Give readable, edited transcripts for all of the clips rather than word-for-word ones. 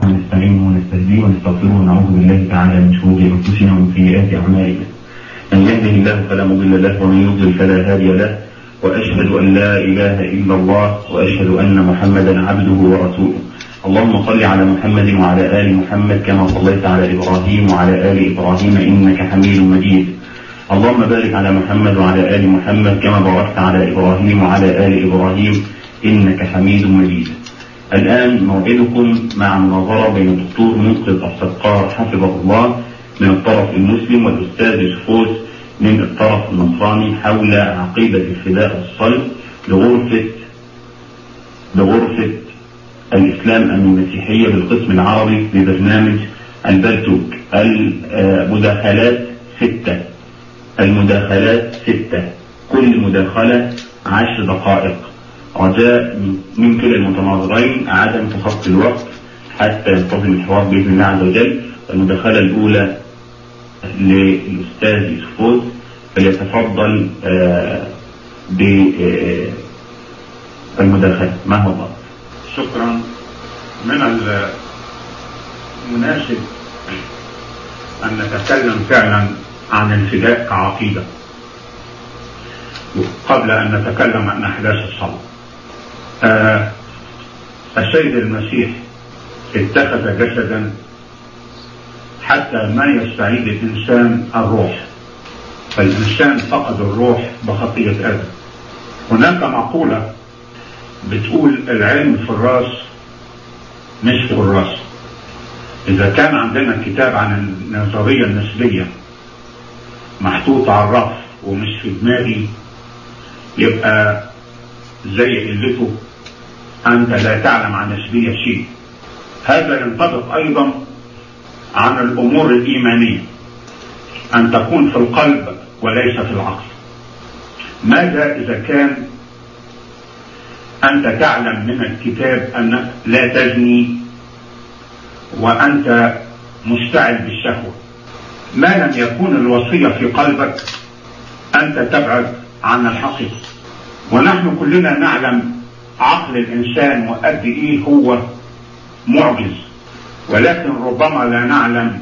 ونستعينه ونستهديه ونستغفره ونعوذ بالله تعالى من شرور أنفسنا ومن سيئات أعمالنا. من يهده الله فلا مضل له ومن يضلل فلا هادي له، وأشهد أن لا إله إلا الله وأشهد أن محمدا عبده ورسوله. اللهم صل على محمد وعلى آل محمد كما صليت على إبراهيم وعلى آل إبراهيم إنك حميد مجيد. اللهم بارك على محمد وعلى آل محمد كما باركت على إبراهيم وعلى آل إبراهيم إنك حميد مجيد. الآن موعدكم مع مناظرة بين الدكتور منقذ السقار حفظه الله من الطرف المسلم والأستاذ يوسفوس من الطرف النصراني حول عقيدة الفداء والصلب لغرفة الإسلام المسيحية بالقسم العربي ببرنامج البلتوك. المداخلات 6، كل مداخلة 10 دقائق. رجاء من كلا المتناظرين عدم تخطي الوقت حتى ينتظم الحوار بإذن الله عز وجل. المداخلة الأولى للأستاذ يوسفوس، فليتفضل بالمداخلة. ما هو الله؟ شكرا. من المناسب أن نتكلم فعلا عن الفداء كعقيدة قبل أن نتكلم عن أحداث الصلب. السيد المسيح اتخذ جسدا حتى ما يستعيد الإنسان الروح، فالإنسان فقد الروح بخطية آدم. هناك مقولة بتقول العلم في الراس مش في الراس. إذا كان عندنا كتاب عن النظرية النسبية محطوط على الرف ومش في دماغي، يبقى زي قلته أنت لا تعلم عن نسبية شيء. هذا ينطبق أيضا عن الأمور الإيمانية، أن تكون في القلب وليس في العقل. ماذا إذا كان أنت تعلم من الكتاب أنك لا تزني وأنت مشتعل بالشهوة؟ ما لم يكون الوصية في قلبك أنت تبعد عن الحقيقة. ونحن كلنا نعلم عقل الإنسان وقد إيه هو معجز، ولكن ربما لا نعلم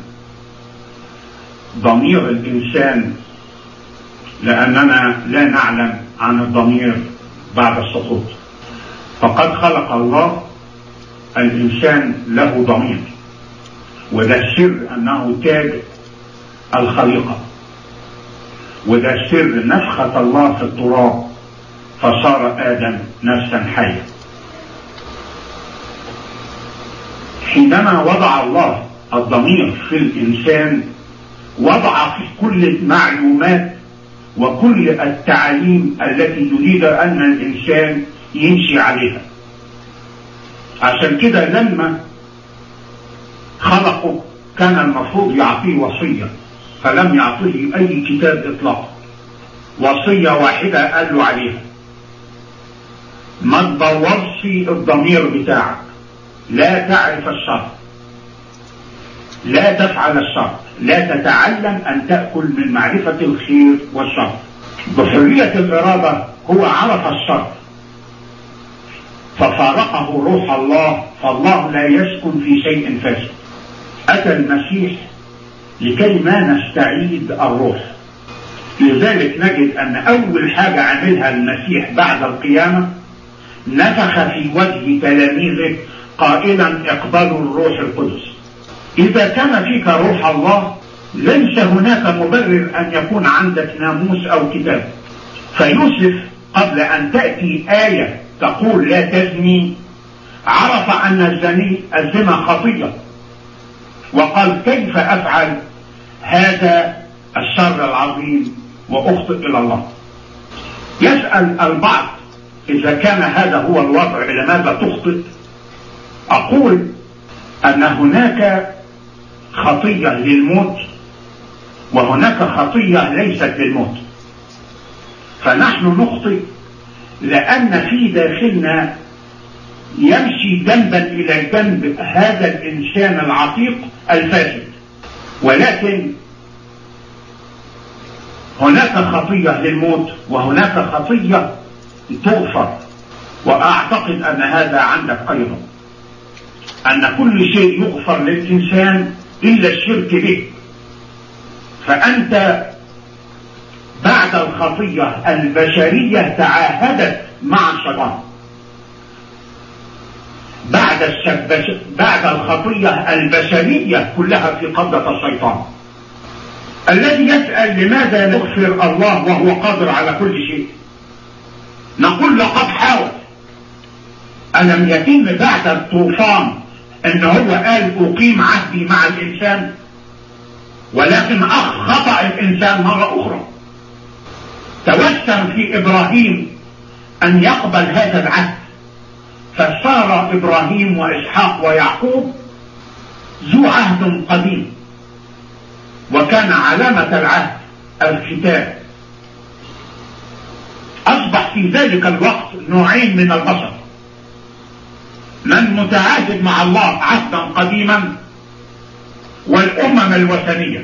ضمير الإنسان، لأننا لا نعلم عن الضمير بعد السقوط. فقد خلق الله الإنسان له ضمير، وده السر أنه تاج الخليقة، وده سر نفخة الله في التراب فصار آدم نفسا حية. حينما وضع الله الضمير في الإنسان وضع في كل المعلومات وكل التعاليم التي يريد أن الإنسان يمشي عليها. عشان كده لما خلقه كان المفروض يعطيه وصية، فلم يعطيه أي كتاب إطلاقا. وصية واحدة قال له عليها: ما تبوظش الضمير بتاعك، لا تعرف الشر، لا تفعل الشر، لا تتعلم أن تأكل من معرفة الخير والشر. بحرية الإرادة هو عرف الشر ففارقه روح الله، فالله لا يسكن في شيء فاسد. أتى المسيح لكي ما نستعيد الروح. لذلك نجد أن أول حاجة عملها المسيح بعد القيامة نفخ في وجه تلاميذه قائلا: اقبلوا الروح القدس. إذا كان فيك روح الله ليس هناك مبرر أن يكون عندك ناموس أو كتاب. فيوسف قبل أن تأتي آية تقول لا تزني عرف أن الزنا خطية، وقال: كيف أفعل هذا الشر العظيم وأخطئ إلى الله؟ يسأل البعض: إذا كان هذا هو الوضع لماذا تخطئ؟ أقول أن هناك خطية للموت وهناك خطية ليست للموت. فنحن نخطئ لأن في داخلنا يمشي جنبا إلى جنب هذا الإنسان العتيق الفاسد، ولكن هناك خطية للموت وهناك خطية تغفر، وأعتقد أن هذا عندك أيضا. أن كل شيء يغفر للإنسان إلا الشرك به. فأنت بعد الخطية البشرية تعاهدت مع الشيطان. بعد الخطية البشرية كلها في قبضة الشيطان، الذي يسأل لماذا يغفر الله وهو قادر على كل شيء. نقول لقد حاول. ألم يتم بعد الطوفان أن هو قال أقيم عهدي مع الإنسان؟ ولكن خطأ الإنسان مرة أخرى. توسم في إبراهيم أن يقبل هذا العهد، فصار إبراهيم وإسحاق ويعقوب ذو عهد قديم، وكان علامة العهد الختان. أصبح في ذلك الوقت نوعين من البشر: من متعاهد مع الله عهدا قديما، والأمم الوثنية.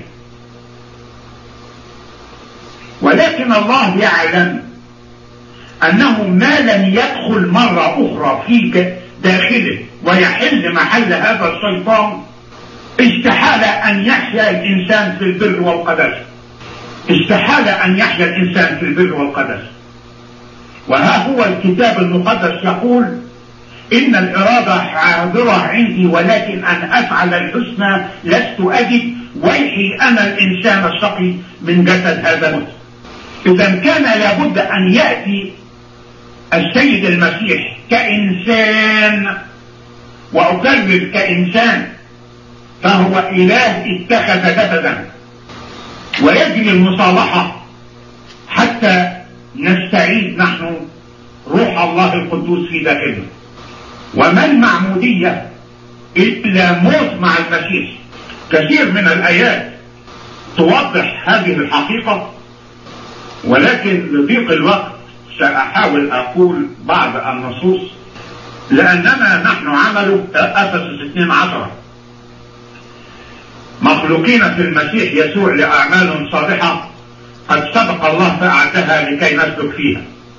ولكن الله يعلم أنه ما لم يدخل مرة أخرى في داخله ويحل محل هذا الشيطان، استحال أن يحيا الإنسان في البر والقدس. استحال أن يحيا الإنسان في البر والقدس. وها هو الكتاب المقدس يقول: إن الإرادة حاضرة عندي، ولكن أن أفعل الحسنى لست أجد، ويحي أنا الإنسان الشقي من جسد هذا الموت. إذا كان لابد أن يأتي السيد المسيح كإنسان، وأكرر كإنسان، فهو إله اتخذ جسدا، ويجري المصالحة حتى نستعيد نحن روح الله القدوس في داخلنا. وما المعمودية إلا موت مع المسيح. كثير من الآيات توضح هذه الحقيقة، ولكن لضيق الوقت سأحاول أقول بعض النصوص، لأننا نحن عمل أفسس 2:10: مخلوقين في المسيح يسوع لأعمال صالحة قد سبق الله فأعدها لكي نسلك فيها.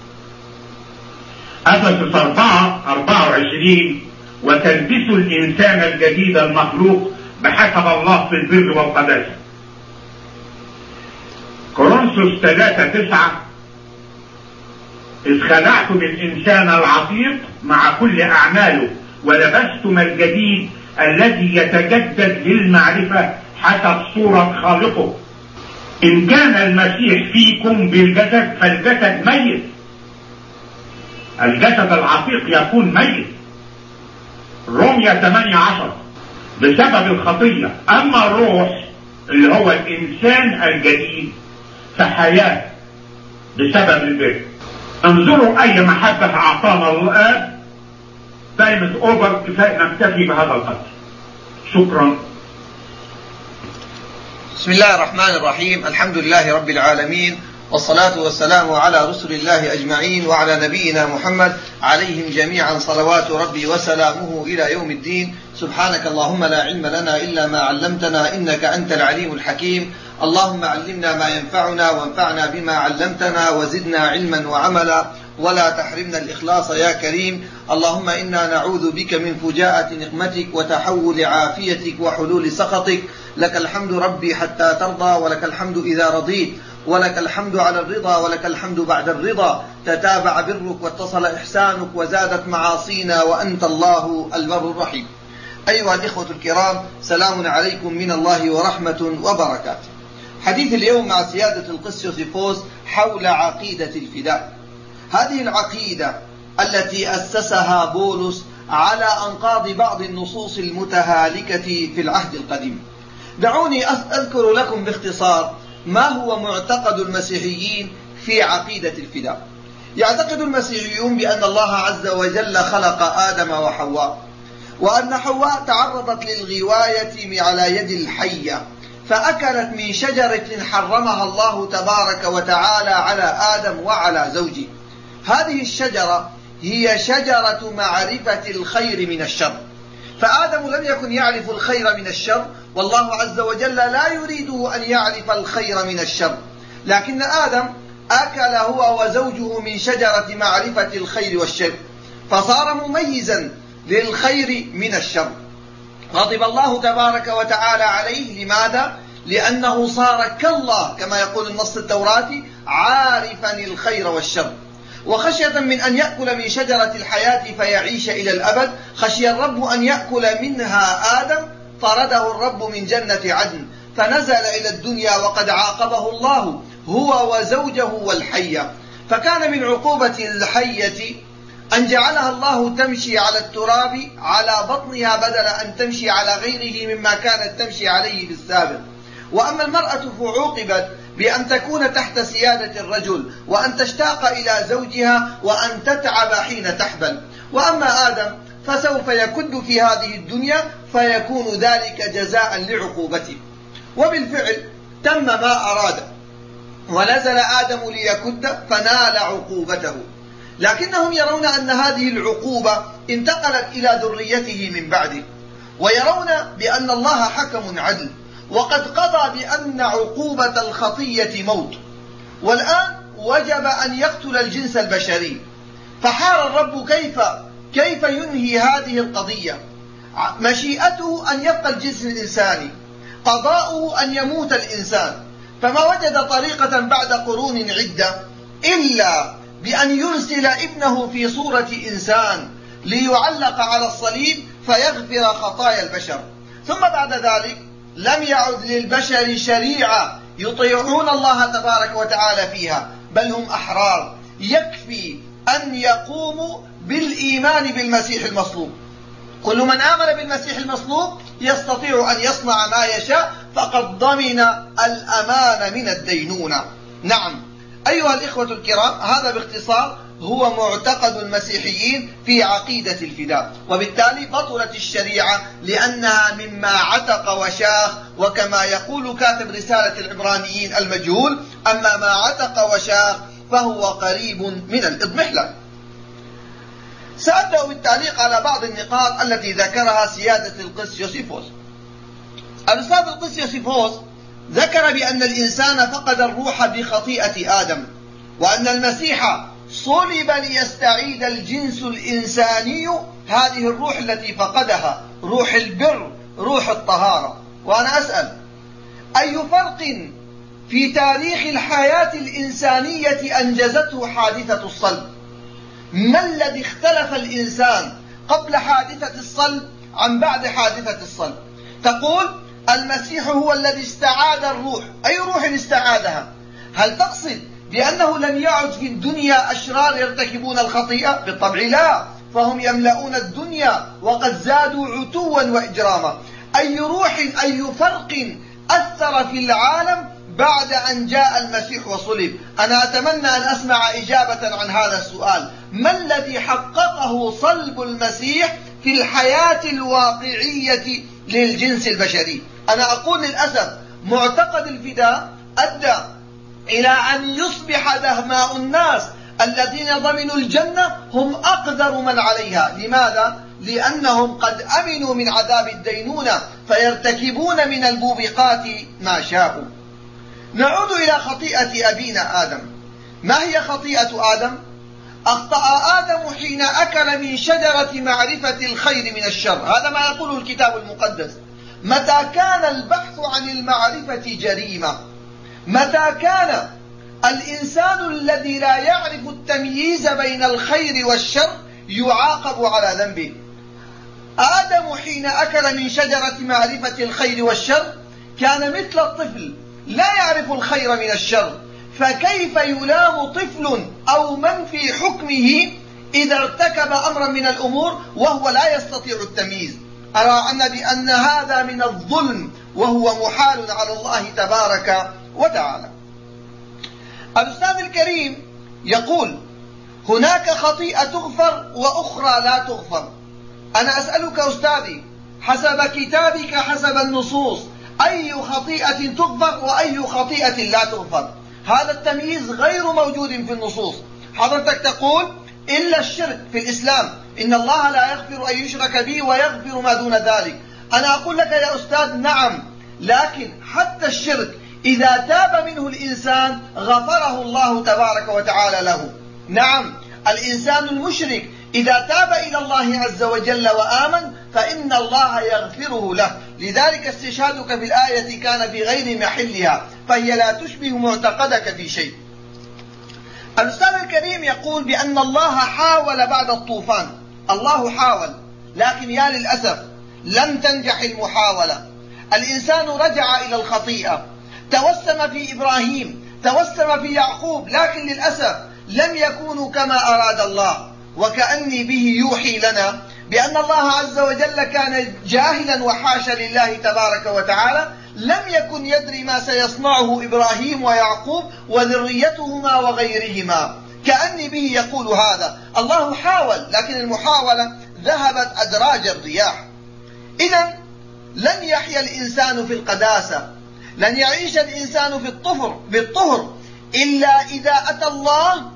أفسس 4:24: وتلبسوا الإنسان الجديد المخلوق بحسب الله في البر والقداسة. كورنثوس 3:9: إذ خلعتم الإنسان العتيق مع كل أعماله ولبستم الجديد الذي يتجدد للمعرفة حسب صورة خالقه. إن كان المسيح فيكم بالجسد فالجسد ميت. الجسد العتيق يكون ميت. رومية 8:10: بسبب الخطية. أما الروح اللي هو الإنسان الجديد فحياة بسبب البر. انظروا أي محبة أعطانا الله. دائما أوبر. كفاية نكتفي بهذا القدر. شكرا. بسم الله الرحمن الرحيم. الحمد لله رب العالمين، والصلاة والسلام على رسل الله أجمعين، وعلى نبينا محمد عليهم جميعا صلوات ربي وسلامه إلى يوم الدين. سبحانك اللهم لا علم لنا إلا ما علمتنا، إنك أنت العليم الحكيم. اللهم علمنا ما ينفعنا، وانفعنا بما علمتنا، وزدنا علما وعملا، ولا تحرمنا الإخلاص يا كريم. اللهم إنا نعوذ بك من فجاءة نقمتك وتحول عافيتك وحلول سخطك. لك الحمد ربي حتى ترضى، ولك الحمد إذا رضيت، ولك الحمد على الرضا، ولك الحمد بعد الرضا. تتابع برك واتصل إحسانك وزادت معاصينا، وأنت الله البر الرحيم. أيها الإخوة الكرام، سلام عليكم من الله ورحمة وبركاته. حديث اليوم مع سيادة القس يوسيفوس حول عقيدة الفداء. هذه العقيدة التي أسسها بولس على أنقاض بعض النصوص المتهالكة في العهد القديم. دعوني أذكر لكم باختصار ما هو معتقد المسيحيين في عقيدة الفداء. يعتقد المسيحيون بأن الله عز وجل خلق آدم وحواء، وأن حواء تعرضت للغواية على يد الحية، فأكلت من شجرة حرمها الله تبارك وتعالى على آدم وعلى زوجه. هذه الشجرة هي شجرة معرفة الخير من الشر، فآدم لم يكن يعرف الخير من الشر، والله عز وجل لا يريده أن يعرف الخير من الشر، لكن آدم أكل هو وزوجه من شجرة معرفة الخير والشر، فصار مميزا للخير من الشر. غضب الله تبارك وتعالى عليه. لماذا؟ لأنه صار كالله كما يقول النص التوراتي عارفا الخير والشر. وخشية من أن يأكل من شجرة الحياة فيعيش إلى الأبد، خشي الرب أن يأكل منها آدم طرده الرب من جنة عدن فنزل إلى الدنيا وقد عاقبه الله هو وزوجه والحية. فكان من عقوبة الحية أن جعلها الله تمشي على التراب على بطنها بدل أن تمشي على غيره مما كانت تمشي عليه بالسابق. وأما المرأة فعوقبت بأن تكون تحت سيادة الرجل وأن تشتاق إلى زوجها وأن تتعب حين تحبل. وأما آدم فسوف يكد في هذه الدنيا فيكون ذلك جزاء لعقوبته. وبالفعل تم ما أراد، ونزل آدم ليكد فنال عقوبته. لكنهم يرون أن هذه العقوبة انتقلت إلى ذريته من بعده، ويرون بأن الله حكم عدل وقد قضى بأن عقوبة الخطية موت، والآن وجب أن يقتل الجنس البشري. فحار الرب كيف ينهي هذه القضية. مشيئته أن يبقى الجنس الإنساني، قضاؤه أن يموت الإنسان، فما وجد طريقة بعد قرون عدة إلا بأن يرسل ابنه في صورة إنسان ليعلق على الصليب فيغفر خطايا البشر. ثم بعد ذلك لم يعد للبشر شريعة يطيعون الله تبارك وتعالى فيها، بل هم أحرار. يكفي أن يقوموا بالإيمان بالمسيح المصلوب. كل من آمن بالمسيح المصلوب يستطيع أن يصنع ما يشاء، فقد ضمن الأمان من الدينونة. نعم أيها الإخوة الكرام، هذا باختصار هو معتقد المسيحيين في عقيدة الفداء. وبالتالي بطلت الشريعة لأنها مما عتق وشاخ، وكما يقول كاتب رسالة العبرانيين المجهول: أما ما عتق وشاخ فهو قريب من الإضمحلال. سأبدأ بالتعليق على بعض النقاط التي ذكرها سيادة القس يوسيفوس. الأستاذ القس يوسيفوس ذكر بأن الإنسان فقد الروح بخطيئة آدم، وأن المسيح صلب ليستعيد الجنس الإنساني هذه الروح التي فقدها، روح البر، روح الطهارة. وأنا أسأل: أي فرق في تاريخ الحياة الإنسانية أنجزته حادثة الصلب؟ ما الذي اختلف الإنسان قبل حادثة الصلب عن بعد حادثة الصلب؟ تقول المسيح هو الذي استعاد الروح. أي روح استعادها؟ هل تقصد بأنه لم يعد في الدنيا أشرار يرتكبون الخطيئة؟ بالطبع لا، فهم يملؤون الدنيا وقد زادوا عتوا وإجراما. أي روح، أي فرق أثر في العالم بعد أن جاء المسيح وصلب؟ أنا أتمنى أن أسمع إجابة عن هذا السؤال. ما الذي حققه صلب المسيح في الحياة الواقعية للجنس البشري؟ أنا أقول للأسف معتقد الفداء أدى إلى أن يصبح دهماء الناس الذين ضمنوا الجنة هم أقدر من عليها. لماذا؟ لأنهم قد أمنوا من عذاب الدينونة فيرتكبون من الموبقات ما شاءوا. نعود إلى خطيئة أبينا آدم. ما هي خطيئة آدم؟ أخطأ آدم حين أكل من شجرة معرفة الخير من الشر. هذا ما يقوله الكتاب المقدس. متى كان البحث عن المعرفة جريمة، متى كان الإنسان الذي لا يعرف التمييز بين الخير والشر يعاقب على ذنبه. آدم حين أكل من شجرة معرفة الخير والشر كان مثل الطفل لا يعرف الخير من الشر، فكيف يلام طفل أو من في حكمه إذا ارتكب أمرا من الأمور وهو لا يستطيع التمييز؟ أرى بأن هذا من الظلم وهو محال على الله تبارك وتعالى. الأستاذ الكريم يقول: هناك خطيئة تغفر وأخرى لا تغفر. أنا أسألك أستاذي حسب كتابك، حسب النصوص، أي خطيئة تغفر وأي خطيئة لا تغفر؟ هذا التمييز غير موجود في النصوص. حضرتك تقول إلا الشرك في الإسلام، إن الله لا يغفر أن يشرك به ويغفر ما دون ذلك. أنا أقول لك يا أستاذ نعم، لكن حتى الشرك إذا تاب منه الإنسان غفره الله تبارك وتعالى له. نعم، الإنسان المشرك إذا تاب إلى الله عز وجل وآمن فإن الله يغفره له. لذلك استشهادك في الآية كان في غير محلها، فهي لا تشبه معتقدك في شيء. الأستاذ الكريم يقول بأن الله حاول بعد الطوفان. الله حاول، لكن يا للأسف لم تنجح المحاولة. الإنسان رجع إلى الخطيئة، توسم في إبراهيم، توسم في يعقوب، لكن للأسف لم يكونوا كما أراد الله. وكأني به يوحي لنا بأن الله عز وجل كان جاهلا وحاشا لله تبارك وتعالى، لم يكن يدري ما سيصنعه إبراهيم ويعقوب وذريتهما وغيرهما. كأني به يقول هذا. الله حاول، لكن المحاولة ذهبت أدراج الرياح. إذن لن يحيا الإنسان في القداسة، لن يعيش الإنسان في الطهر إلا إذا أتى الله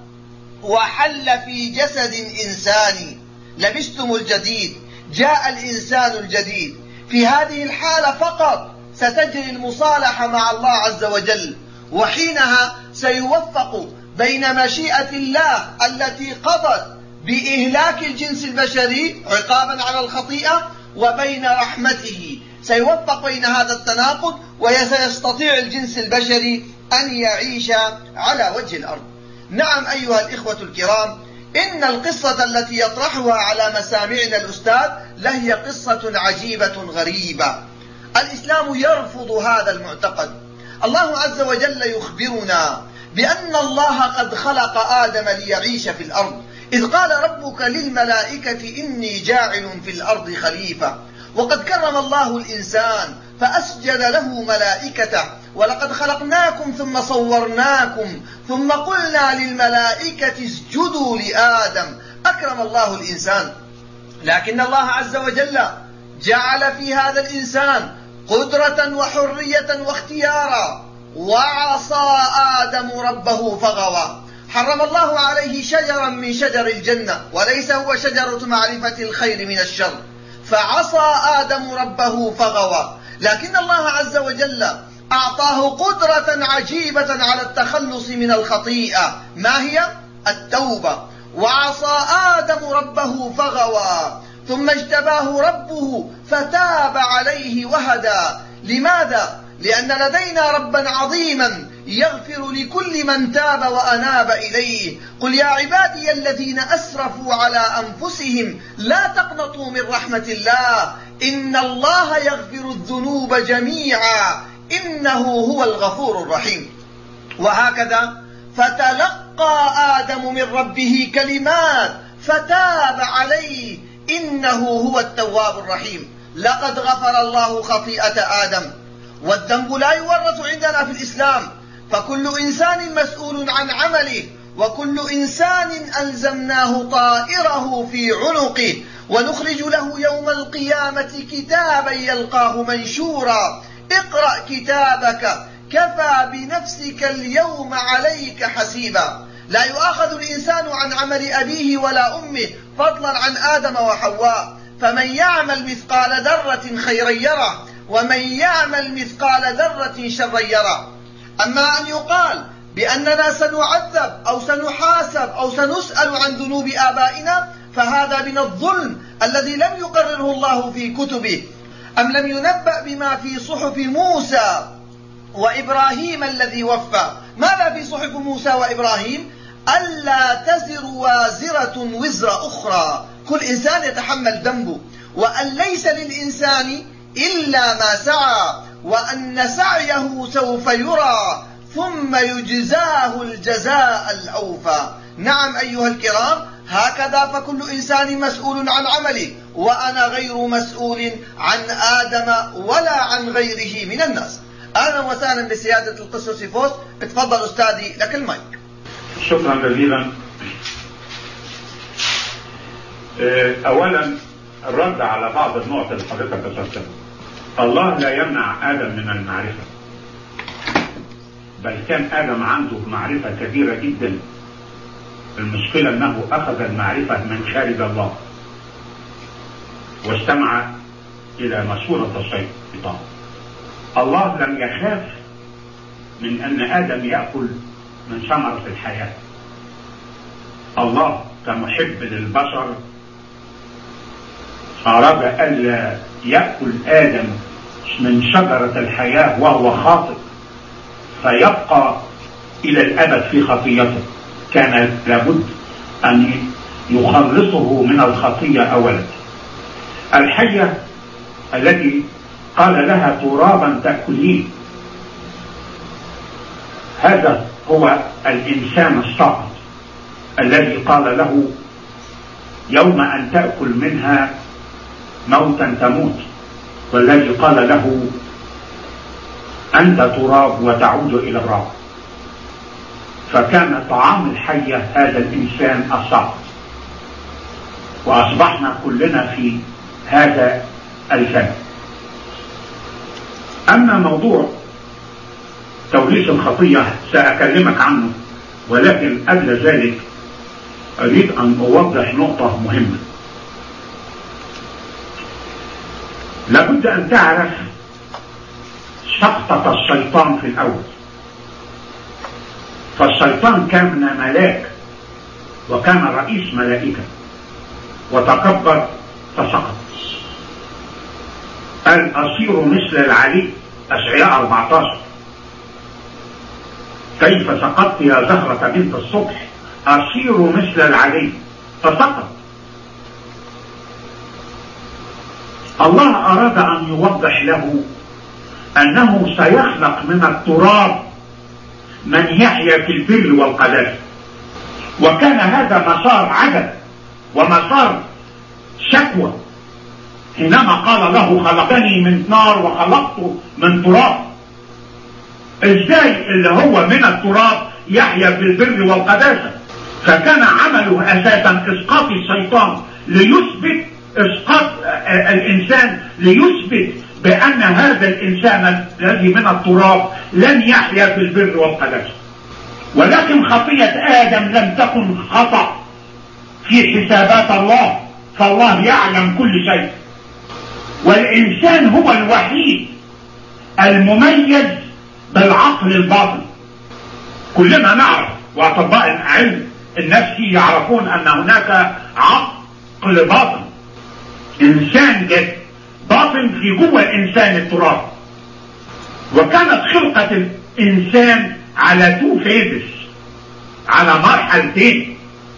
وحل في جسد إنساني. لبستم الجديد، جاء الإنسان الجديد. في هذه الحالة فقط ستجري المصالحة مع الله عز وجل، وحينها سيوفق بين مشيئة الله التي قضت بإهلاك الجنس البشري عقابا على الخطيئة وبين رحمته. سيوفق بين هذا التناقض وسيستطيع الجنس البشري أن يعيش على وجه الأرض. نعم أيها الإخوة الكرام، إن القصة التي يطرحها على مسامعنا الأستاذ لهي قصة عجيبة غريبة. الإسلام يرفض هذا المعتقد. الله عز وجل يخبرنا بأن الله قد خلق آدم ليعيش في الأرض، إذ قال ربك للملائكة إني جاعل في الأرض خليفة. وقد كرم الله الإنسان فأسجد له ملائكته، ولقد خلقناكم ثم صورناكم ثم قلنا للملائكة اسجدوا لآدم. أكرم الله الإنسان، لكن الله عز وجل جعل في هذا الإنسان قدرة وحرية واختيارا. وعصى آدم ربه فغوى. حرم الله عليه شجرا من شجر الجنة، وليس هو شجرة معرفة الخير من الشر، فعصى آدم ربه فغوى. لكن الله عز وجل أعطاه قدرة عجيبة على التخلص من الخطيئة، ما هي؟ التوبة. وعصى آدم ربه فغوى ثم اجتباه ربه فتاب عليه وهدى. لماذا؟ لأن لدينا ربا عظيما يغفر لكل من تاب وأناب إليه. قل يا عبادي الذين أسرفوا على أنفسهم لا تقنطوا من رحمة الله إن الله يغفر الذنوب جميعا إنه هو الغفور الرحيم. وهكذا فتلقى آدم من ربه كلمات فتاب عليه إنه هو التواب الرحيم. لقد غفر الله خطيئة آدم. والذنب لا يورث عندنا في الإسلام، فكل إنسان مسؤول عن عمله، وكل إنسان ألزمناه طائره في عنقه، ونخرج له يوم القيامة كتابا يلقاه منشورا. اقرأ كتابك كفى بنفسك اليوم عليك حسيبا. لا يؤاخذ الإنسان عن عمل أبيه ولا أمه فضلا عن آدم وحواء. فمن يعمل مثقال ذرة خيرا يره، ومن يعمل مثقال ذرة شرا يره. أما أن يقال بأننا سنعذب أو سنحاسب أو سنسأل عن ذنوب آبائنا فهذا من الظلم الذي لم يقرره الله في كتبه. أم لم ينبأ بما في صحف موسى وإبراهيم الذي وفى؟ ماذا في صحف موسى وإبراهيم؟ ألا تزر وازرة وزر أخرى، كل إنسان يتحمل ذنبه، وأن ليس للإنسان إلا ما سعى، وأن سعيه سوف يرى ثم يجزاه الجزاء الأوفى. نعم أيها الكرام، هكذا فكل إنسان مسؤول عن عمله، وأنا غير مسؤول عن آدم ولا عن غيره من الناس. أهلا وسهلا بسيادة القس سيفوس. اتفضل أستاذي، لك المايك. شكرا جزيلا. أولا الرد على بعض النقط اللي حضرتك ذكرتها. الله لا يمنع آدم من المعرفة، بل كان آدم عنده معرفة كبيرة جدا. المشكلة أنه أخذ المعرفة من خارج الله واستمع إلى مشورة الشيطان. الله لم يخاف من أن آدم يأكل من ثمرة الحياة. الله كمحب للبشر أراد ألا يأكل آدم من شجرة الحياة وهو خاطئ فيبقى إلى الأبد في خطيته، كان لابد أن يخلصه من الخطية أولا. الحية التي قال لها ترابا تأكلين، هذا هو الإنسان الساقط الذي قال له يوم أن تأكل منها موتا تموت، والذي قال له أنت تراب وتعود إلى الراب. فكان طعام الحية هذا الإنسان الساقط، وأصبحنا كلنا في هذا الفم. أما موضوع توريث الخطية سأكلمك عنه، ولكن قبل ذلك أريد أن أوضح نقطة مهمة. لابد أن تعرف سقطة الشيطان في الأول. فالشيطان كان ملاك وكان رئيس ملائكة وتكبر فسقط. قال أصير مثل العلي، أشعياء 14. كيف سقطت يا زهرة بنت الصبح، أصير مثل العلي فسقط. الله أراد أن يوضح له أنه سيخلق من التراب من يحيا في البر والقداسة، وكان هذا مسار عجب ومسار شكوى حينما قال له خلقني من نار وخلقته من تراب. ازاي اللي هو من التراب يحيا في البر والقداسة؟ فكان عمله اساسا اسقاط الشيطان ليثبت اسقاط الانسان، ليثبت بان هذا الانسان الذي من التراب لن يحيا في البر والقداسة. ولكن خطية ادم لم تكن خطأ في حسابات الله، فالله يعلم كل شيء، والإنسان هو الوحيد المميز بالعقل الباطن. كلنا نعرف، وأطباء العلم النفسي يعرفون أن هناك عقل باطن، إنسان باطن في جوه الإنسان التراب. وكانت خلقة الإنسان على 2 فيزز، على مرحلتين: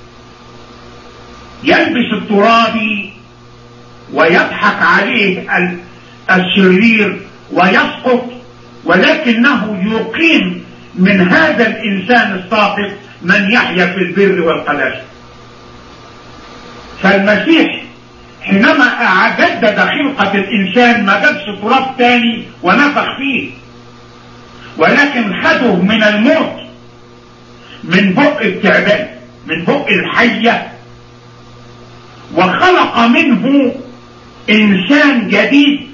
يلبس الترابي ويضحك عليه الشرير ويسقط، ولكنه يقيم من هذا الإنسان الساقط من يحيا في البر والقداسة. فالمسيح حينما جدد خلقة الإنسان ما جابش تراب تاني ونفخ فيه، ولكن خده من الموت، من بق التعبان، من بق الحية، وخلق منه إنسان جديد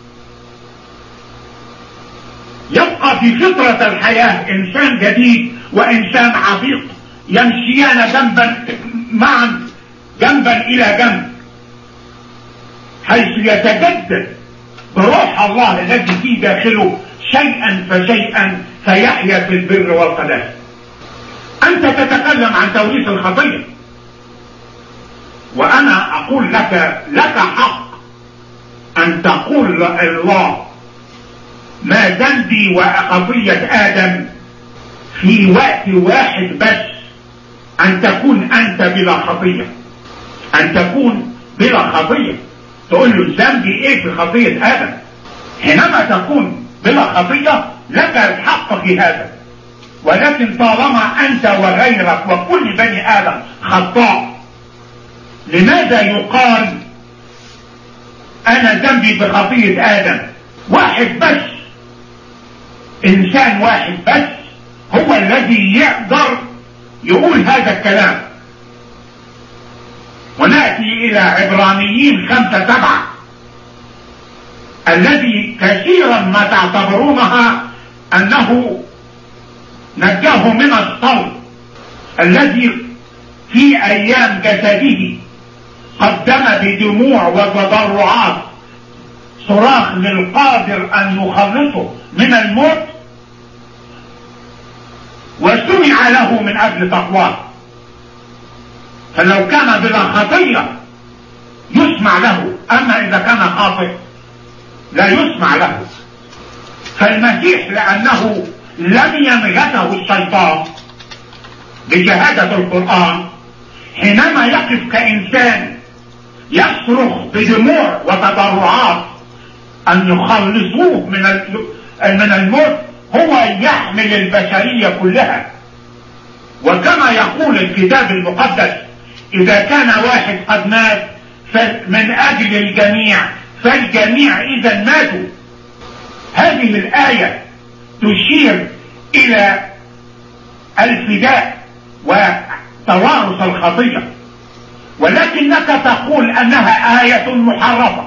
يبقى في فطرة الحياة، إنسان جديد وإنسان عتيق يمشيان جنبا معا، جنبا إلى جنب، حيث يتجدد بروح الله الذي في داخله شيئا فشيئا فيحيا في البر والقداسة. أنت تتكلم عن توريث الخطية، وأنا أقول لك حق أن تقول الله ما ذنبي وخطية آدم في وقت واحد بس، أن تكون أنت بلا خطية، أن تكون بلا خطية. تقول له ذنبي إيه في خطية آدم؟ حينما تكون بلا خطية لك الحق في هذا، ولكن طالما أنت وغيرك وكل بني آدم خطاء، لماذا يقال أنا ذنبي بخطية آدم؟ واحد بس، إنسان واحد بس هو الذي يقدر يقول هذا الكلام. ونأتي إلى عبرانيين 5:7 الذي كثيرا ما تعتبرونها أنه نجاه من الصلب، الذي في أيام جسده قدم بدموع وتضرعات صراخ للقادر أن يخلصه من الموت، وسمع له من أجل تقواه. فلو كان بلا خطية يسمع له، أما إذا كان خاطئ لا يسمع له. فالمسيح لأنه لم يملكه الشيطان بشهادة القرآن، حينما يقف كإنسان يصرخ بدموع وتضرعات أن يخلصوه من الموت، هو يحمل البشرية كلها. وكما يقول الكتاب المقدس إذا كان واحد قد مات من أجل الجميع فالجميع إذا ماتوا. هذه الآية تشير إلى الفداء وتوارث الخطية، ولكنك تقول أنها آية محرفة،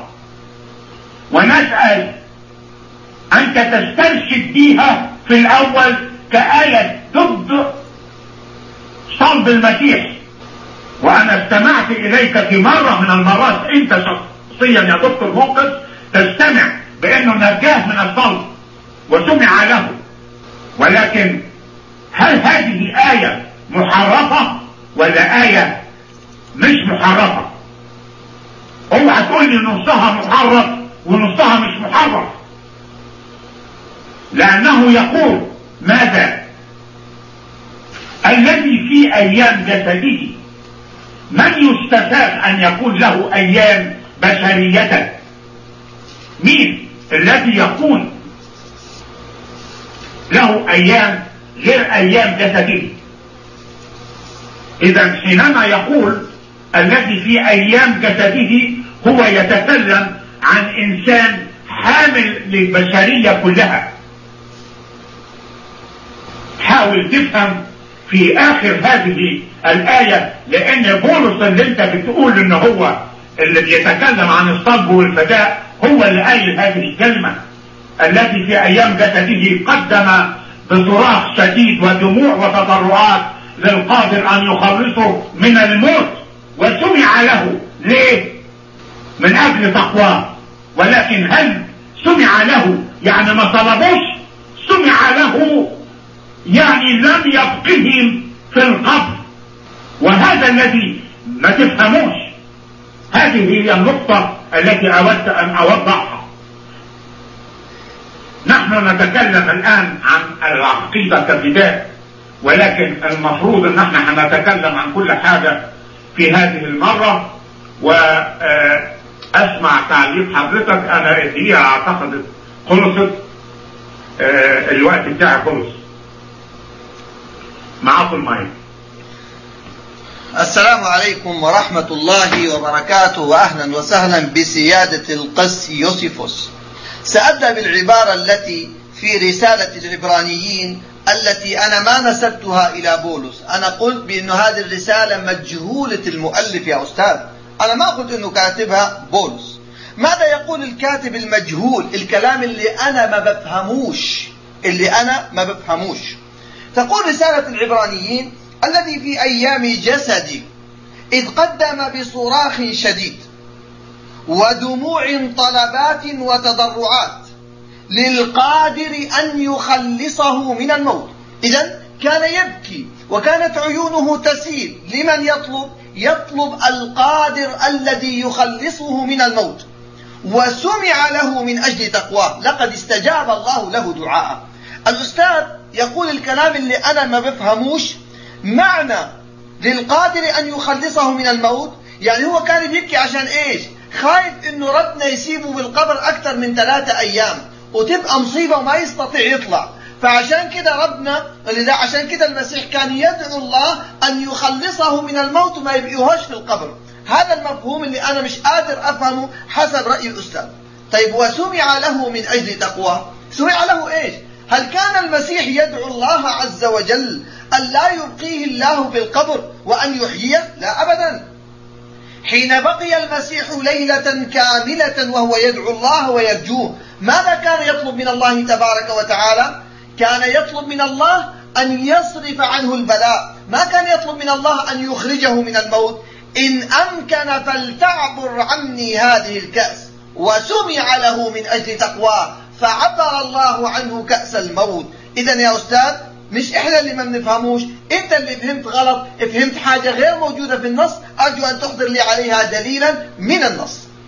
ونسأل أنت تسترشد بها في الأول كآية ضد صلب المسيح. وأنا استمعت إليك في مرة من المرات أنت شخصيا يا دكتور موقف تستمع بأنه نجاه من الصلب وسمع له، ولكن هل هذه آية محرفة ولا آية مش محرفة؟ اوعى تقول لي نصها محرف ونصها مش محرف، لأنه يقول ماذا؟ الذي في أيام جسده. من يستفاد أن يكون له أيام بشرية؟ مين الذي يكون له أيام غير أيام جسده؟ إذا حينما يقول الذي في أيام جسده هو يتكلم عن إنسان حامل للبشرية كلها. حاول تفهم في آخر هذه الآية، لأن بولس اللي انت بتقول إن هو اللي بيتكلم عن الصلب والفداء هو اللي قايل هذه الكلمة. الذي في أيام جسده قدم بصراخ شديد ودموع وتضرعات للقادر أن يخلصه من الموت، وسمع له. ليه؟ من أجل تقواه. ولكن هل سمع له يعني ما طلبوش؟ سمع له يعني لم يبقهم في القبر، وهذا الذي ما تفهموش. هذه هي النقطة التي أردت أن أوضحها. نحن نتكلم الآن عن العقيدة كبداية، ولكن المفروض ان احنا هنتكلم عن كل حاجة في هذه المرة. واسمع تعليق حضرتك. انا هي اعتقد خلصت، الوقت بتاعي خلص. معاكم المايك. السلام عليكم ورحمة الله وبركاته، وأهلا وسهلا بسيادة القس يوسيفوس. سأبدأ بالعبارة التي في رسالة العبرانيين التي أنا ما نسبتها إلى بولس. أنا قلت بأن هذه الرسالة مجهولة المؤلف يا أستاذ، أنا ما قلت أنه كاتبها بولس. ماذا يقول الكاتب المجهول؟ الكلام اللي أنا ما بفهموش. تقول رسالة العبرانيين الذي في أيام جسدي إذ قدم بصراخ شديد ودموع طلبات وتضرعات للقادر أن يخلصه من الموت. إذن كان يبكي وكانت عيونه تسيل. لمن يطلب القادر الذي يخلصه من الموت، وسمع له من أجل تقواه. لقد استجاب الله له دعاءه. الأستاذ يقول الكلام اللي أنا ما بفهموش. معنى للقادر أن يخلصه من الموت يعني هو كان بيبكي عشان إيش؟ خايف إنه ربنا يسيبه بالقبر أكثر من 3 أيام وتبقى مصيبة وما يستطيع يطلع. فعشان كده عشان كده المسيح كان يدعو الله أن يخلصه من الموت وما يبقيهوش في القبر. هذا المفهوم اللي أنا مش قادر أفهمه حسب رأي الأستاذ. طيب وسمع له من أجل تقواه، سمع له إيش؟ هل كان المسيح يدعو الله عز وجل أن لا يبقيه الله في القبر وأن يحييه؟ لا أبدا. حين بقي المسيح ليلة كاملة وهو يدعو الله ويرجوه، ماذا كان يطلب من الله تبارك وتعالى؟ كان يطلب من الله أن يصرف عنه البلاء، ما كان يطلب من الله أن يخرجه من الموت. إن أمكن فلتعبر عني هذه الكأس، وسمع له من أجل تقواه فعبر الله عنه كأس الموت. إذن يا أستاذ مش إحنا اللي ما بنفهموش، أنت اللي فهمت غلط، فهمت حاجة غير موجودة في النص. أرجو أن تحضر لي عليها دليلا من النص.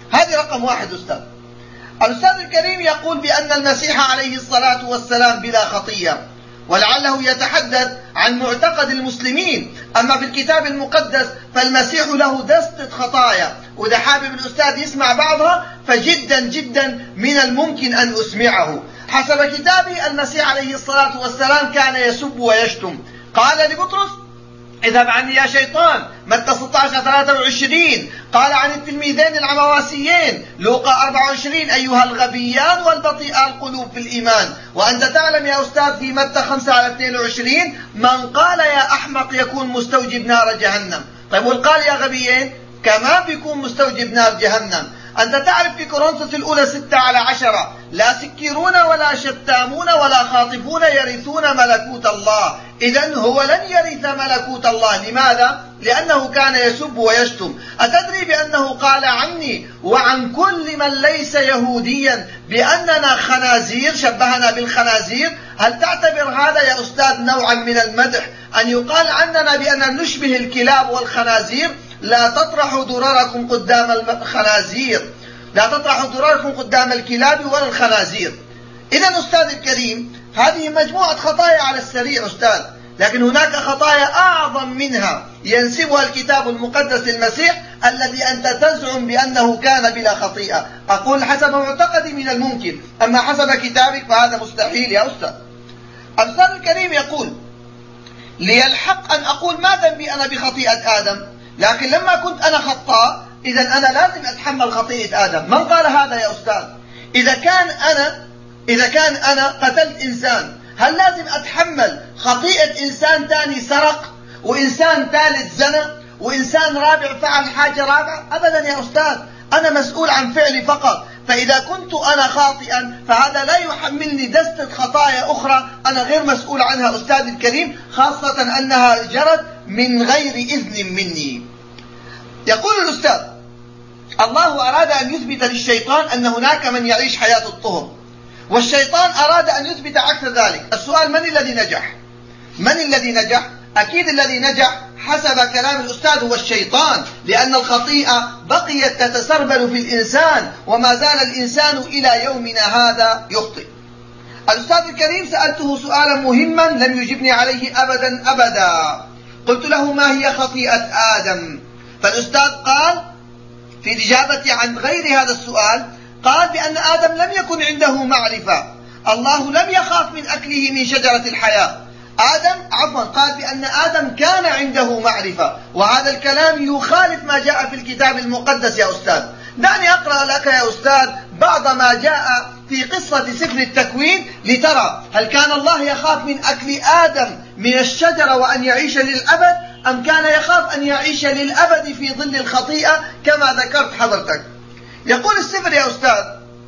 هذه رقم واحد. الأستاذ الكريم يقول بأن المسيح عليه الصلاة والسلام بلا خطية، ولعله يتحدث عن معتقد المسلمين. أما في الكتاب المقدس فالمسيح له دستة خطايا، وإذا حابب الأستاذ يسمع بعضها فجدا جدا من الممكن أن أسمعه. حسب كتابي المسيح عليه الصلاة والسلام كان يسب ويشتم. قال لبطرس: اذهب عني يا شيطان، متى 16:23. قال عن التلميذين العمواسيين لوقا 24: أيها الغبيان والبطيئة القلوب في الإيمان. وأنت تعلم يا أستاذ في متى 5:22: من قال يا أحمق يكون مستوجب نار جهنم. طيب والقال يا غبيين كمان بيكون مستوجب نار جهنم. أنت تعرف في كورنثوس الأولى 6:10: لا سكرون ولا شتامون ولا خاطفون يرثون ملكوت الله. إذن هو لن يرث ملكوت الله. لماذا؟ لأنه كان يسب ويشتم. أتدري بأنه قال عني وعن كل من ليس يهوديا بأننا خنازير، شبهنا بالخنازير؟ هل تعتبر هذا يا أستاذ نوعا من المدح أن يقال عننا بأننا نشبه الكلاب والخنازير؟ لا تطرحوا ضرركم قدام الخنازير، لا تطرحوا ضرركم قدام الكلاب ولا الخنازير. إذن أستاذ الكريم هذه مجموعة خطايا على السريع أستاذ، لكن هناك خطايا أعظم منها ينسبها الكتاب المقدس للمسيح الذي أنت تزعم بأنه كان بلا خطيئة. أقول حسب معتقدي من الممكن، أما حسب كتابك فهذا مستحيل يا أستاذ. الأستاذ الكريم يقول: لي الحق أن أقول ما ذنبي أنا بخطيئة آدم، لكن لما كنت أنا خطاء إذا أنا لازم أتحمل خطيئة آدم. من قال هذا يا أستاذ؟ إذا كان أنا قتلت إنسان، هل لازم أتحمل خطيئة إنسان ثاني سرق، وإنسان ثالث زنى، وإنسان رابع فعل حاجة رابعة؟ أبدا يا أستاذ، أنا مسؤول عن فعلي فقط. فإذا كنت أنا خاطئا فهذا لا يحملني دستة خطايا أخرى أنا غير مسؤول عنها أستاذ الكريم، خاصة أنها جرت من غير إذن مني. يقول الأستاذ: الله أراد أن يثبت للشيطان أن هناك من يعيش حياة الطهر، والشيطان أراد أن يثبت عكس ذلك. السؤال: من الذي نجح؟ من الذي نجح؟ أكيد الذي نجح حسب كلام الأستاذ هو الشيطان، لأن الخطيئة بقيت تتسربل في الإنسان، وما زال الإنسان إلى يومنا هذا يخطئ. الأستاذ الكريم سألته سؤالا مهما لم يجبني عليه أبدا. قلت له: ما هي خطيئة آدم؟ فالأستاذ قال في الإجابة عن غير هذا السؤال، قال بأن آدم لم يكن عنده معرفة، الله لم يخاف من أكله من شجرة الحياة. قال بأن آدم كان عنده معرفة، وهذا الكلام يخالف ما جاء في الكتاب المقدس يا أستاذ. دعني أقرأ لك يا أستاذ بعض ما جاء في قصة سفر التكوين لترى هل كان الله يخاف من أكل آدم من الشجرة وأن يعيش للأبد، أم كان يخاف أن يعيش للأبد في ظل الخطيئة كما ذكرت حضرتك. يقول السفر يا أستاذ: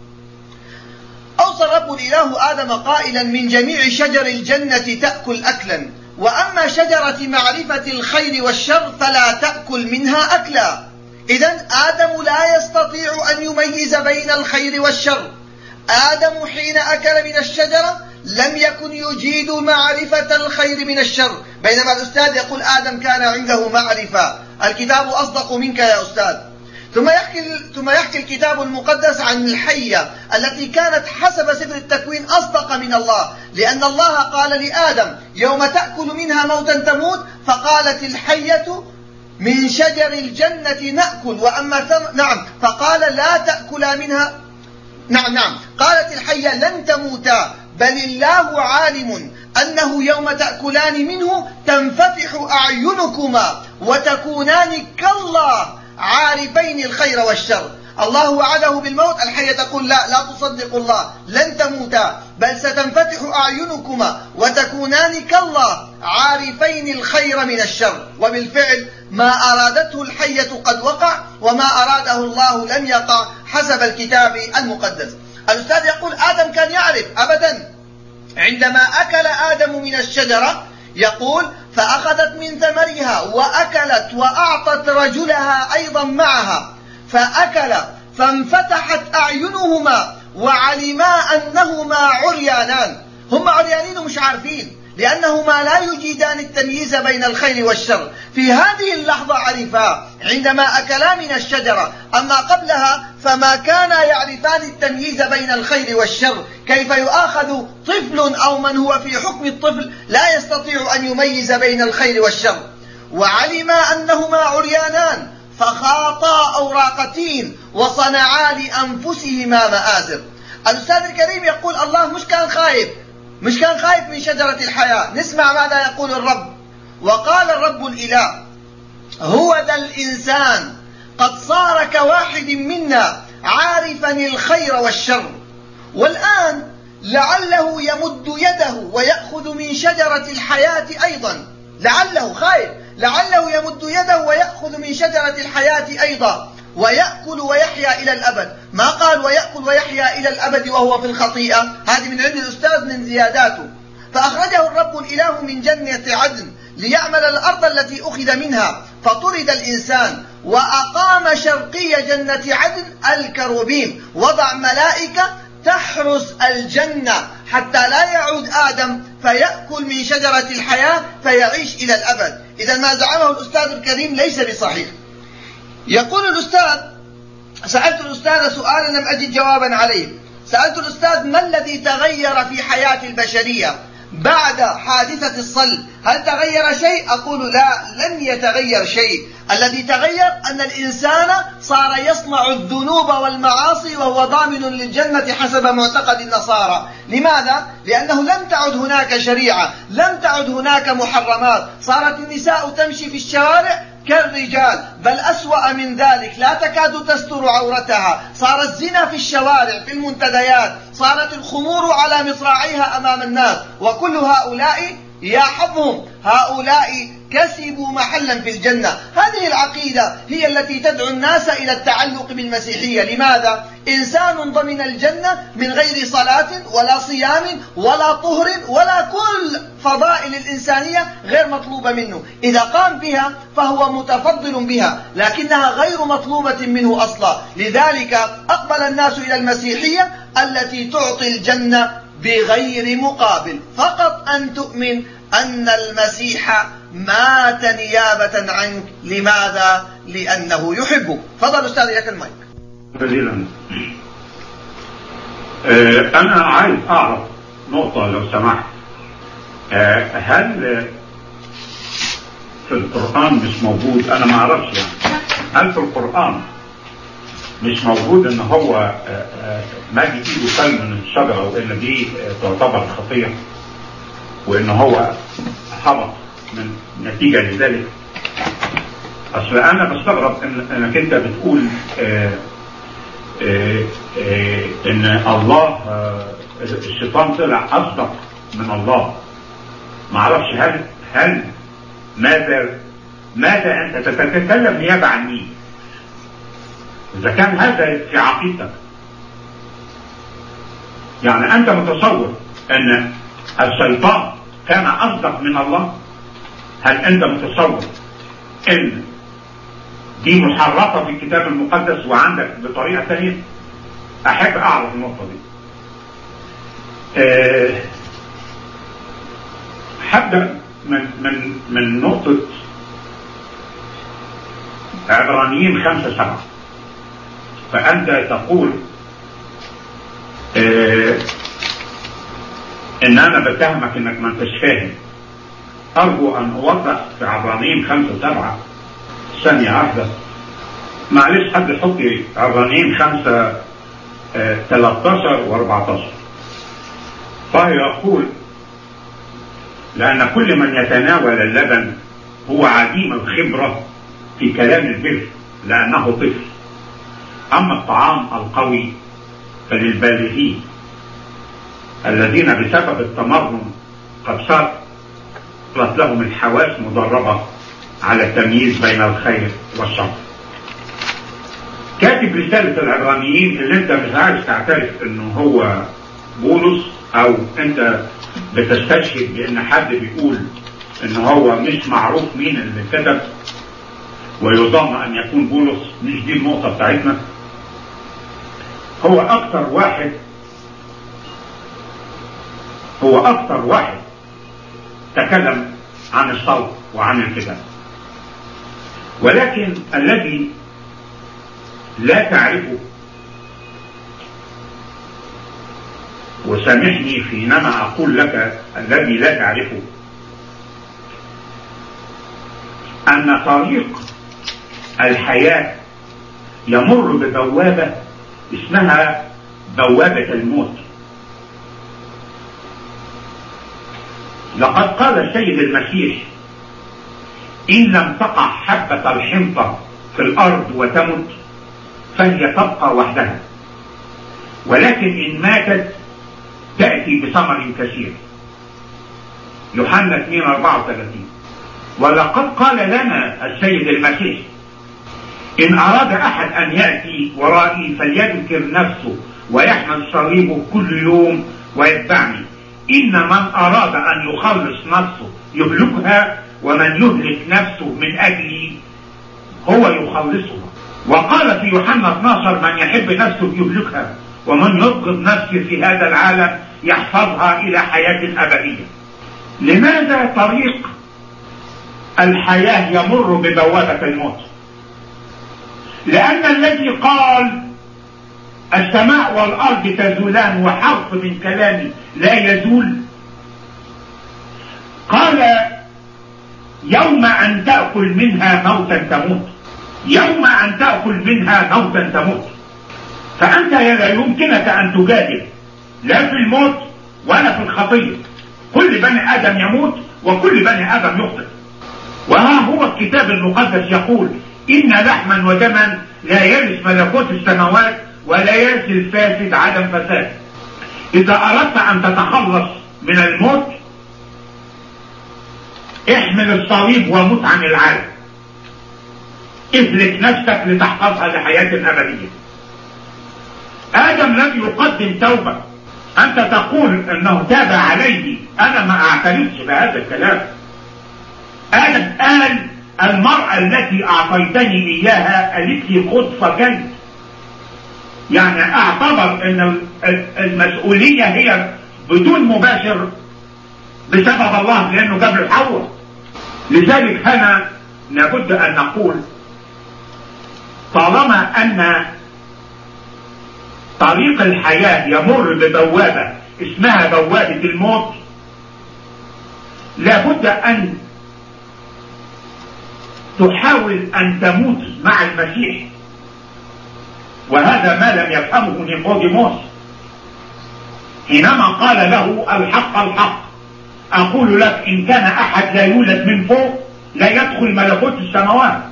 أوصى الرب الإله آدم قائلا: من جميع شجر الجنة تأكل أكلا، وأما شجرة معرفة الخير والشر فلا تأكل منها أكلا. إذن آدم لا يستطيع أن يميز بين الخير والشر. آدم حين أكل من الشجرة لم يكن يجيد معرفة الخير من الشر، بينما الأستاذ يقول آدم كان عنده معرفة. الكتاب أصدق منك يا أستاذ. ثم يحكي الكتاب المقدس عن الحية التي كانت حسب سفر التكوين أصدق من الله، لأن الله قال لآدم: يوم تأكل منها موتا تموت، فقالت الحية: من شجر الجنة نأكل، وأما فقال: لا تأكلا منها. قالت الحية: لن تموتا، بل الله عالم أنه يوم تأكلان منه تنفتح أعينكما وتكونان كالله عارفين الخير والشر. الله وعده بالموت، الحية تقول: لا تصدق الله، لن تموتا، بل ستنفتح أعينكما وتكونان كالله عارفين الخير من الشر. وبالفعل ما أرادته الحية قد وقع، وما أراده الله لم يقع حسب الكتاب المقدس. الأستاذ يقول آدم كان يعرف. أبدا، عندما أكل آدم من الشجرة يقول: فأخذت من ثمرها وأكلت وأعطت رجلها أيضا معها، فأكل فانفتحت أعينهما وعلما أنهما عريانان. هم عريانين ومش عارفين، لأنهما لا يجيدان التمييز بين الخير والشر. في هذه اللحظة عرفا عندما أكلا من الشجرة، أما قبلها فما كانا يعرفان التمييز بين الخير والشر. كيف يؤاخذ طفل أو من هو في حكم الطفل لا يستطيع أن يميز بين الخير والشر؟ وعلما أنهما عريانان فخاطا أوراقتين وصنعا لأنفسهما مآزر. الأستاذ الكريم يقول الله مش كان خايف من شجرة الحياة. نسمع ماذا يقول الرب. وقال الرب الإله هو ذا الإنسان قد صار كواحد منا عارفا الخير والشر، والآن لعله يمد يده ويأخذ من شجرة الحياة أيضا. لعله خايف، لعله يمد يده ويأخذ من شجرة الحياة أيضا ويأكل ويحيا إلى الأبد. ما قال ويأكل ويحيا إلى الأبد وهو في الخطيئة، هذه من عند الأستاذ من زياداته. فأخرجه الرب الإله من جنة عدن ليعمل الأرض التي أخذ منها، فطرد الإنسان وأقام شرقي جنة عدن الكروبيم، وضع ملائكة تحرس الجنة حتى لا يعود آدم فيأكل من شجرة الحياة فيعيش إلى الأبد. إذا ما زعمه الأستاذ الكريم ليس بصحيح. يقول الأستاذ سألت الأستاذ سؤالا لم أجد جوابا عليه. سألت الأستاذ ما الذي تغير في حياة البشرية بعد حادثة الصلب؟ هل تغير شيء؟ أقول لا، لم يتغير شيء. الذي تغير أن الإنسان صار يصنع الذنوب والمعاصي وهو ضامن للجنة حسب معتقد النصارى. لماذا؟ لأنه لم تعد هناك شريعة، لم تعد هناك محرمات. صارت النساء تمشي في الشوارع كالرجال، بل أسوأ من ذلك، لا تكاد تستر عورتها. صار الزنا في الشوارع في المنتديات، صارت الخمور على مصراعيها أمام الناس. وكل هؤلاء يا حظهم، هؤلاء كسبوا محلا في الجنة. هذه العقيدة هي التي تدعو الناس إلى التعلق بالمسيحية. لماذا؟ إنسان ضمن الجنة من غير صلاة ولا صيام ولا طهر ولا كل فضائل الإنسانية غير مطلوبة منه. إذا قام بها فهو متفضل بها، لكنها غير مطلوبة منه أصلا. لذلك أقبل الناس إلى المسيحية التي تعطي الجنة بغير مقابل، فقط أن تؤمن أن المسيح مات نيابة عنك. لماذا؟ لأنه يحبك. فضل أستاذ لك المايك. جزيلا. أنا عايز أعرف نقطة لو سمحت. هل في القرآن مش موجود؟ أنا ما أعرفش يعني. هل في القرآن مش موجود إن هو مد إيده كل من الشجرة وإن دي تعتبر خطية وإن هو حبط من نتيجة لذلك؟ أصل أنا بستغرب إنك أنت بتقول إن الله الشيطان طلع أصدق من الله. ما أعرفش هل ماذا أنت تتكلم نيابة عن مين؟ إذا كان هذا في عقيدتك، يعني أنت متصور أن الشيطان كان أصدق من الله؟ هل أنت متصور أن دي محرفة في الكتاب المقدس وعندك بطريقة ثانية؟ أحب أعرف النقطة دي. حبدأ من نقطة عبرانيين 5:7. فأنت تقول إن أنا بتهمك إنك ما أنتش فاهم. أرجو أن أوضح في عبرانيين 5:7. ثانية واحدة معلش، حد يحط عبرانيين 5:13 و14. فيقول لأن كل من يتناول اللبن هو عديم الخبرة في كلام البر لأنه طفل، أما الطعام القوي فللبالغين الذين بسبب التمرن قد صارت لهم الحواس مدربة على التمييز بين الخير والشر. كاتب رسالة العبرانيين اللي انت مش عايز تعترف انه هو بولس، او انت بتستشهد بان حد بيقول ان هو مش معروف مين اللي كتب ويظن ان يكون بولس. مش دي النقطة بتاعتنا. هو اكتر واحد تكلم عن الصوت وعن الكتاب. ولكن الذي لا تعرفه، وسامحني حينما أقول لك الذي لا تعرفه، أن طريق الحياة يمر ببوابة اسمها بوابة الموت. لقد قال السيد المسيح: إن لم تقع حبة الحنطة في الأرض وتمت فهي تبقى وحدها، ولكن إن ماتت تأتي بثمر كثير. يوحنا 2:34. ولقد قال لنا السيد المسيح: إن أراد أحد أن يأتي ورائي فليذكر نفسه ويحمل صليبه كل يوم ويتبعني. إن من أراد أن يخلص نفسه يهلكها، ومن يهلك نفسه من أجلي هو يخلصها. وقال في يوحنا 12: من يحب نفسه يهلكها، ومن يبغض نفسه في هذا العالم يحفظها إلى حياة أبدية. لماذا طريق الحياة يمر ببوابة الموت؟ لأن الذي قال السماء والأرض تزولان وحرف من كلامي لا يزول، قال: يوم أن تأكل منها موتا تموت. يوم أن تأكل منها موتا تموت. فأنت لا يمكنك أن تجادل لا في الموت ولا في الخطية. كل بني آدم يموت وكل بني آدم يخطئ. وها هو الكتاب المقدس يقول: إن لحما ودما لا يرث ملكوت السماوات ولا يرث الفاسد عدم فساد. إذا أردت أن تتخلص من الموت احمل الصليب ومت عن العالم. اهلك نفسك لتحفظها لحياة أبدية. آدم لم يقدم توبة. أنت تقول أنه تاب عليه، أنا ما أعترفش بهذا الكلام. آدم قال: المرأة التي أعطيتني إياها قالت لي خذ فكلت. يعني أعتبر أن المسؤولية هي بدون مباشر بسبب الله، لأنه جاب له حواء. لذلك هنا لابد أن نقول: طالما أن طريق الحياة يمر ببوابة اسمها بوابة الموت، لابد أن تحاول أن تموت مع المسيح. وهذا ما لم يفهمه نيقوديموس حينما قال له: الحق الحق أقول لك إن كان أحد لا يولد من فوق لا يدخل ملكوت السماوات.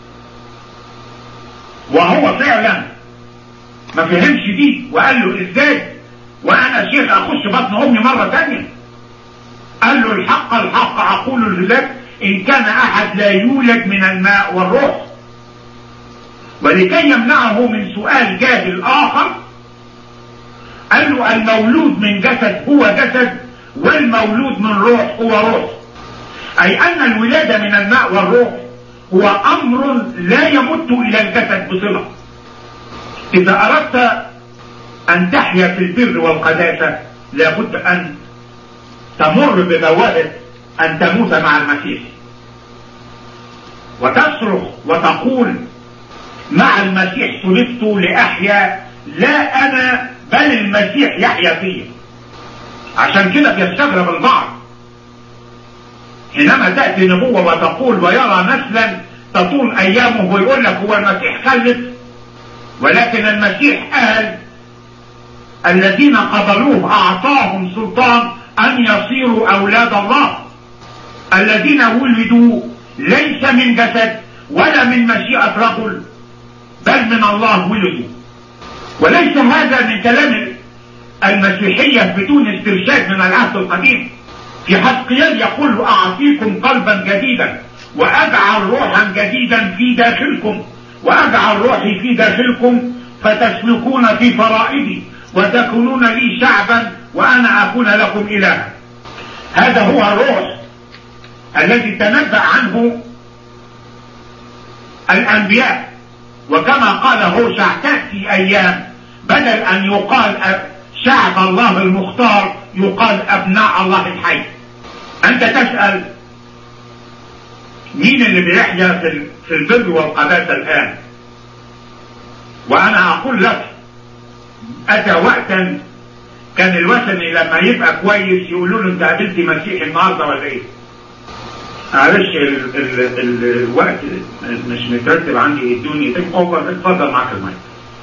وهو فعلا ما فهمش دي، وقال له: ازاي وانا شيخ اخش بطن امي مرة تانية؟ قال له: الحق الحق اقول لك ان كان احد لا يولد من الماء والروح. ولكي يمنعه من سؤال جاهل اخر قال له: المولود من جسد هو جسد، والمولود من روح هو روح. اي ان الولادة من الماء والروح هو امر لا يمت الى الجسد بصلة. إذا أردت أن تحيا في البر والقداسة لابد أن تمر ببوابة أن تموت مع المسيح، وتصرخ وتقول: مع المسيح صلبت لأحيا، لا أنا بل المسيح يحيا فيه. عشان كده بيستغرب البعض حينما تأتي نبوة وتقول: ويرى نسلا تطول أيامه، ويقول لك هو المسيح خلف. ولكن المسيح قال: الذين قبلوه أعطاهم سلطان أن يصيروا أولاد الله. الذين ولدوا ليس من جسد ولا من مشيئة رجل، بل من الله ولدوا. وليس هذا من كلام المسيحية بدون استرشاد من العهد القديم. في حزقيال يقول: أعطيكم قلبا جديدا وأجعل روحا جديدا في داخلكم، وأجعل روحي في داخلكم فتسلكون في فرائضي وتكونون لي شعبا وأنا أكون لكم إلها. هذا هو الروح الذي تنبأ عنه الأنبياء. وكما قال هوشع: تأتي أيام بدل أن يقال شعب الله المختار يقال أبناء الله الحي. أنت تسأل مين اللي بيحيا في البر والقداسة الآن؟ وأنا أقول لك أتى وقتا كان الوثني لما يبقى كويس يقولوا له أنت قابلت مسيح النهارده ولا إيه؟ معلش الوقت مش مترتب عندي، ادوني اتفضل معاك المايك.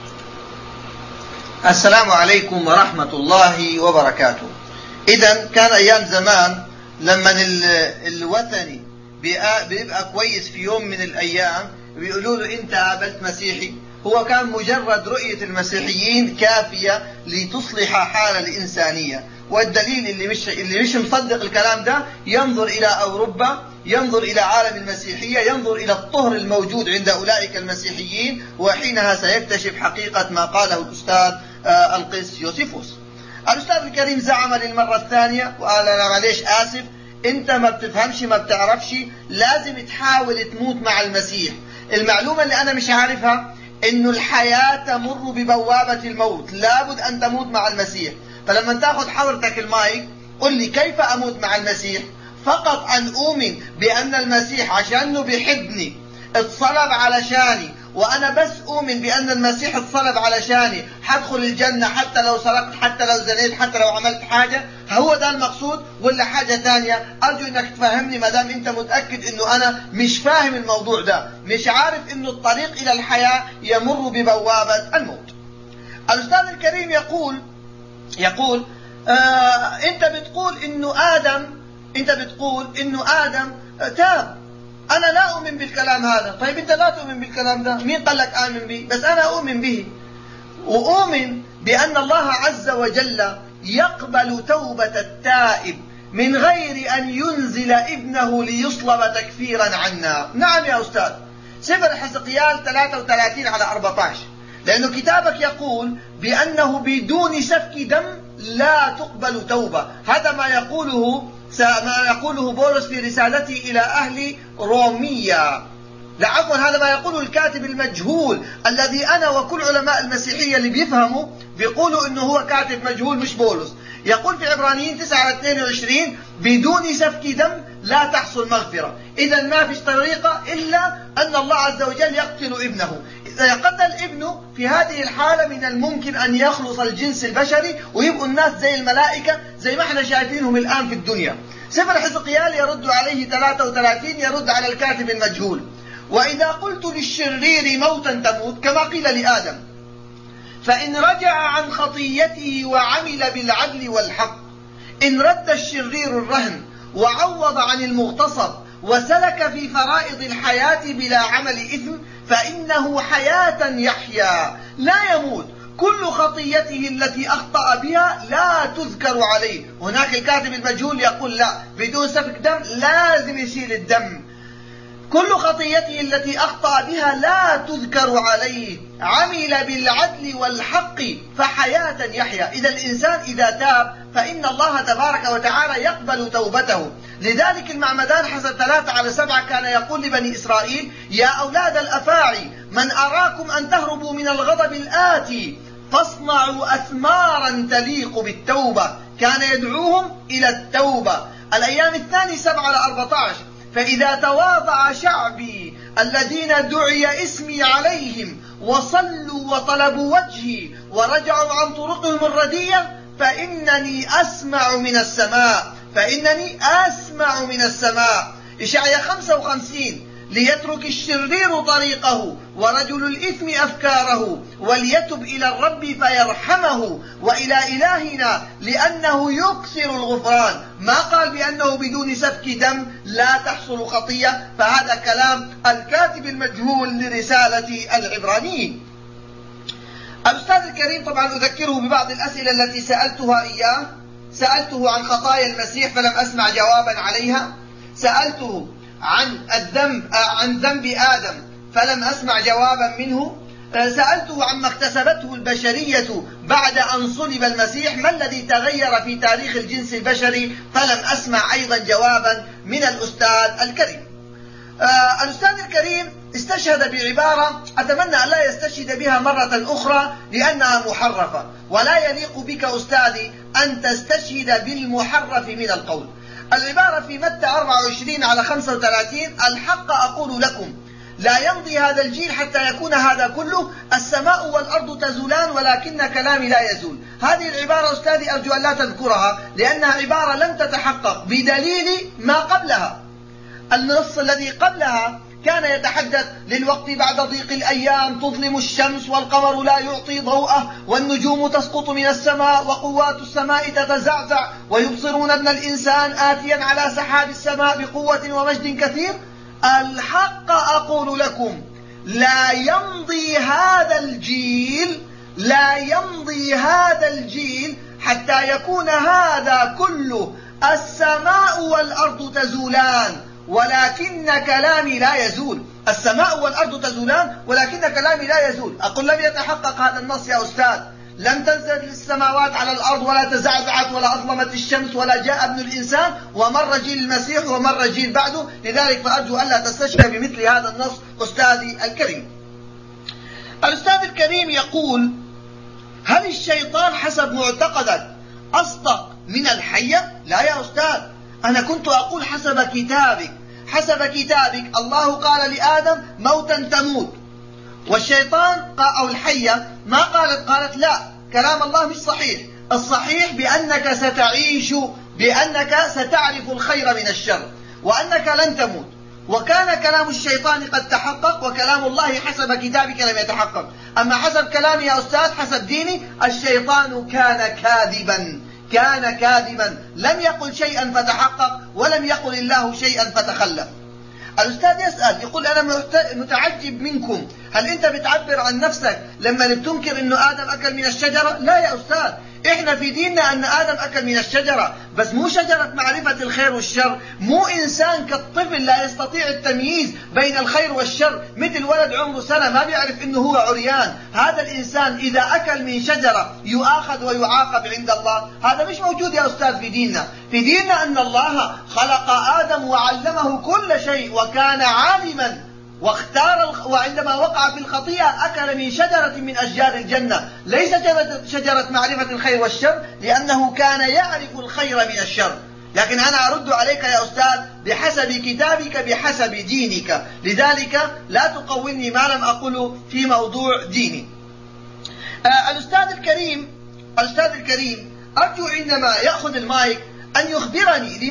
السلام عليكم ورحمة الله وبركاته. إذا كان أيام زمان لما الوثني بيبقى كويس في يوم من الأيام بيقولوا له أنت قابلت مسيحي. هو كان مجرد رؤية المسيحيين كافية لتصلح حال الإنسانية. والدليل اللي مش مصدق الكلام ده ينظر إلى أوروبا، ينظر إلى عالم المسيحية، ينظر إلى الطهر الموجود عند أولئك المسيحيين، وحينها سيكتشف حقيقة ما قاله الأستاذ القس يوسيفوس. الأستاذ الكريم زعم للمرة الثانية وقال أنا معليش آسف، أنت ما بتفهمش ما بتعرفش، لازم تحاول تموت مع المسيح. المعلومة اللي أنا مش عارفها إنه الحياة تمر ببوابة الموت، لابد أن تموت مع المسيح. فلما تاخذ حضرتك المايك قل لي كيف أموت مع المسيح؟ فقط أن أؤمن بأن المسيح عشانه بيحبني اتصلب علشاني، وأنا بس أؤمن بأن المسيح اتصلب علشاني حدخل الجنة حتى لو سرقت، حتى لو زنيت، حتى لو عملت حاجة. هو ده المقصود ولا حاجة تانية؟ أرجو أنك تفهمني ما دام أنت متأكد أنه أنا مش فاهم الموضوع ده، مش عارف أنه الطريق إلى الحياة يمر ببوابة الموت. الأستاذ الكريم يقول أنت بتقول إنه آدم تاب. أنا لا أؤمن بالكلام هذا. طيب أنت لا تؤمن بالكلام ده، مين قال لك آمن به؟ بس أنا أؤمن به، وأؤمن بأن الله عز وجل يقبل توبة التائب من غير أن ينزل ابنه ليصلب تكفيرا عنا. نعم يا أستاذ، سفر حزقيال 33:14، لأنه كتابك يقول بأنه بدون سفك دم لا تقبل توبة. هذا ما يقوله بولس في رسالته إلى أهل رومية. لا عفوا، هذا ما يقوله الكاتب المجهول الذي أنا وكل علماء المسيحية اللي بيفهموا بيقولوا إنه هو كاتب مجهول مش بولس. يقول في عبرانيين 9:22 بدون سفك دم لا تحصل مغفرة. إذا ما فيش طريقة إلا أن الله عز وجل يقتل ابنه. إذا قتل ابنه في هذه الحالة من الممكن أن يخلص الجنس البشري ويبقوا الناس زي الملائكة زي ما احنا شايفينهم الآن في الدنيا. سفر حزقيال يرد عليه 33 يرد على الكاتب المجهول: وإذا قلت للشرير موتا تموت كما قيل لآدم، فإن رجع عن خطيته وعمل بالعدل والحق، إن رد الشرير الرهن وعوض عن المغتصب وسلك في فرائض الحياة بلا عمل إثم، فإنه حياة يحيا لا يموت، كل خطيته التي أخطأ بها لا تذكر عليه. هناك الكاتب المجهول يقول لا، بدون سفك دم لازم يشيل الدم. كل خطيته التي أخطأ بها لا تذكر عليه، عمل بالعدل والحق فحياة يحيا. إذا الإنسان إذا تاب فإن الله تبارك وتعالى يقبل توبته. لذلك المعمدان حسب 3/7 كان يقول لبني إسرائيل: يا أولاد الأفاعي من أراكم أن تهربوا من الغضب الآتي فاصنعوا أثمارا تليق بالتوبة. كان يدعوهم إلى التوبة. الأيام الثاني 7/14: فإذا تواضع شعبي الذين دعي اسمي عليهم وصلوا وطلبوا وجهي ورجعوا عن طرقهم الردية فإنني أسمع من السماء. إشعياء 55: ليترك الشرير طريقه ورجل الإثم أفكاره وليتب إلى الرب فيرحمه وإلى إلهنا لأنه يكثر الغفران. ما قال بأنه بدون سفك دم لا تحصل خطية. فهذا كلام الكاتب المجهول لرسالة العبرانيين. الأستاذ الكريم طبعا أذكره ببعض الأسئلة التي سألتها إياه. سألته عن خطايا المسيح فلم أسمع جوابا عليها. سألته عن ذنب آدم فلم أسمع جوابا منه. سألته عما اكتسبته البشرية بعد أن صلب المسيح، ما الذي تغير في تاريخ الجنس البشري، فلم أسمع أيضا جوابا من الأستاذ الكريم. الأستاذ الكريم استشهد بعبارة أتمنى أن لا يستشهد بها مرة أخرى لأنها محرفة، ولا يليق بك أستاذي أن تستشهد بالمحرف من القول. العبارة في متى 24:35: الحق أقول لكم لا يمضي هذا الجيل حتى يكون هذا كله، السماء والأرض تزولان ولكن كلامي لا يزول. هذه العبارة أستاذي أرجو أن لا تذكرها، لأنها عبارة لم تتحقق بدليل ما قبلها. النص الذي قبلها كان يتحدث: للوقت بعد ضيق الأيام تظلم الشمس والقمر لا يعطي ضوءه والنجوم تسقط من السماء وقوات السماء تتزعزع ويبصرون ابن الإنسان آتيا على سحاب السماء بقوة ومجد كثير. الحق أقول لكم لا يمضي هذا الجيل حتى يكون هذا كله السماء والأرض تزولان ولكن كلامي لا يزول. السماء والأرض تزولان ولكن كلامي لا يزول. أقول لم يتحقق هذا النص يا أستاذ. لم تنزل السماوات على الأرض ولا تزعزعت ولا أظلمت الشمس ولا جاء ابن الإنسان ومر جيل المسيح ومر جيل بعده. لذلك فأرجو ألا تستشهد بمثل هذا النص أستاذي الكريم. الأستاذ الكريم يقول: هل الشيطان حسب معتقدك أصدق من الحية؟ لا يا أستاذ، أنا كنت أقول حسب كتابك الله قال لآدم موتا تموت، والشيطان أو الحية ما قالت لا، كلام الله مش صحيح. الصحيح بأنك ستعيش، بأنك ستعرف الخير من الشر، وأنك لن تموت. وكان كلام الشيطان قد تحقق وكلام الله حسب كتابك لم يتحقق. أما حسب كلامي يا أستاذ، حسب ديني، الشيطان كان كاذبا، لم يقل شيئا فتحقق ولم يقل الله شيئا فتخلف. الأستاذ يسأل يقول: أنا متعجب منكم، هل أنت بتعبر عن نفسك لما بتنكر أنه آدم أكل من الشجرة؟ لا يا أستاذ، إحنا في ديننا أن آدم أكل من الشجرة، بس مو شجرة معرفة الخير والشر. مو إنسان كالطفل لا يستطيع التمييز بين الخير والشر، مثل ولد عمره سنة ما بيعرف أنه هو عريان. هذا الإنسان إذا أكل من شجرة يؤاخذ ويعاقب عند الله. هذا مش موجود يا أستاذ في ديننا. في ديننا أن الله خلق آدم وعلمه كل شيء وكان عالما وعندما وقع في الخطيئة أكل من شجرة من أشجار الجنة، ليس شجرة معرفة الخير والشر، لأنه كان يعرف الخير من الشر. لكن أنا أرد عليك يا أستاذ بحسب كتابك بحسب دينك، لذلك لا تقولني ما لم أقله في موضوع ديني. الأستاذ الكريم أرجو عندما يأخذ المايك أن يخبرني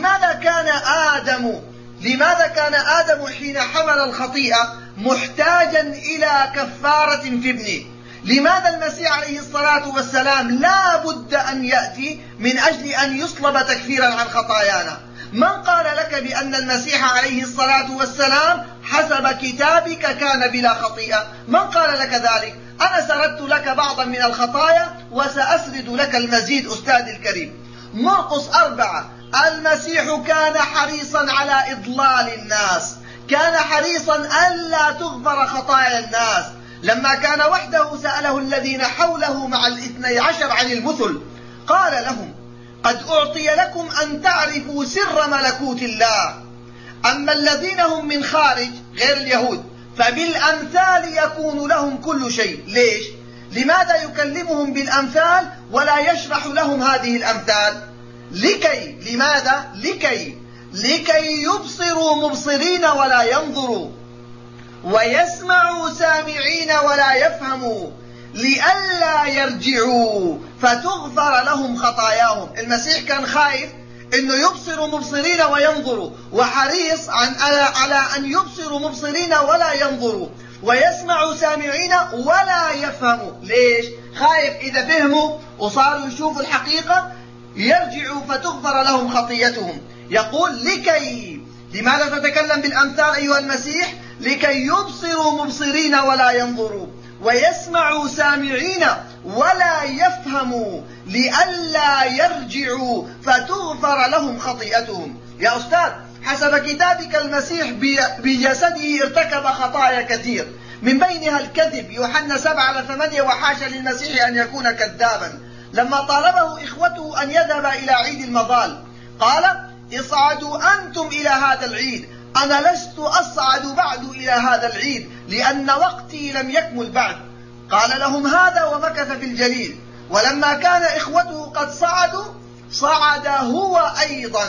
لماذا كان آدم حين حمل الخطيئة محتاجا إلى كفارة في ابنه؟ لماذا المسيح عليه الصلاة والسلام لا بد أن يأتي من أجل أن يصلب تكفيرا عن خطايانا؟ من قال لك بأن المسيح عليه الصلاة والسلام حسب كتابك كان بلا خطيئة؟ من قال لك ذلك؟ أنا سردت لك بعضا من الخطايا وسأسرد لك المزيد أستاذ الكريم. مرقس 4: المسيح كان حريصا على إضلال الناس، كان حريصا ألا تغفر خطايا الناس. لما كان وحده سأله الذين حوله مع 12 عن المثل، قال لهم: قد أعطي لكم أن تعرفوا سر ملكوت الله، أما الذين هم من خارج غير اليهود فبالأمثال يكون لهم كل شيء. ليش؟ لماذا يكلمهم بالأمثال ولا يشرح لهم هذه الأمثال؟ لماذا؟ لكي يبصروا مبصرين ولا ينظروا، ويسمعوا سامعين ولا يفهموا، لئلا يرجعوا فتغفر لهم خطاياهم. المسيح كان خايف انه يبصروا مبصرين وينظروا، وحريص على ان يبصروا مبصرين ولا ينظروا، ويسمعوا سامعين ولا يفهموا. ليش؟ خايف اذا فهموا وصاروا يشوفوا الحقيقة يرجعوا فتغفر لهم خطيتهم. يقول لماذا تتكلم بالأمثال أيها المسيح؟ لكي يبصروا مبصرين ولا ينظروا، ويسمعوا سامعين ولا يفهموا، لئلا يرجعوا فتغفر لهم خطيئتهم. يا أستاذ، حسب كتابك المسيح بجسده ارتكب خطايا كثير، من بينها الكذب. يوحنا 7:8: وحاشا للمسيح أن يكون كذابا. لما طالبه إخوته أن يذهب إلى عيد المظال قال: اصعدوا أنتم إلى هذا العيد، أنا لست أصعد بعد إلى هذا العيد لأن وقتي لم يكمل بعد. قال لهم هذا ومكث في الجليل. ولما كان إخوته قد صعدوا صعد هو أيضا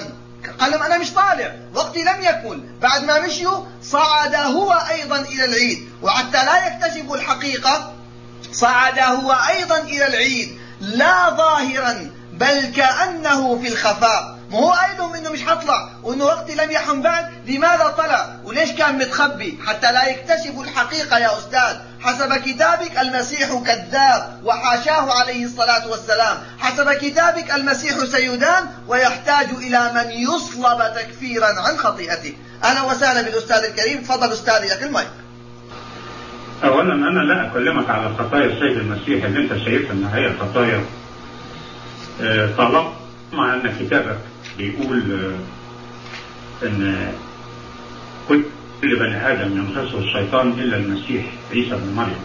قال لهم أنا مش طالع، وقتي لم يكن. بعد ما مشيوا صعد هو أيضا إلى العيد، وحتى لا يكتشفوا الحقيقة صعد هو أيضا إلى العيد لا ظاهرا بل كأنه في الخفاء. ما هو أيضا إنه مش هطلع وإنه وقتي لم يحن بعد، لماذا طلع وليش كان متخبي؟ حتى لا يكتشفوا الحقيقة يا أستاذ. حسب كتابك المسيح كذاب وحاشاه عليه الصلاة والسلام، حسب كتابك المسيح سيدان ويحتاج إلى من يصلب تكفيرا عن خطيئته. أهلا وسهلا بالأستاذ الكريم، تفضل أستاذي لك المايك. أولا أنا لا أكلمك على خطايا السيد المسيح اللي أنت شايفها إن هي خطايا، طالما أن كتابك بيقول إن كل بني آدم ينخسه الشيطان إلا المسيح عيسى بن مريم،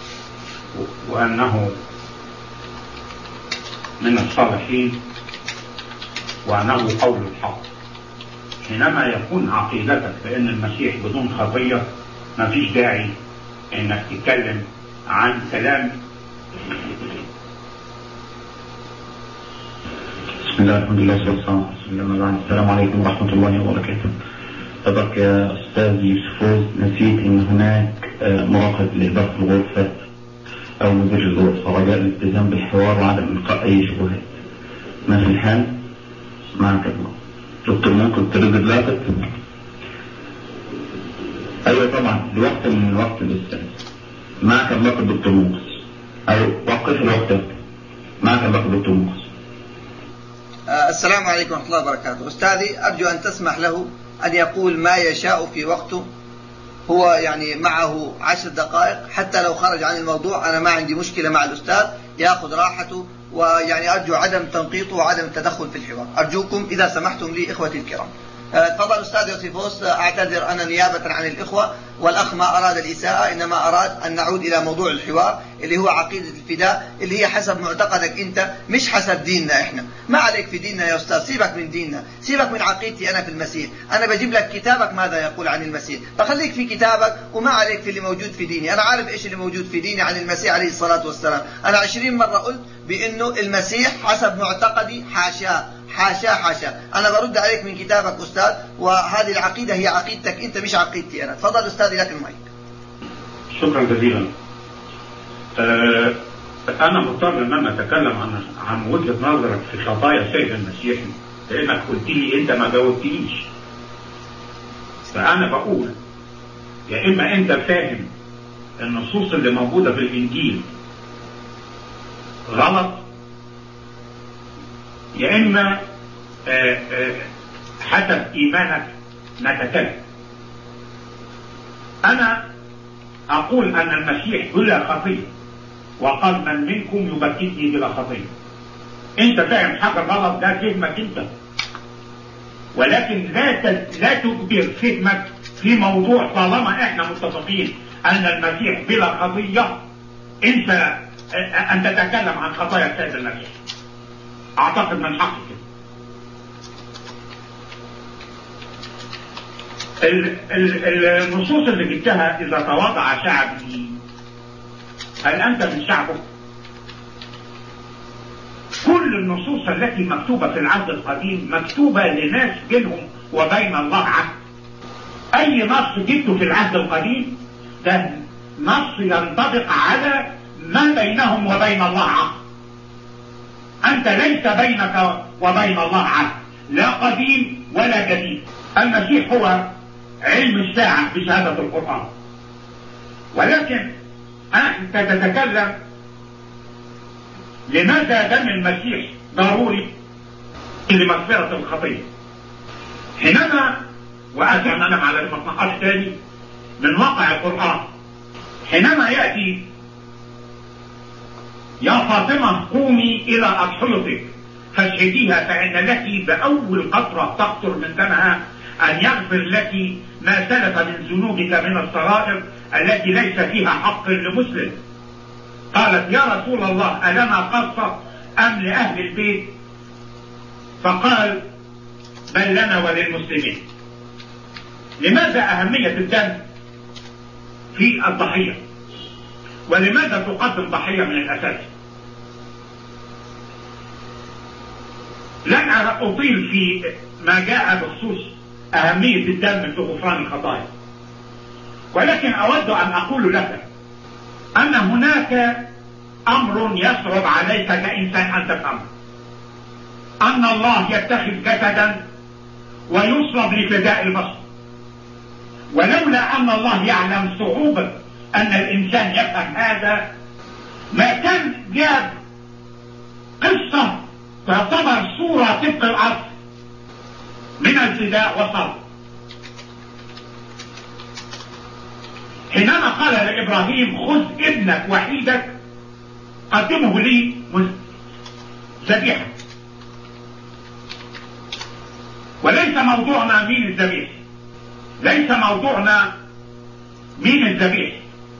وأنه من الصالحين وأنه قول الحق. حينما يكون عقيدتك بأن المسيح بدون خطية ما فيش داعي إنك تتكلم عن كلام. بسم الله الحمد لله والصلاة والسلام. السلام عليكم ورحمة الله وبركاته. حضرتك يا أستاذ يوسفوز نسيت إن هناك مراقب لإدارة الغرفة أو مدير الغرفة، رجاء الالتزام بالحوار وعدم إلقاء أي شبهات. ما في الحال معك الله. دكتور ممكن ترد دلوقتي؟ أيوة طبعا، لوقت من الوقت الأستاذ. معك الله الدكتور موسى، أو وقف الوقت. معك الله الدكتور موسى. السلام عليكم ورحمة الله وبركاته. أستاذي أرجو أن تسمح له أن يقول ما يشاء في وقته، هو يعني معه 10 دقائق، حتى لو خرج عن الموضوع أنا ما عندي مشكلة مع الأستاذ، يأخذ راحته، ويعني أرجو عدم تنقيطه وعدم التدخل في الحوار. أرجوكم إذا سمحتم لي إخوتي الكرام. تفضل أستاذ يوسفوس. أعتذر أنا نيابة عن الإخوة، والأخ ما أراد الإساءة، إنما أراد أن نعود إلى موضوع الحوار اللي هو عقيدة الفداء، اللي هي حسب معتقدك أنت مش حسب ديننا إحنا. ما عليك في ديننا يا أستاذ، سيبك من ديننا، سيبك من عقيدتي أنا في المسيح. أنا بجيب لك كتابك ماذا يقول عن المسيح، فخليك في كتابك وما عليك في اللي موجود في ديني. أنا عارف إيش اللي موجود في ديني عن المسيح عليه الصلاة والسلام. أنا 20 مرة قلت بأنه المسيح حسب معتقدي حاشاه حاشا حاشا. أنا برد عليك من كتابك أستاذ، وهذه العقيدة هي عقيدتك أنت مش عقيدتي أنا. تفضل أستاذي لك المايك. شكرا جزيلا. أنا مضطر أن أنا أتكلم عن وجهة نظرك في خطايا سيد المسيح، لأنك قلت لي أنت ما جاوبتنيش. فأنا بقول يا إما أنت فاهم النصوص اللي موجودة في الإنجيل غلط، يا إما حسب إيمانك نتكلم. أنا أقول أن المسيح بلا خطية، وقال من منكم يبكتني بلا خطية. أنت فاهم حاجة غلط، ده فهمك أنت، ولكن لا تجبر فهمك في موضوع طالما إحنا متفقين أن المسيح بلا خطية أنت أن تتكلم عن خطايا السيد المسيح. أعتقد من حقك كده. النصوص اللي جبتها إذا تواضع شعبي، هل أنت من شعبه؟ كل النصوص التي مكتوبة في العهد القديم مكتوبة لناس بينهم وبين الله عهد. أي نص جبته في العهد القديم ده نص ينطبق على ما بينهم وبين الله عهد. أنت ليس بينك وبين الله عهد، لا قديم ولا جديد. المسيح هو علم الساعة بشهادة القرآن، ولكن أنت تتكلم لماذا دم المسيح ضروري لمغفرة الخطية. حينما وأسف أن أنا على المصنعات تاني من واقع القرآن، حينما يأتي يا فاطمة قومي إلى أضحيتك فاشهديها فإن لك بأول قطرة تقطر من دمها أن يغفر لك ما سلف من ذنوبك من الصغائر التي ليس فيها حق لمسلم. قالت يا رسول الله ألنا قصة أم لأهل البيت؟ فقال بل لنا وللمسلمين. لماذا أهمية الدم في الضحية؟ ولماذا تقدم ضحية من الأساس؟ لن أطيل في ما جاء بخصوص أهمية الدم في غفران الخطايا، ولكن أود أن أقول لك أن هناك أمر يصعب عليك كإنسان أن تفهمه، أن الله يتخذ جسدا ويصلب لفداء البشر. ولولا أن الله يعلم صعوبة أن الإنسان يفهم هذا ما كان جاب قصة تعتبر صورة طبق الأصل من الفداء والصلب. حينما قال لإبراهيم خذ ابنك وحيدك قدمه لي ذبيحة، وليس موضوعنا مين الذبيح، ليس موضوعنا مين الذبيح،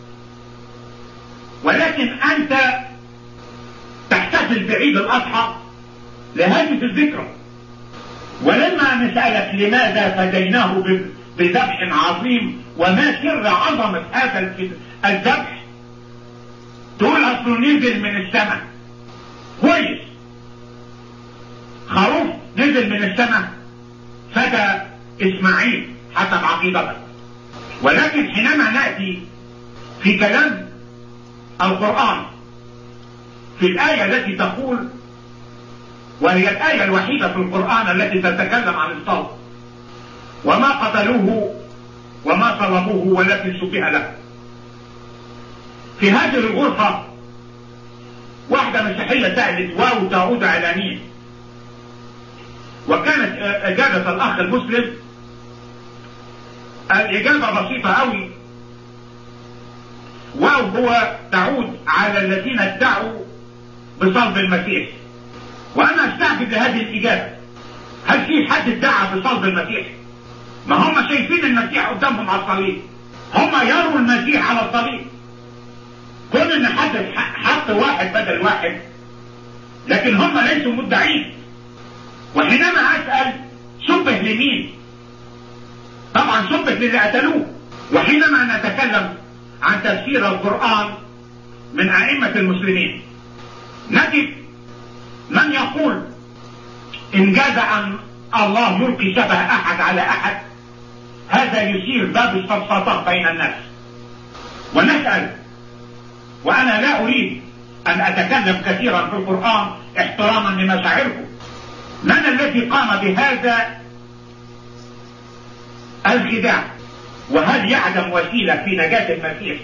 ولكن أنت تحتفل بعيد الأضحى لهذه الذكرى. ولما نسألك لماذا فديناه بذبح عظيم وما سر عظمة هذا الذبح، تقول أصله نزل من السماء. كويس، خروف نزل من السماء فدى إسماعيل حسب عقيدتك. ولكن حينما نأتي في كلام القرآن في الآية التي تقول، وهي الآية الوحيدة في القرآن التي تتكلم عن الصلب، وما قتلوه وما صلبوه ولكن شبه له. في هذه الغرفة واحدة مسيحية سألت واو تعود على مين، وكانت إجابة الأخ المسلم الإجابة بسيطة أوي، واو هو تعود على الذين ادعوا بصلب المسيح. وأنا أستعجب لهذه الإجابة، هل في حد ادعى بصلب المسيح؟ ما هم شايفين المسيح قدامهم على الصليب، هم يروا المسيح على الصليب، كون ان حط واحد بدل واحد، لكن هم ليسوا مدعين. وحينما أسأل شبه لمين؟ طبعا شبه للي قتلوه. وحينما نتكلم عن تفسير القرآن من أئمة المسلمين نجد من يقول إن جاز أن الله يلقي شبه أحد على أحد، هذا يثير باب السفسطة بين الناس. ونسأل، وأنا لا أريد أن أتكلم كثيرا في القرآن احتراما لمشاعركم، من الذي قام بهذا الخداع؟ وهل يعلم وسيلة في نجاة المسيح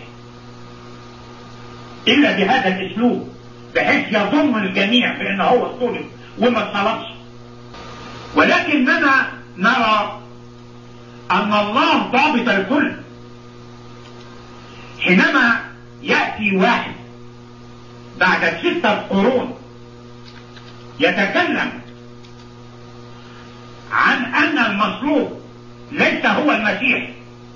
إلا بهذا الأسلوب بحيث يضم الجميع بأنه هو الصلب وما اتصلبش؟ ولكننا نرى أن الله ضابط الكل. حينما يأتي واحد بعد 6 قرون يتكلم عن أن المصلوب ليس هو المسيح،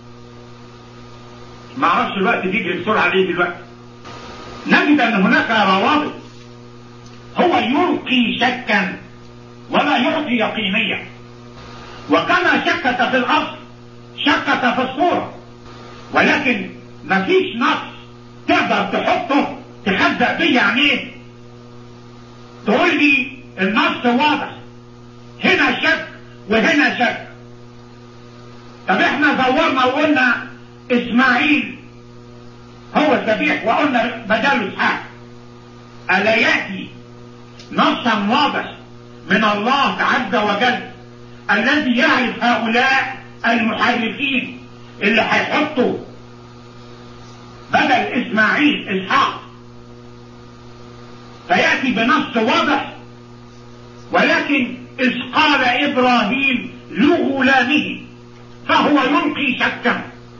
ما اعرفش الوقت بيجري بسرعة عليه دلوقتي، نجد أن هناك روابط. هو يلقي شكا ولا يعطي يقينيا، وكما شكت في الأصل شكت في الصورة، ولكن مفيش نص تقدر تحطه تخزق بيه عينيه تقول لي النص واضح، هنا شك وهنا شك. طب احنا دورنا وقلنا اسماعيل هو الذبيح وقلنا بداله اسحاق، ألا يأتي نصا واضح من الله عز وجل الذي يعرف هؤلاء المحرفين اللي هيحطوا بدل اسماعيل اسحاق، فيأتي بنص واضح؟ ولكن إذ قال إبراهيم لغلامه فهو يلقي شكا.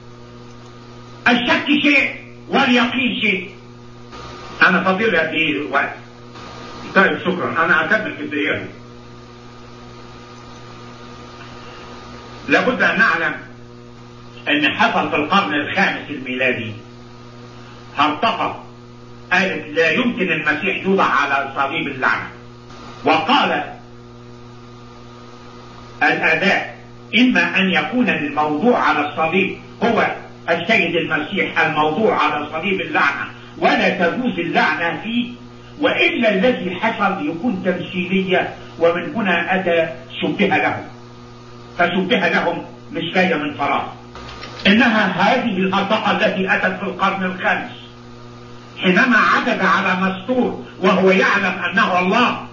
الشك شيء واليقين شيء. أنا فاضل هذه وقت. طيب شكرا، أنا أكمل في الدقيقة دي. لابد أن نعلم أن حصل في القرن الخامس الميلادي هرطقة قالت لا يمكن المسيح يوضع على صليب اللعنة، وقال الآباء إما أن يكون الموضوع على الصليب هو السيد المسيح الموضوع على صليب اللعنة ولا تجوز اللعنة فيه، وإلا الذي حصل يكون تمثيلية، ومن هنا أتى شبه لهم. فشبه لهم مش جاية من فراغ، إنها هذه الهرطقة التي أتت في القرن الخامس حينما عدد على مسطور وهو يعلم أنه الله.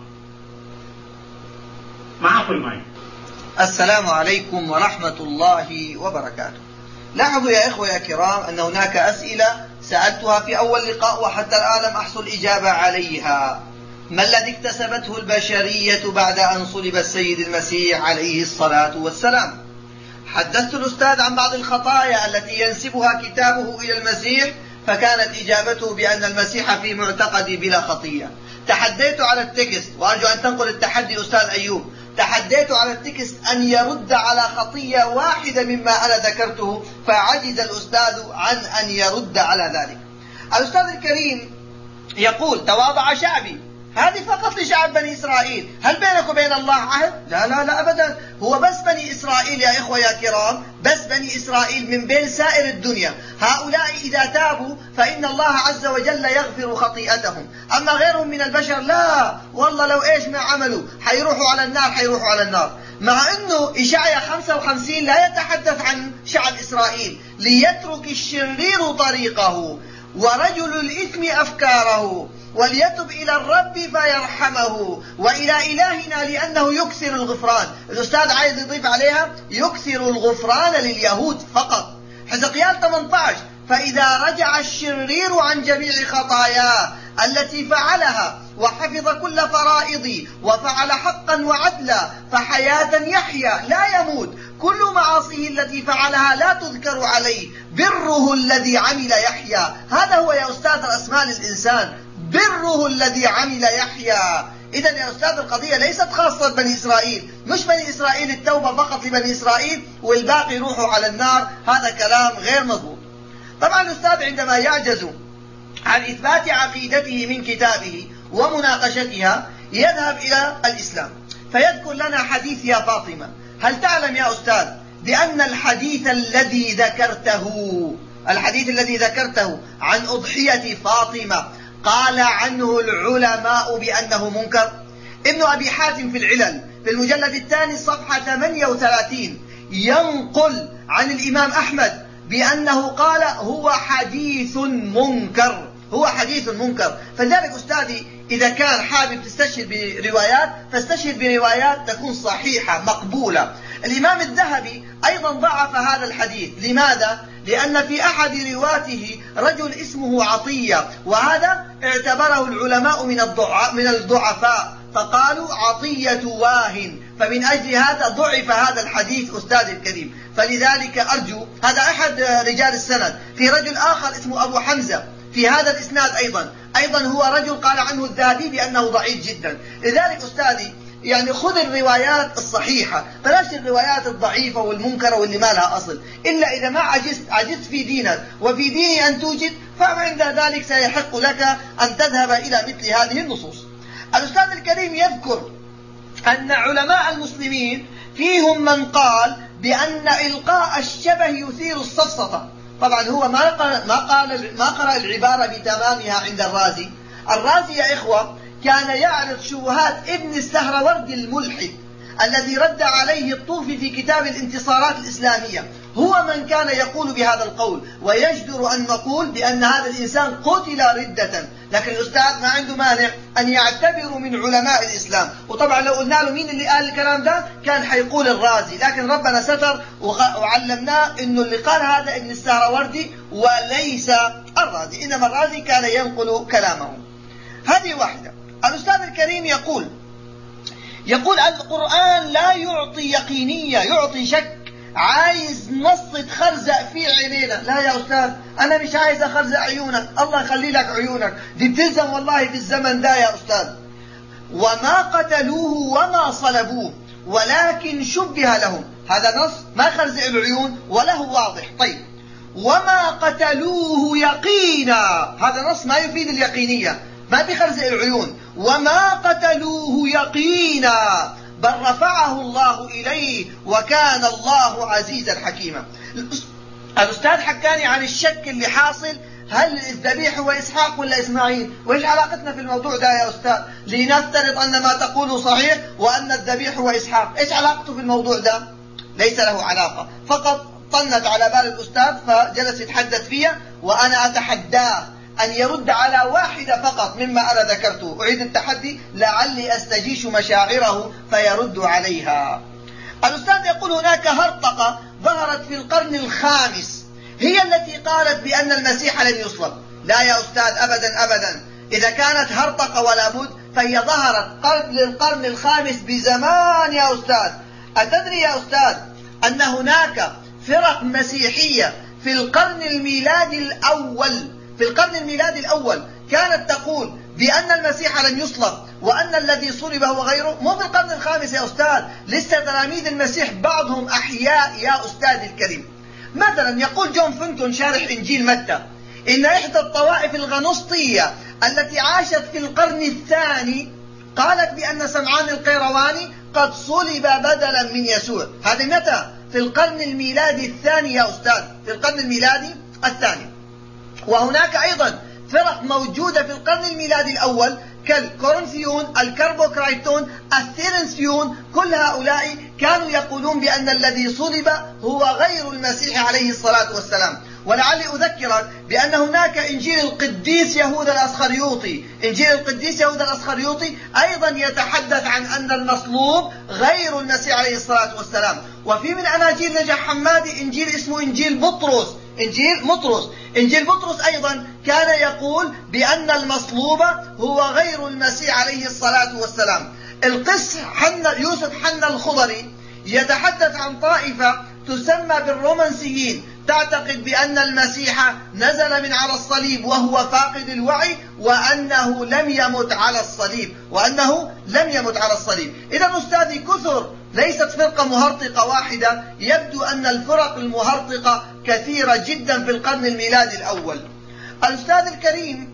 معكم الماء. السلام عليكم ورحمة الله وبركاته. لاحظوا يا إخوة يا كرام أن هناك أسئلة سألتها في أول لقاء وحتى الآن لم أحصل إجابة عليها. ما الذي اكتسبته البشرية بعد أن صلب السيد المسيح عليه الصلاة والسلام؟ حدثت الأستاذ عن بعض الخطايا التي ينسبها كتابه إلى المسيح، فكانت إجابته بأن المسيح في معتقدي بلا خطية. تحديت على التكست، وأرجو أن تنقل التحدي أستاذ أيوب، تحديت على التكست أن يرد على خطية واحدة مما أنا ذكرته، فعجز الأستاذ عن أن يرد على ذلك. الأستاذ الكريم يقول: تواضع شعبي. هذه فقط لشعب بني إسرائيل. هل بينك وبين الله عهد؟ لا لا لا أبدا. هو بس بني إسرائيل يا إخوة يا كرام، بس بني إسرائيل من بين سائر الدنيا. هؤلاء إذا تابوا فإن الله عز وجل يغفر خطيئتهم، أما غيرهم من البشر لا، والله لو إيش ما عملوا حيروحوا على النار، حيروحوا على النار. مع أنه إشعياء 55 لا يتحدث عن شعب إسرائيل: ليترك الشرير طريقه ورجل الإثم أفكاره وليتب إلى الرب فيرحمه وإلى إلهنا لأنه يكثر الغفران. الأستاذ عايز يضيف عليها: يكثر الغفران لليهود فقط. حزقيال 18: فإذا رجع الشرير عن جميع خطاياه التي فعلها وحفظ كل فرائضي وفعل حقا وعدلا فحياة يحيا لا يموت، كل معاصيه التي فعلها لا تذكر عليه، بره الذي عمل يحيا. هذا هو يا أستاذ رأسمال الإنسان، بره الذي عمل يحيا. إذا يا أستاذ القضية ليست خاصة بني إسرائيل، مش بني إسرائيل التوبة فقط لبني إسرائيل والباقي يروحوا على النار. هذا كلام غير مضبوط. طبعا الأستاذ عندما يعجز عن إثبات عقيدته من كتابه ومناقشتها يذهب إلى الإسلام، فيذكر لنا حديث يا فاطمة. هل تعلم يا أستاذ بأن الحديث الذي ذكرته عن أضحية فاطمة قال عنه العلماء بأنه منكر؟ ابن أبي حاتم في العلل في المجلد الثاني صفحة 38 ينقل عن الإمام أحمد بأنه قال: هو حديث منكر، هو حديث منكر. فلذلك أستاذي إذا كان حابب تستشهد بروايات فاستشهد بروايات تكون صحيحة مقبولة. الإمام الذهبي أيضا ضعف هذا الحديث. لماذا؟ لأن في أحد رواته رجل اسمه عطية، وهذا اعتبره العلماء من الضعفاء، فقالوا عطية واهن، فمن أجل هذا ضعف هذا الحديث أستاذ الكريم. فلذلك أرجو، هذا أحد رجال السند. في رجل آخر اسمه أبو حمزة في هذا الإسناد أيضا هو رجل قال عنه الذهبي بأنه ضعيف جدا. لذلك أستاذي يعني خذ الروايات الصحيحة، بلاش الروايات الضعيفة والمنكرة واللي ما لها أصل. إلا إذا ما عجزت في دينك وفي ديني أن توجد، فعند ذلك سيحق لك أن تذهب إلى مثل هذه النصوص. الأستاذ الكريم يذكر أن علماء المسلمين فيهم من قال بأن إلقاء الشبه يثير السفسطة. طبعا هو ما قرأ العبارة بتمامها عند الرازي. الرازي يا إخوة كان يعرض شبهات ابن السهروردي الملحد الذي رد عليه الطوفي في كتاب الانتصارات الإسلامية. هو من كان يقول بهذا القول، ويجدر أن نقول بأن هذا الإنسان قتل ردة. لكن الأستاذ ما عنده مانع أن يعتبر من علماء الإسلام. وطبعا لو قلنا له مين اللي قال الكلام ده كان حيقول الرازي، لكن ربنا ستر وعلمناه أنه اللي قال هذا ابن السهروردي وليس الرازي، إنما الرازي كان ينقل كلامه. هذه واحدة. الأستاذ الكريم يقول القرآن لا يعطي يقينية، يعطي شك. عايز نص تخرزق في عينينا. لا يا أستاذ، أنا مش عايز أخرزق عيونك، الله يخلي لك عيونك، دي بتلزم والله في الزمن ده يا أستاذ. وما قتلوه وما صلبوه ولكن شبه لهم. هذا نص ما يخرزق العيون وله واضح. طيب، وما قتلوه يقينا، هذا نص ما يفيد اليقينية، ما بيخرزق العيون. وما قتلوه يقينا بل رفعه الله إليه وكان الله عزيزا حكيما. الأستاذ حكاني عن الشك اللي حاصل هل الذبيح هو إسحاق ولا إسماعيل؟ وإيش علاقتنا في الموضوع ده يا أستاذ؟ لنفترض أن ما تقوله صحيح وأن الذبيح هو إسحاق، إيش علاقته في الموضوع ده؟ ليس له علاقة، فقط طنت على بال الأستاذ فجلس يتحدث فيها، وأنا أتحداه أن يرد على واحدة فقط مما أنا ذكرته. أعيد التحدي لعلي أستجيش مشاعره فيرد عليها. الأستاذ يقول هناك هرطقة ظهرت في القرن الخامس هي التي قالت بأن المسيح لن يصلب. لا يا أستاذ، أبدا أبدا. إذا كانت هرطقة ولا بد فهي ظهرت قبل القرن الخامس بزمان يا أستاذ. أتدري يا أستاذ أن هناك فرق مسيحية في القرن الميلادي الأول كانت تقول بأن المسيح لن يصلب وأن الذي صلب هو غيره؟ مو في القرن الخامس يا أستاذ، لسه تلاميذ المسيح بعضهم أحياء يا أستاذ الكريم. مثلا يقول جون فنتون شارح إنجيل متى إن إحدى الطوائف الغنوصية التي عاشت في القرن الثاني قالت بأن سمعان القيرواني قد صلب بدلا من يسوع. هذا متى؟ في القرن الميلادي الثاني يا أستاذ، في القرن الميلادي الثاني. وهناك أيضا فرق موجودة في القرن الميلادي الأول كالكورنثيون، الكربوكرايتون، الثيرنسيون، كل هؤلاء كانوا يقولون بأن الذي صلب هو غير المسيح عليه الصلاة والسلام. ولعلي أذكرك بأن هناك إنجيل القديس يهوذا الأسخريوطي، إنجيل القديس يهوذا الأسخريوطي أيضا يتحدث عن أن المصلوب غير المسيح عليه الصلاة والسلام. وفي من أناجيل نجح حمادي إنجيل اسمه إنجيل بطرس، إنجيل بطرس أيضا كان يقول بأن المصلوب هو غير المسيح عليه الصلاة والسلام. القس يوسف حنا الخضري يتحدث عن طائفة تسمى بالرومانسيين تعتقد بأن المسيح نزل من على الصليب وهو فاقد الوعي وأنه لم يمت على الصليب. إذا أستاذي كثر، ليست فرقة مهرطقة واحدة، يبدو أن الفرق المهرطقة كثيرة جدا في القرن الميلادي الأول. الأستاذ الكريم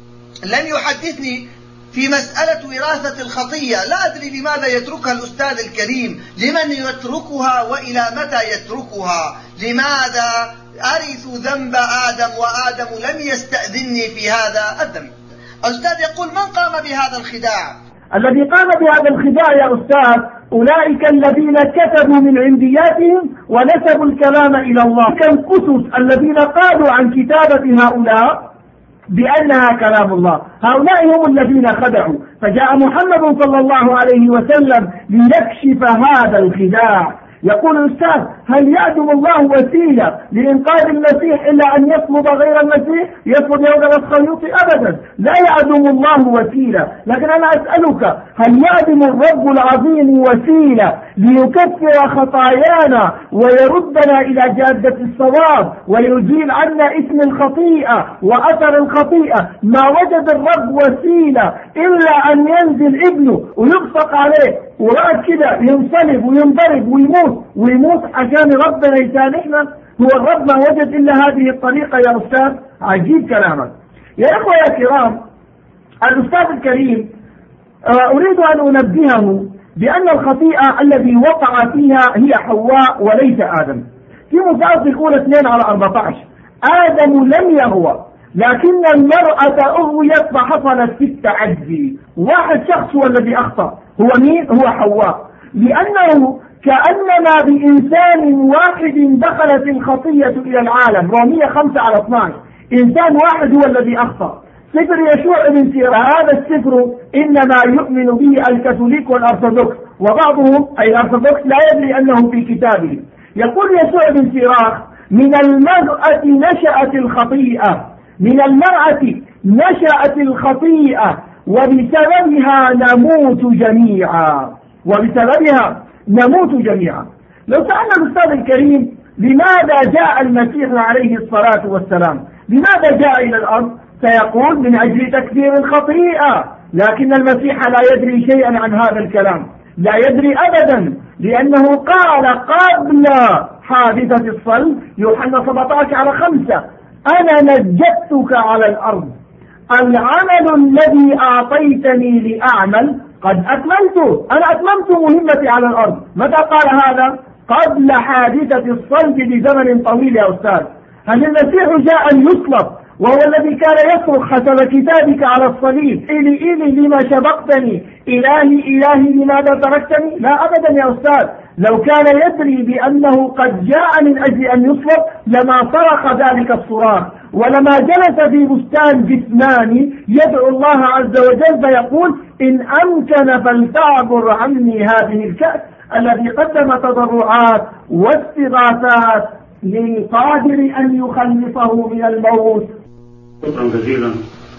لم يحدثني في مسألة وراثة الخطية، لا أدري لماذا يتركها الأستاذ الكريم، لمن يتركها وإلى متى يتركها؟ لماذا أرث ذنب آدم وآدم لم يستأذني في هذا الذنب؟ الأستاذ يقول من قام بهذا الخداع؟ الذي قام بهذا الخداع يا أستاذ أولئك الذين كتبوا من عندياتهم ونسبوا الكلام إلى الله، كالقسس الذين قالوا عن كتابة هؤلاء بأنها كلام الله. هؤلاء هم الذين خدعوا، فجاء محمد صلى الله عليه وسلم ليكشف هذا الخداع. يقول الأستاذ هل يعدم الله وسيلة لإنقاذ المسيح إلا أن يصلب غير المسيح؟ يصلب يهوذا الأسخريوطي؟ أبدا، لا يعدم الله وسيلة. لكن أنا أسألك هل يعدم الرب العظيم وسيلة ليكفر خطايانا ويردنا إلى جادة الصواب ويزيل عنا اسم الخطيئة وأثر الخطيئة؟ ما وجد الرب وسيلة إلا أن ينزل ابنه ويبصق عليه ورأت كده ينصلب وينضرب ويموت عشان ربنا يسامحنا. هو الرب ما وجد إلا هذه الطريقة يا أستاذ؟ عجيب كلامك يا إخوة يا كرام. الأستاذ الكريم أريد أن أنبهه بأن الخطيئة الذي وقع فيها هي حواء وليس آدم. في مصادر الأولى 2/14 آدم لم يغوى لكن المرأة أغويت فحصلت في التعدي. واحد شخص هو الذي أخطأ، هو مين؟ هو حواء، لأنه كأنما بإنسان واحد دخلت الخطية إلى العالم. رومية 5/12 إنسان واحد هو الذي أخطأ. سفر يشوع بن سيراخ، هذا السفر إنما يؤمن به الكاثوليك والأرثوذكس، وبعضهم أي الأرثوذكس لا يدري أنه في كتابه. يقول يشوع بن سيراخ من المرأة نشأت الخطيئة، من المرأة نشأت الخطيئة وبسببها نموت جميعا. لو سألنا الأستاذ الكريم لماذا جاء المسيح عليه الصلاة والسلام، لماذا جاء إلى الأرض؟ سيقول من أجل تكفير الخطيئة. لكن المسيح لا يدري شيئا عن هذا الكلام، لا يدري أبدا، لأنه قال قبل حادثة الصلب يوحنا 17/5 أنا نجدتك على الأرض، العمل الذي أعطيتني لأعمل قد أكملته، أنا أتممت مهمتي على الأرض. متى قال هذا؟ قبل حادثة الصلب بزمن طويل يا أستاذ. هل المسيح جاء أن يصلب وهو الذي كان يصرخ حسب كتابك على الصليب: إلي إلي لما شبقتني، إلهي إلهي لماذا تركتني؟ لا أبدا يا أستاذ، لو كان يدري بأنه قد جاء من أجل أن يصلب لما صرخ ذلك الصراخ، ولما جلس في بستان جثماني يدعو الله عز وجل فيقول: إن أمكن فلتعبر عني هذه الكأس، الذي قدم تضرعات واستغاثات للقادر أن يخلصه من الموت. شكرا جزيلا.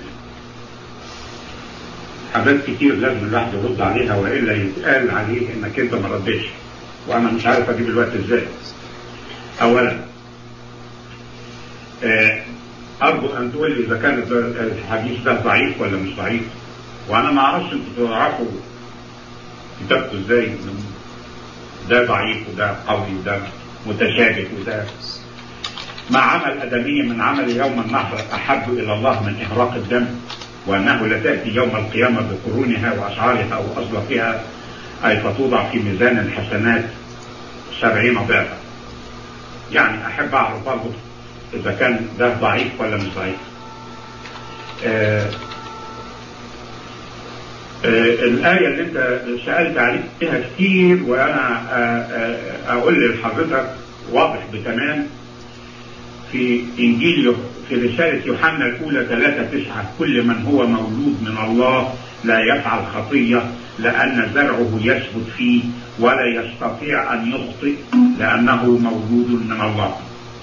حاجات كتير لازم الواحد يرد عليها والا يتقال عليه انك انت ما ردتش، وانا مش عارف اجيب الوقت ازاي. اولا ارجو ان تقول لي اذا كان الحديث ده ضعيف ولا مش ضعيف، وانا ما اعرفش انتوا تعرفوا كتابته ازاي، ده ضعيف وده قوي وده متشابه وده ما عمل أدمي من عمل يوم النحر أحب إلى الله من إهراق الدم، وأنه لتأتي يوم القيامة بقرونها وأشعارها وأصلافها، أي فتوضع في ميزان الحسنات 70 ضعفا. يعني أحب أعرف برضه إذا كان ده ضعيف ولا مش ضعيف. الآية اللي أنت سألت عليها كتير، وأنا أقول لحضرتك واضح بتمام في إنجيل في رسالة يوحنا الأولى 3:9: كل من هو مولود من الله لا يفعل خطية، لأن زرعه يثبت فيه ولا يستطيع أن يخطئ لأنه مولود من الله.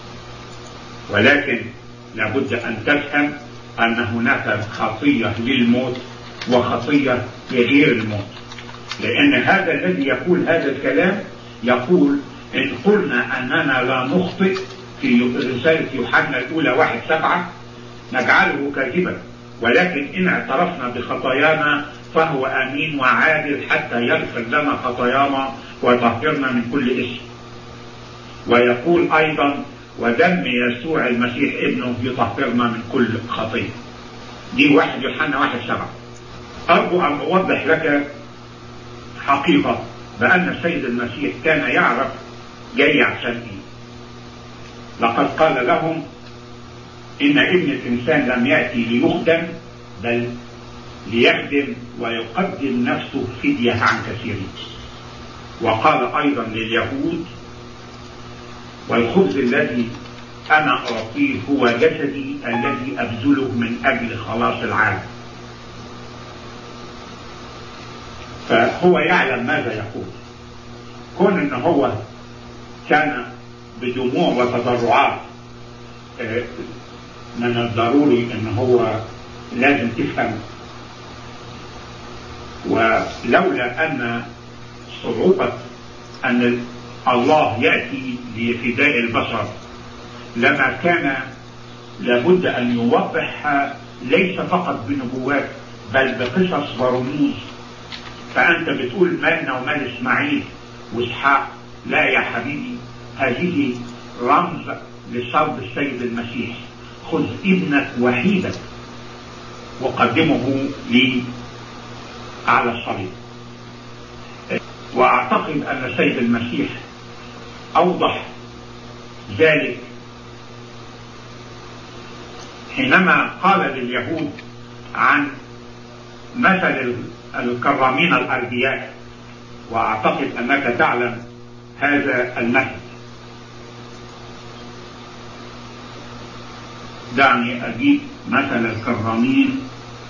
ولكن لابد أن تفهم أن هناك خطية للموت وخطية لغير الموت، لأن هذا الذي يقول هذا الكلام يقول: إن قلنا أننا لا نخطئ في رسالة يوحنا الأولى 1:7 نجعله كاذبا، ولكن إن اعترفنا بخطايانا فهو أمين وعادل حتى يغفر لنا خطايانا ويطهرنا من كل إثم. ويقول أيضا: ودم يسوع المسيح ابنه يطهرنا من كل خطية. دي 1 يوحنا 1:7. أرجو أن أوضح لك حقيقة بأن السيد المسيح كان يعرف جاي عشان إيه. لقد قال لهم: إن ابن الإنسان لم يأتي ليخدم بل ليخدم ويقدم نفسه فدية عن كثيرين. وقال أيضا لليهود: والخبز الذي أنا أعطيه هو جسدي الذي أبذله من أجل خلاص العالم. فهو يعلم ماذا يقول. كون إن هو كان بدموع وتضرعات، من الضروري ان هو لازم تفهم، ولولا ان صعوبة ان الله يأتي لفداء البشر لما كان لابد ان يوضحها ليس فقط بنبوات بل بقصص ورموز. فانت بتقول مالنا ومال اسماعيل واسحاق، لا يا حبيبي، هذه رمز لصلب السيد المسيح. خذ ابنك وحيدك وقدمه لي على الصليب. واعتقد ان السيد المسيح اوضح ذلك حينما قال لليهود عن مثل الكرامين الأرضياء، واعتقد انك تعلم هذا المثل. دعني أجيب مثل الكرامين.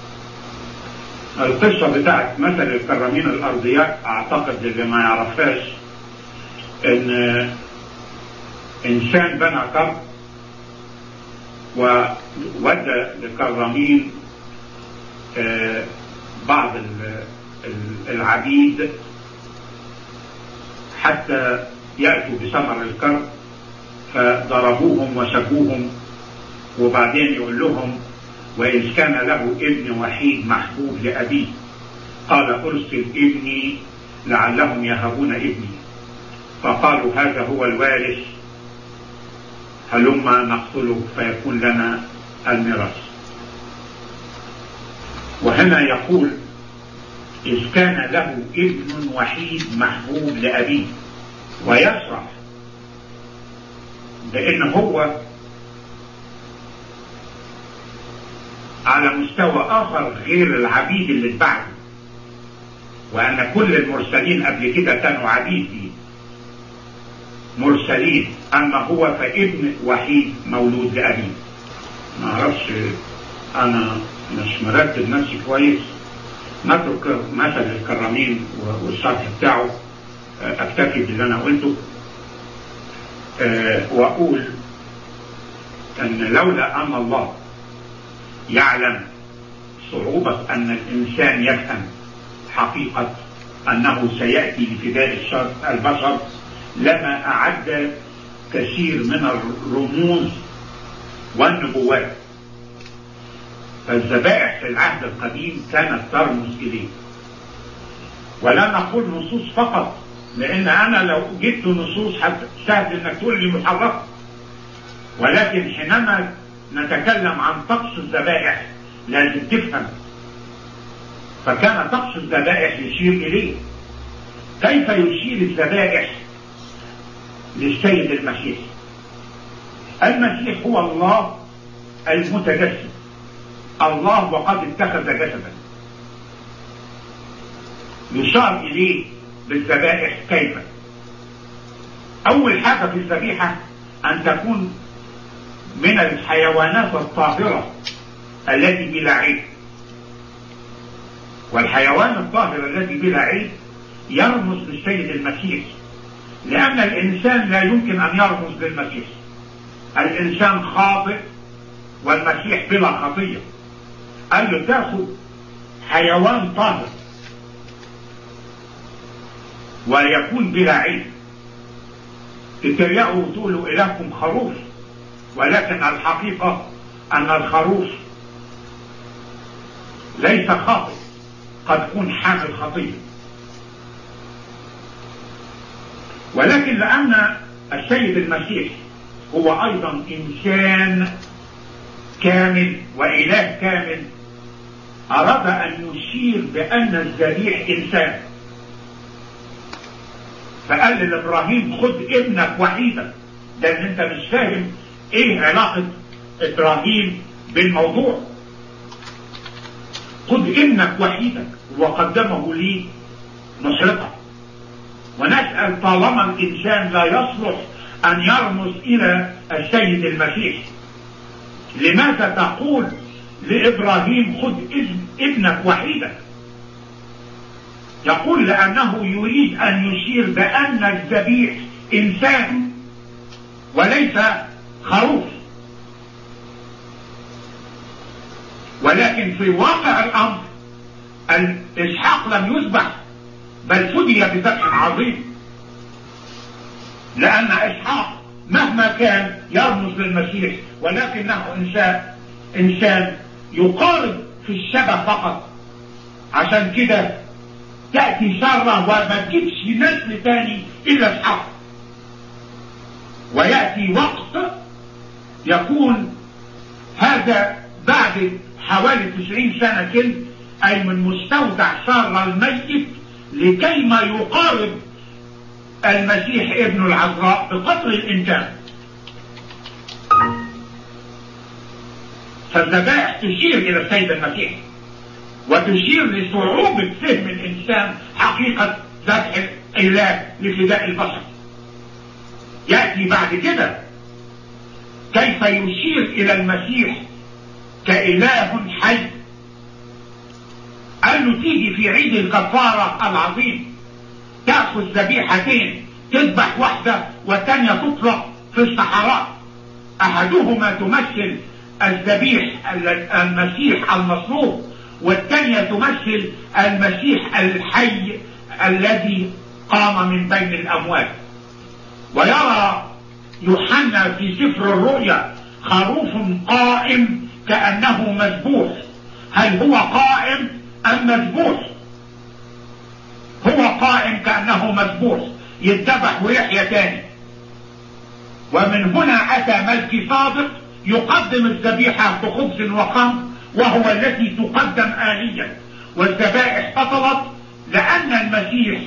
القصة بتاعت مثل الكرامين الأرضياء أعتقد اللي ما يعرفهاش إن إنسان بنى كرم وودى للكرامين بعض العبيد حتى يأتوا بثمر الكرم، فضربوهم وسبوهم، وبعدين يقول لهم: وإذ كان له ابن وحيد محبوب لأبيه قال أرسل ابني لعلهم يهبون ابني، فقالوا هذا هو الوارث، هلما نقتله فيكون لنا الميراث. وهنا يقول: إذ كان له ابن وحيد محبوب لأبيه، ويصرح بأن هو على مستوى آخر غير العبيد اللي اتبعوا، وأن كل المرسلين قبل كده كانوا عبيد مرسلين، أما هو فابن وحيد مولود لأبيه. ما أعرفش، أنا مش مرتب نفسي كويس. نترك مثل الكرامين والشرح بتاعه، أكتفي باللي أنا قلته، وأقول أن لولا أن الله يعلم صعوبة أن الإنسان يفهم حقيقة أنه سيأتي لفداء البشر لما أعد كثير من الرموز والنبوات. فالذبائح في العهد القديم كانت ترمز إليه، ولا نقول نصوص فقط، لأن أنا لو جبت نصوص سهل إنك تقول لي محرفة، ولكن حينما نتكلم عن طقس الذبائح لازم تفهم. فكان طقس الذبائح يشير إليه. كيف يشير الذبائح للسيد المسيح؟ المسيح هو الله المتجسد، الله وقد اتخذ جسدا. يشار إليه بالذبائح كيف؟ أول حاجة في الذبيحة أن تكون من الحيوانات الطاهرة التي بلا عيب. والحيوان الطاهر الذي بلا عيب يرمز للسيد المسيح، لأن الإنسان لا يمكن أن يرمز للمسيح. الإنسان خاطئ والمسيح بلا خطية. قال له تأخذ حيوان طاهر ويكون بلا عيب. تتريقوا وتقولوا إلهكم خروف، ولكن الحقيقة أن الخروف ليس خاطئ، قد يكون حامل خطية. ولكن لأن السيد المسيح هو أيضا إنسان كامل وإله كامل، أراد أن يشير بأن الذبيح إنسان. فقال لإبراهيم خذ ابنك وحيدك، لأن أنت مش فاهم إيه علاقة إبراهيم بالموضوع. خذ ابنك وحيدك، وقدمه لي محرقة. ونسأل طالما الإنسان لا يصلح أن يرمز إلى السيد المسيح، لماذا تقول لإبراهيم خذ ابنك وحيدك؟ يقول لأنه يريد أن يشير بأن الذبيح إنسان وليس خروف. ولكن في واقع الأمر إسحاق لم يذبح، بل فدي بذبح عظيم، لأن إسحاق مهما كان يرمز للمسيح، ولكنه إنسان يقارب في الشبه فقط. عشان كده تأتي سارة وما تجيبش نسل تاني إلا إسحاق. ويأتي وقت يكون هذا بعد حوالي 90 سنة كده، أي من مستودع سارة الميت، لكي ما يقارب المسيح ابن العذراء بقدر الإنجاب. فالذبائح تشير إلى السيد المسيح، وتشير لصعوبة فهم الإنسان حقيقة ذبح الإله لفداء البشر. يأتي بعد كده كيف يشير إلى المسيح كإله حي. قال له تيجي في عيد الكفارة العظيم تأخذ ذبيحتين، تذبح واحدة والثانية تطلق في الصحراء. أحدهما تمثل الذبيح المسيح المصلوب، والثانية تمثل المسيح الحي الذي قام من بين الأموات. ويرى يوحنا في سفر الرؤيا خروف قائم كأنه مذبوح. هل هو قائم أم مذبوح؟ هو قائم كأنه مذبوح، يذبح ويحيى تاني. ومن هنا أتى ملكي صادق يقدم الذبيحة بخبز وخمر، وهو التي تقدم آليا. والذبائح بطلت لأن المسيح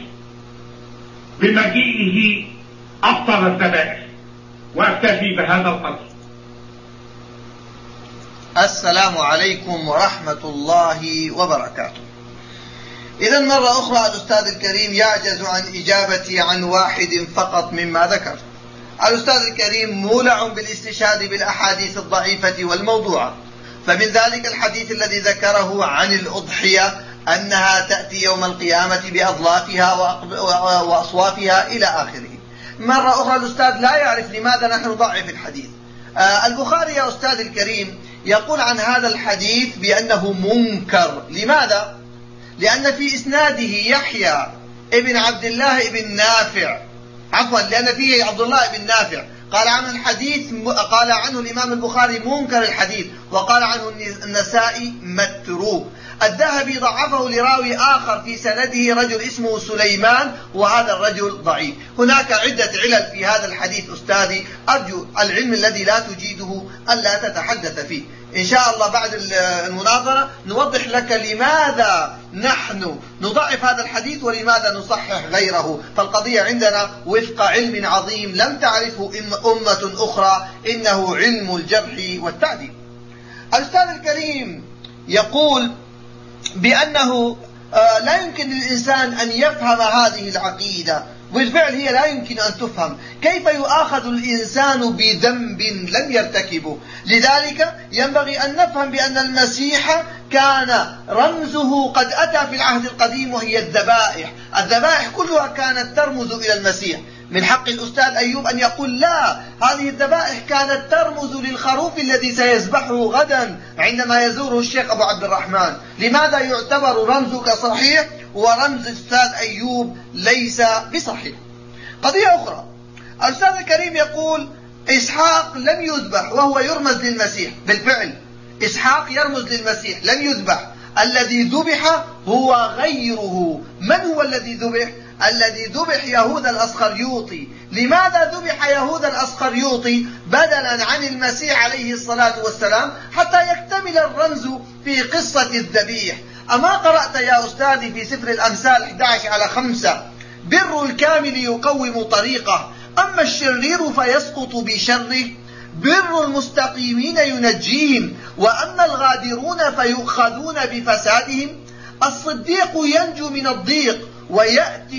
بمجيئه أبطل الذبائح. وأكتفي بهذا القدر. السلام عليكم ورحمة الله وبركاته. إذا مرة أخرى الأستاذ الكريم يعجز عن إجابتي عن واحد فقط مما ذكر. الأستاذ الكريم مولع بالاستشهاد بالأحاديث الضعيفة والموضوعة، فمن ذلك الحديث الذي ذكره عن الأضحية أنها تأتي يوم القيامة بأضلافها وأصوافها إلى آخره. مرة أخرى الأستاذ لا يعرف لماذا نحن نضعف الحديث. البخاري يا أستاذ الكريم يقول عن هذا الحديث بأنه منكر. لماذا؟ لأن في إسناده يحيى ابن عبد الله ابن نافع، لأن فيه عبد الله بن نافع، قال عنه الإمام البخاري منكر الحديث، وقال عنه النسائي متروك. الذهبي ضعفه لراوي آخر في سنده رجل اسمه سليمان، وهذا الرجل ضعيف. هناك عدة علل في هذا الحديث أستاذي، أرجو العلم الذي لا تجيده ألا تتحدث فيه. إن شاء الله بعد المناظرة نوضح لك لماذا نحن نضعف هذا الحديث ولماذا نصحح غيره. فالقضية عندنا وفق علم عظيم لم تعرفه أمة أخرى، إنه علم الجرح والتعديل. الأستاذ الكريم يقول بأنه لا يمكن للإنسان أن يفهم هذه العقيدة، بالفعل هي لا يمكن أن تفهم. كيف يؤاخذ الإنسان بذنب لم يرتكبه؟ لذلك ينبغي أن نفهم بأن المسيح كان رمزه قد أتى في العهد القديم، وهي الذبائح. الذبائح كلها كانت ترمز إلى المسيح. من حق الأستاذ أيوب أن يقول لا، هذه الذبائح كانت ترمز للخروف الذي سيذبحه غدا عندما يزوره الشيخ أبو عبد الرحمن. لماذا يعتبر رمزك صحيح ورمز الأستاذ أيوب ليس بصحيح؟ قضية أخرى، الأستاذ الكريم يقول إسحاق لم يذبح وهو يرمز للمسيح. بالفعل إسحاق يرمز للمسيح، لم يذبح. الذي ذبح هو غيره. من هو الذي ذبح؟ الذي ذبح يهوذا الأسخريوطي. لماذا ذبح يهوذا الأسخريوطي بدلا عن المسيح عليه الصلاة والسلام؟ حتى يكتمل الرمز في قصة الذبيح. أما قرأت يا أستاذي في سفر الأمثال 11:5 بر الكامل يقوم طريقه، أما الشرير فيسقط بشره. بر المستقيمين ينجيهم، وأما الغادرون فيؤخذون بفسادهم. الصديق ينجو من الضيق، ويأتي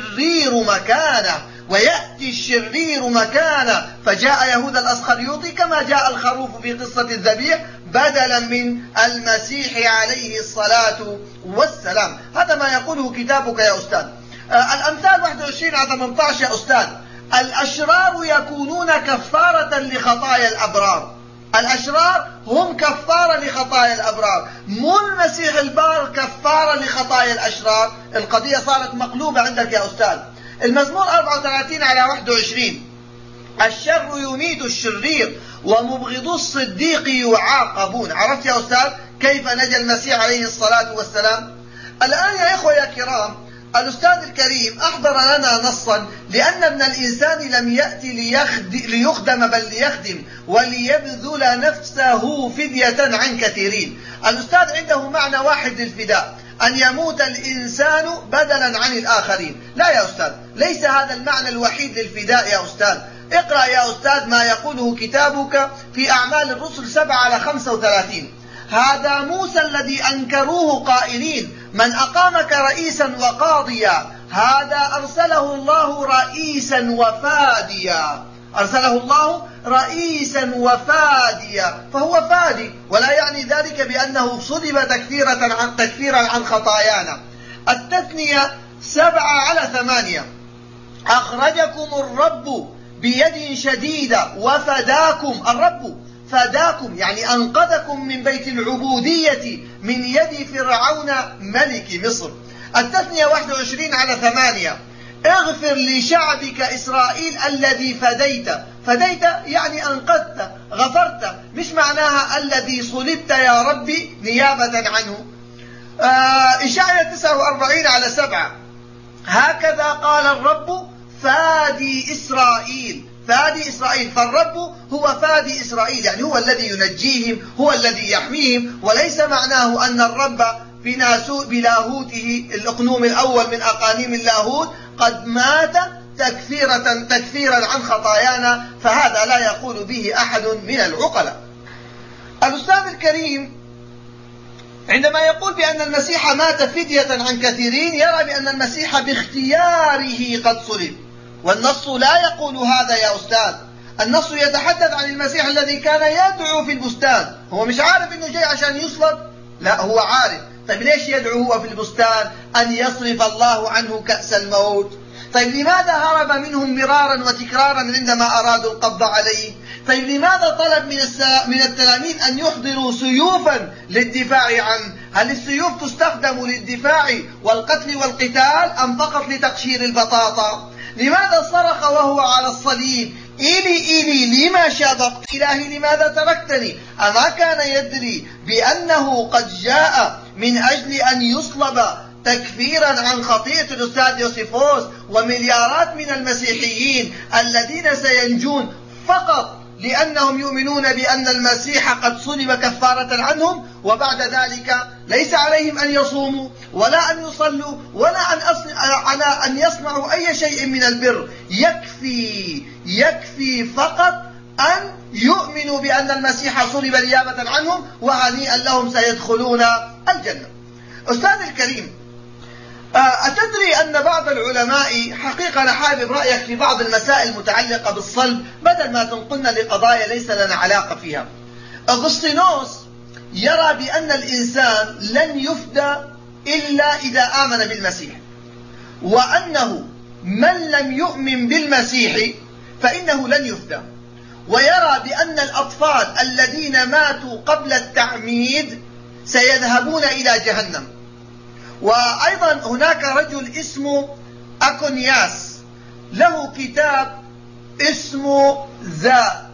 الشرير مكانه. فجاء يهوذا الأسخريوطي كما جاء الخروف في قصة الذبيح بدلا من المسيح عليه الصلاة والسلام. هذا ما يقوله كتابك يا أستاذ. الأمثال 21:18 يا أستاذ، الأشرار يكونون كفارة لخطايا الأبرار. الأشرار هم كفارة لخطايا الأبرار، مو المسيح البار كفارة لخطايا الأشرار. القضية صارت مقلوبة عندك يا أستاذ. المزمور 34:21 الشر يميت الشرير ومبغض الصديق يعاقبون. عرفت يا أستاذ كيف نجا المسيح عليه الصلاة والسلام؟ الآن يا إخوة يا كرام، الأستاذ الكريم أحضر لنا نصا لأن ابن الإنسان لم يأتي ليخدم بل ليخدم وليبذل نفسه فدية عن كثيرين. الأستاذ عنده معنى واحد للفداء، أن يموت الإنسان بدلا عن الآخرين. لا يا أستاذ، ليس هذا المعنى الوحيد للفداء يا أستاذ. اقرأ يا أستاذ ما يقوله كتابك في أعمال الرسل 7:35. هذا موسى الذي أنكروه قائلين من أقامك رئيسا وقاضيا، هذا أرسله الله رئيسا وفاديا. أرسله الله رئيسا وفاديا، فهو فادي، ولا يعني ذلك بأنه صلب تكفيرا عن خطايانا. التثنية 7:8 أخرجكم الرب بيد شديدة وفداكم. الرب فداكم يعني أنقذكم من بيت العبودية من يد فرعون ملك مصر. التثنية 21:8 اغفر لشعبك إسرائيل الذي فديت. فديت يعني أنقذت، غفرت، مش معناها الذي صلبت يا ربي نيابة عنه. إشعياء 49:7 هكذا قال الرب فادي إسرائيل. فادي إسرائيل، فالرب هو فادي إسرائيل، يعني هو الذي ينجيهم، هو الذي يحميهم. وليس معناه أن الرب بلاهوته الأقنوم الأول من أقانيم اللاهوت قد مات تكفيرا عن خطايانا، فهذا لا يقول به أحد من العقلاء. الأستاذ الكريم عندما يقول بأن المسيح مات فدية عن كثيرين يرى بأن المسيح باختياره قد صلب، والنص لا يقول هذا يا أستاذ. النص يتحدث عن المسيح الذي كان يدعو في البستان. هو مش عارف أنه جاي عشان يصلب؟ لا، هو عارف. طيب ليش يدعو هو في البستان أن يصرف الله عنه كأس الموت؟ طيب لماذا هرب منهم مرارا وتكرارا عندما أرادوا القبض عليه؟ طيب لماذا طلب من التلاميذ أن يحضروا سيوفا للدفاع عنه؟ هل السيوف تستخدم للدفاع والقتل والقتال أم فقط لتقشير البطاطا؟ لماذا صرخ وهو على الصليب: إيلي إيلي لما شابقت، إلهي لماذا تركتني؟ أما كان يدري بأنه قد جاء من أجل أن يصلب تكفيرا عن خطيئة الأستاذ يوسيفوس ومليارات من المسيحيين الذين سينجون فقط لأنهم يؤمنون بأن المسيح قد صلب كفارة عنهم، وبعد ذلك ليس عليهم أن يصوموا ولا أن يصلوا ولا على أن يصنعوا أي شيء من البر. يكفي فقط أن يؤمنوا بأن المسيح صلب نيابة عنهم، وهنيئا لهم سيدخلون الجنة. أستاذ الكريم، أتدري أن بعض العلماء، حقيقة أنا حابب رأيك في بعض المسائل المتعلقة بالصلب بدل ما تنقلنا لقضايا ليس لنا علاقة فيها. أغسطينوس يرى بأن الإنسان لن يفدى إلا إذا آمن بالمسيح، وأنه من لم يؤمن بالمسيح فإنه لن يفدى، ويرى بأن الأطفال الذين ماتوا قبل التعميد سيذهبون إلى جهنم. وأيضا هناك رجل اسمه أكونياس له كتاب اسمه ذا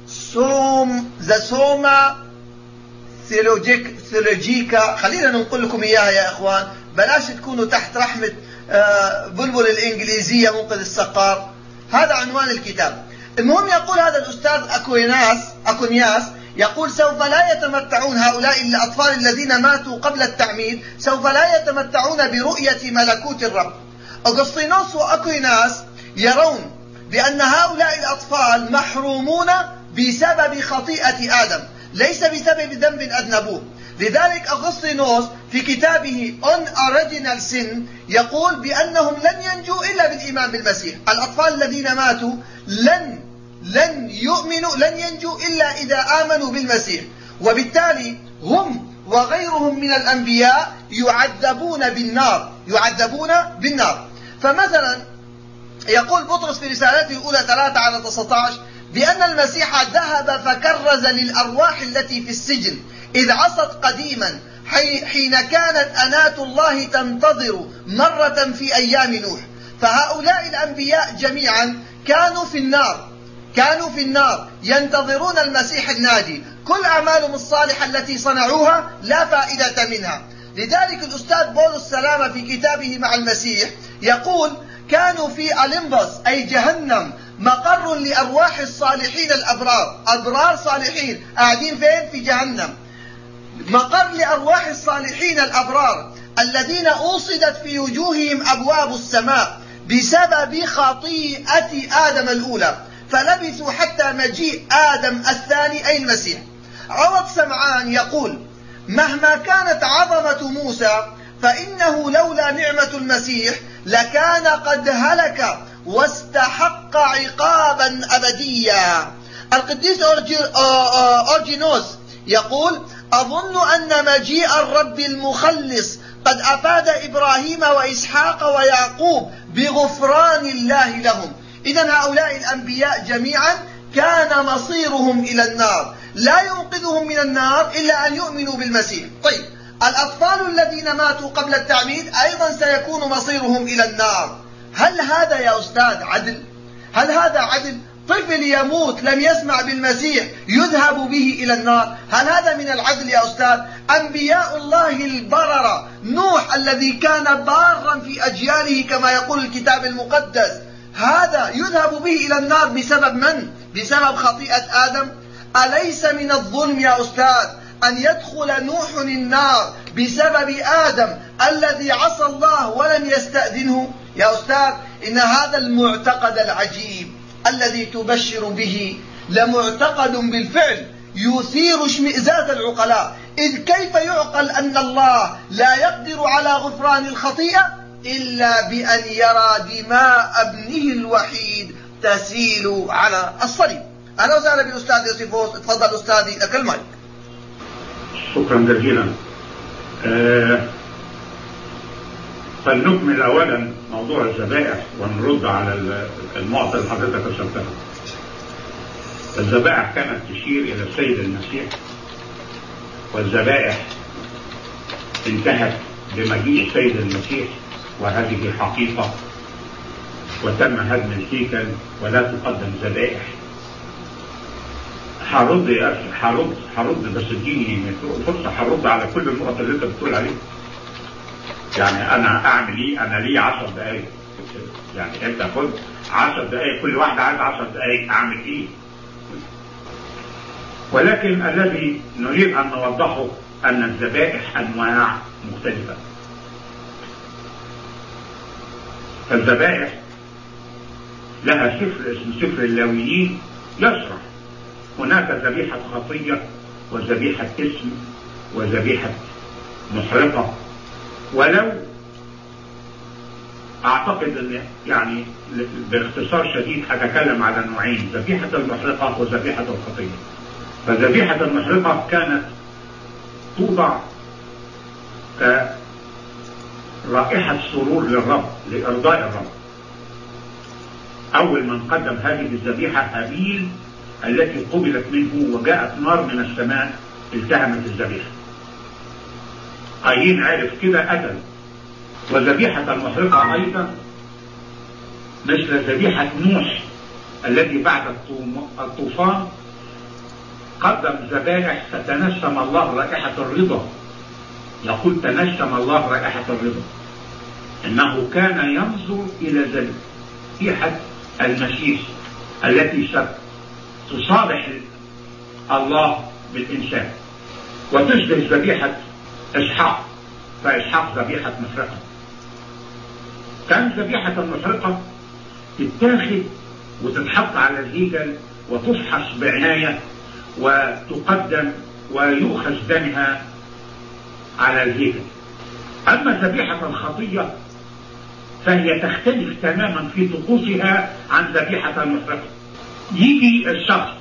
سوما ثيولوجيكا، خلينا ننقل لكم إياها يا إخوان، بلاش تكونوا تحت رحمة بلبل الإنجليزية منقذ السقار. هذا عنوان الكتاب. المهم يقول هذا الأستاذ أكونياس يقول: سوف لا يتمتعون هؤلاء الأطفال الذين ماتوا قبل التعميد، سوف لا يتمتعون برؤية ملكوت الرب. أغسطينوس وأكويناس يرون بأن هؤلاء الأطفال محرومون بسبب خطيئة آدم، ليس بسبب ذنب أذنبوه. لذلك أغسطينوس في كتابه On Original Sin يقول بأنهم لن ينجوا إلا بالإيمان بالمسيح. الأطفال الذين ماتوا لن ينجوا إلا إذا آمنوا بالمسيح، وبالتالي هم وغيرهم من الأنبياء يعذبون بالنار. فمثلا يقول بطرس في رسالته الأولى 3:19 بأن المسيح ذهب فكرز للأرواح التي في السجن إذ عصت قديما حين كانت أنات الله تنتظر مرة في أيام نوح. فهؤلاء الأنبياء جميعا كانوا في النار ينتظرون المسيح الناجي. كل أعمالهم الصالحة التي صنعوها لا فائدة منها. لذلك الأستاذ بولس سلامة في كتابه مع المسيح يقول: كانوا في أليمبوس أي جهنم مقر لأرواح الصالحين الأبرار. أبرار صالحين قاعدين فين؟ في جهنم. مقر لأرواح الصالحين الأبرار الذين أوصدت في وجوههم أبواب السماء بسبب خطيئة آدم الأولى، فلبثوا حتى مجيء آدم الثاني أي المسيح. عوض سمعان يقول: مهما كانت عظمة موسى فإنه لولا نعمة المسيح لكان قد هلك واستحق عقابا أبديا. القديس أورجينوس يقول: أظن أن مجيء الرب المخلص قد أفاد إبراهيم وإسحاق ويعقوب بغفران الله لهم. إذن هؤلاء الأنبياء جميعا كان مصيرهم إلى النار، لا ينقذهم من النار إلا أن يؤمنوا بالمسيح. طيب الأطفال الذين ماتوا قبل التعميد أيضا سيكون مصيرهم إلى النار. هل هذا يا أستاذ عدل؟ هل هذا عدل؟ طفل يموت لم يسمع بالمسيح يذهب به إلى النار، هل هذا من العدل يا أستاذ؟ أنبياء الله البررة، نوح الذي كان بارا في أجياله كما يقول الكتاب المقدس، هذا يذهب به إلى النار بسبب من؟ بسبب خطيئة آدم. أليس من الظلم يا أستاذ أن يدخل نوح النار بسبب آدم الذي عصى الله ولم يستأذنه؟ يا أستاذ إن هذا المعتقد العجيب الذي تبشر به لمعتقد بالفعل يثير اشمئزاز العقلاء. إذ كيف يعقل أن الله لا يقدر على غفران الخطيئة إلا بأن يرى دماء ابنه الوحيد تسيل على الصليب. أهلا وسهلا بالأستاذ يوسيفوس. تفضل أستاذي، لك المايك. شكرا جزيلا. فلنكمل أولا موضوع الذبائح ونرد على النقطة اللي حضرتك أشرتها. الذبائح كانت تشير إلى السيد المسيح، والذبائح انتهت بمجيء السيد المسيح، وهذه حقيقة، وتم هدم الهيكل ولا تقدم ذبائح. هرد يا أخي، هرد بس اديني فرصة، هرد على كل النقط اللي أنت بتقول عليها. يعني أنا أعمل إيه؟ أنا لي 10 دقايق، يعني أنت خد 10 دقايق، كل واحد عايز 10 دقايق، أعمل إيه؟ ولكن الذي نريد أن نوضحه أن الذبائح أنواع مختلفة. الذبائح لها سفر اسمه سفر اللاويين يشرح هناك ذبيحة خطية وذبيحة اسم وذبيحة محرقة. ولو أعتقد أن يعني باختصار شديد هتكلم على نوعين، ذبيحة المحرقة وذبيحة الخطية. فذبيحة المحرقة كانت توضع كرائحة سرور للرب، لإرضاء الرب. أول من قدم هذه الذبيحة هابيل التي قبلت منه، وجاءت نار من السماء التهمت الذبيحة. قايين عرف كده قتل. وذبيحة المحرقة أيضا مثل ذبيحة نوح التي بعد الطوفان قدم ذبائح فتنسم الله رائحة الرضا. يقول تنسم الله رائحة الرضا، إنه كان ينظر إلى ذبيحة المسيح التي تصالح الله بالإنسان، وتشبه ذبيحة إسحاق، فإسحاق ذبيحة محرقة. كان ذبيحة المحرقة تتاخد وتتحط على الهيكل وتفحص بعناية وتقدم ويؤخذ دمها على الهيكل. أما ذبيحة الخطية فهي تختلف تماما في طقوسها عن ذبيحة المحرقة. يجي الشخص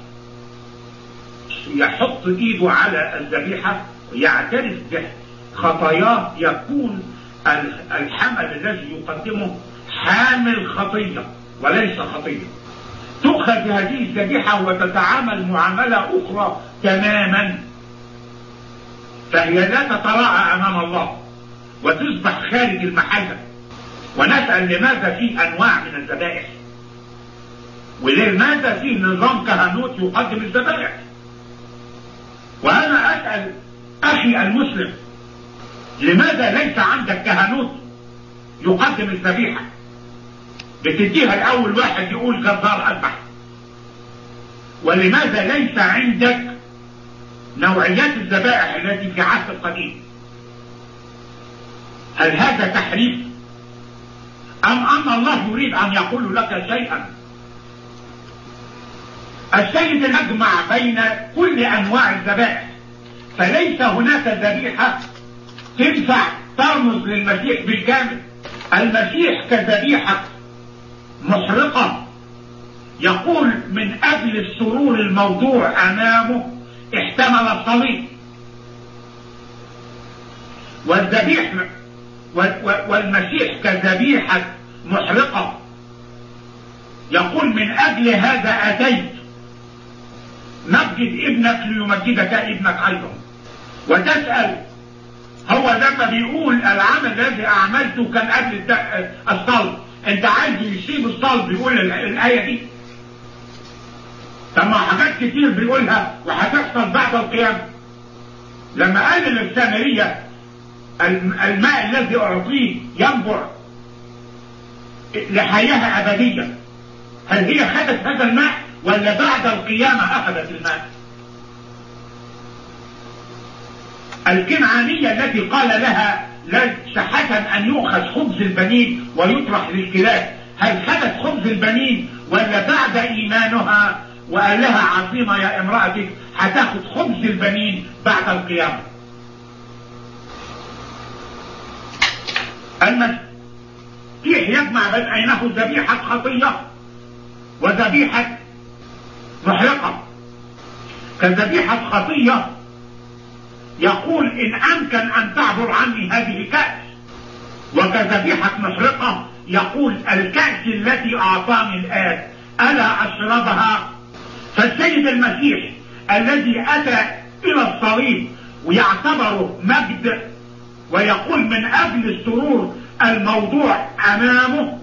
يحط ايده على الذبيحة ويعترف بخطاياه، يكون الحمل الذي يقدمه حامل خطية وليس خطية. تؤخذ هذه الذبيحة وتتعامل معاملة أخرى تماما، فهي لا تتراءى أمام الله وتصبح خارج المحل. ونسأل لماذا في أنواع من الذبائح، ولماذا في نظام كهنوت يقدم الذبائح. وأنا أسأل أخي المسلم، لماذا ليس عندك كهنوت يقدم الذبيحة؟ بتديها الأول واحد يقول جزار أذبح. ولماذا ليس عندك نوعيات الذبائح التي في عهد القديم؟ هل هذا تحريف أم أن الله يريد أن يقول لك شيئا؟ السيد نجمع بين كل أنواع الذبائح، فليس هناك ذبيحة تنفع ترمز للمسيح بالكامل. المسيح كذبيحة محرقة يقول من أجل السرور الموضوع أمامه احتمل الصليب. والمسيح كذبيحة محرقة يقول من أجل هذا أتيت، مجد ابنك ليمجدك ابنك أيضا. وتسأل هو لما بيقول العمل الذي أعملته كان قبل الصلب، أنت عايز يسيب الصلب بيقول الآية دي؟ طب ما حاجات كتير بيقولها وهتحصل بعد القيامة. لما قال للسامرية الماء الذي أعطيه ينبع لحياة أبدية، هل هي خدت هذا الماء ولا بعد القيامة أخذت الماء؟ الكنعانية التي قال لها ليس حسن أن يؤخذ خبز البنين ويطرح للكلاب، هل خدت خبز البنين ولا بعد إيمانها وقال لها عظيمة يا امرأتي هتاخد خبز البنين بعد القيامة. المسيح يجمع بين أنه ذبيحة خطية وذبيحة محرقة. كذبيحة خطية يقول إن أمكن أن تعبر عني هذه الكأس، وكذبيحة محرقة يقول الكأس التي أعطاني الآب ألا أشربها. فالسيد المسيح الذي أتى إلى الصليب ويعتبره مجد ويقول من أجل السرور الموضوع أمامه،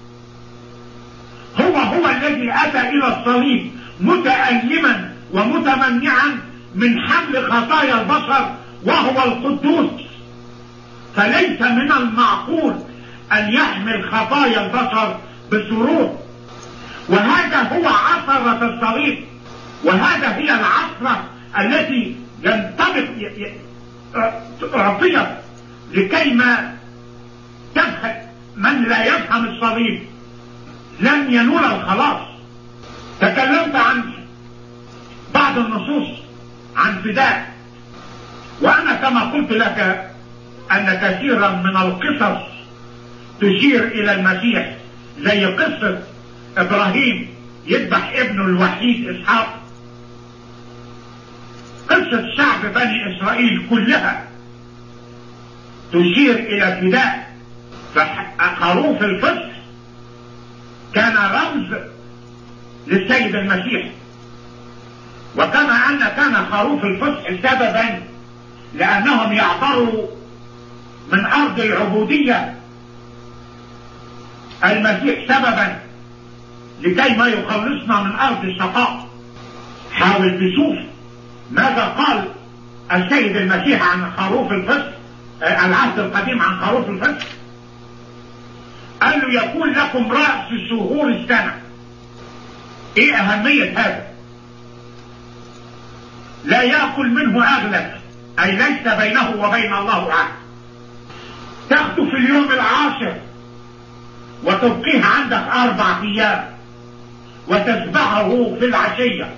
هو الذي أتى إلى الصليب متألما ومتمنعا من حمل خطايا البشر وهو القدوس. فليس من المعقول أن يحمل خطايا البشر بسرور. وهذا هو عثرة الصليب، وهذا هي العثرة التي ينطبق أعطيت لكيما تفهم من لا يفهم الصليب لن ينول الخلاص. تكلمت عن بعض النصوص عن فداء، وأنا كما قلت لك أن كثيرا من القصص تشير إلى المسيح، زي قصة إبراهيم يذبح ابنه الوحيد إسحاق، قصة شعب بني إسرائيل كلها تشير إلى فداء. فخروف الفصح كان رمز للسيد المسيح، وكما أن كان خروف الفصح سببا لأنهم يعبروا من أرض العبودية، المسيح سببا لكي ما يخلصنا من أرض الشقاء. حاول تشوف ماذا قال السيد المسيح عن خروف الفصح، العهد القديم عن خروف الفصح. قال له يكون لكم رأس شهور السنة. ايه اهمية هذا؟ لا يأكل منه اغلب، اي ليس بينه وبين الله عهد. تاخده في اليوم العاشر وتبقيه عندك 4 أيام وتذبحه في العشية.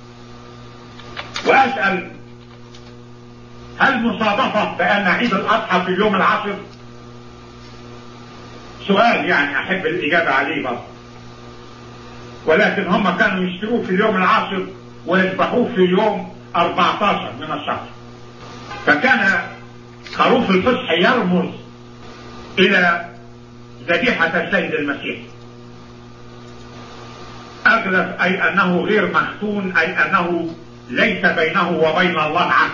واسأل هل مصادفة بأن عيد الأضحى في اليوم العاشر؟ سؤال يعني أحب الإجابة عليه بس. ولكن هم كانوا يشتروه في اليوم العاشر ويذبحوه في يوم 14 من الشهر. فكان خروف الفصح يرمز إلى ذبيحة السيد المسيح. أغلب أي أنه غير مختون، أي أنه ليس بينه وبين الله عهد.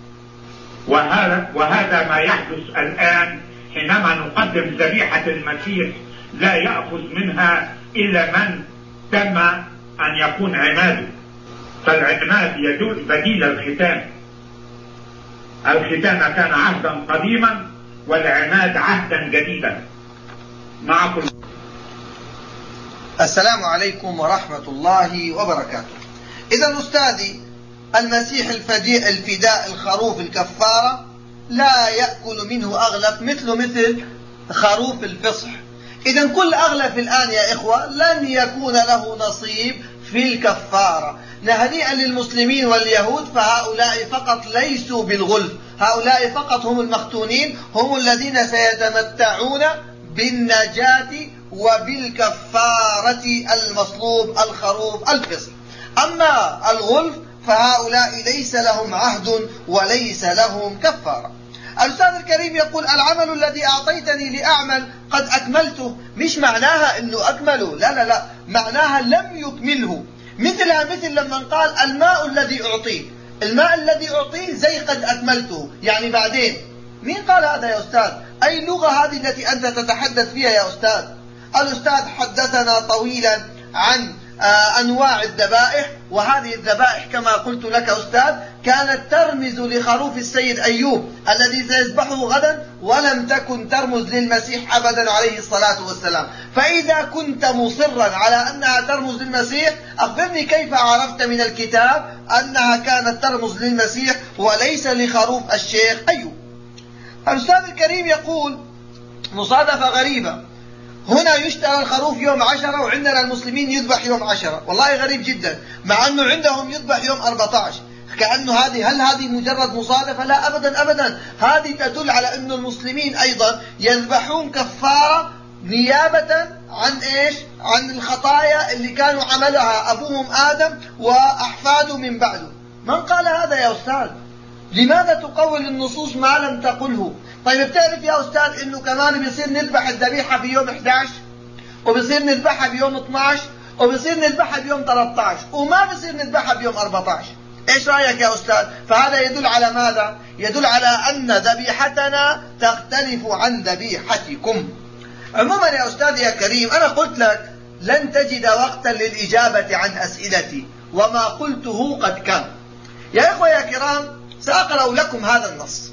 وهذا ما يحدث الآن حينما نقدم ذبيحة المسيح، لا يأخذ منها إلا من تم أن يكون عماده. فالعماد يدل بديل الختان. الختان كان عهدا قديما والعماد عهدا جديدا. معكم. السلام عليكم ورحمة الله وبركاته. إذا أستاذي المسيح الفداء الخروف الكفارة لا يأكل منه أغلف مثل خروف الفصح. إذا كل أغلف الآن يا إخوة لن يكون له نصيب في الكفارة. نهنيئا للمسلمين واليهود، فهؤلاء فقط ليسوا بالغلف، هؤلاء فقط هم المختونين، هم الذين سيتمتعون بالنجاة وبالكفارة المصلوب الخروف الفصح. أما الغلف فهؤلاء ليس لهم عهد وليس لهم كفارة. الأستاذ الكريم يقول العمل الذي أعطيتني لأعمل قد أكملته. مش معناها أنه أكمله، لا، معناها لم يكمله. مثل لما قال الماء الذي أعطيه زي قد أكملته، يعني بعدين. مين قال هذا يا أستاذ؟ أي لغة هذه التي أنت تتحدث فيها يا أستاذ؟ الأستاذ حدثنا طويلا عن أنواع الذبائح، وهذه الذبائح كما قلت لك أستاذ كانت ترمز لخروف السيد أيوب الذي سيذبحه غدا، ولم تكن ترمز للمسيح أبدا عليه الصلاة والسلام. فإذا كنت مصرا على أنها ترمز للمسيح، أخبرني كيف عرفت من الكتاب أنها كانت ترمز للمسيح وليس لخروف الشيخ أيوب. الأستاذ الكريم يقول مصادفة غريبة، هنا يشترى الخروف يوم 10 وعندنا المسلمين يذبح يوم 10. والله غريب جدا، مع أنه عندهم يذبح يوم 14. كأنه هل هذه مجرد مصادفة؟ لا أبدا أبدا، هذه تدل على أن المسلمين أيضا يذبحون كفارة نيابة عن إيش؟ عن الخطايا اللي كانوا عملها أبوهم آدم وأحفاده من بعده. من قال هذا يا أستاذ؟ لماذا تقول النصوص ما لم تقله؟ طيب بتعرف يا أستاذ إنه كمان بيصير نذبح الذبيحة في يوم 11، وبيصير نذبحها بيوم 12، وبيصير نذبحها بيوم 13، وما بيصير نذبحها بيوم 14. إيش رأيك يا أستاذ؟ فهذا يدل على ماذا؟ يدل على أن ذبيحتنا تختلف عن ذبيحتكم. عموما يا أستاذ يا كريم، أنا قلت لك لن تجد وقتا للإجابة عن أسئلتي، وما قلته قد كان. يا إخوة يا كرام، سأقرأ لكم هذا النص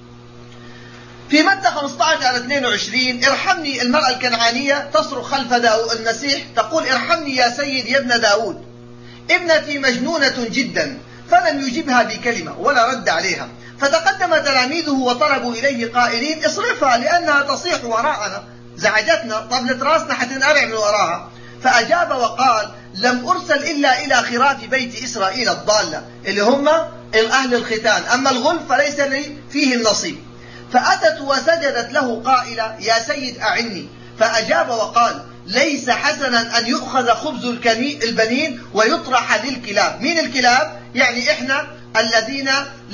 في متى 15-22. ارحمني، المرأة الكنعانية تصرخ خلف المسيح تقول: ارحمني يا سيد يا ابن داود، ابنتي مجنونة جدا. فلم يجبها بكلمة ولا رد عليها. فتقدم تلاميذه وطلبوا إليه قائلين: اصرفها لأنها تصيح وراءنا، زعجتنا، طبلت راسنا حتنقرع من وراها. فأجاب وقال: لم أرسل إلا إلى خراف بيت إسرائيل الضالة، اللي هم أهل الختان، أما الغلف فليس لي فيه النصيب. فأتت وسجدت له قائلة: يا سيد أعني. فأجاب وقال: ليس حسنا أن يؤخذ خبز البنين ويطرح للكلاب. مين الكلاب؟ يعني إحنا الذين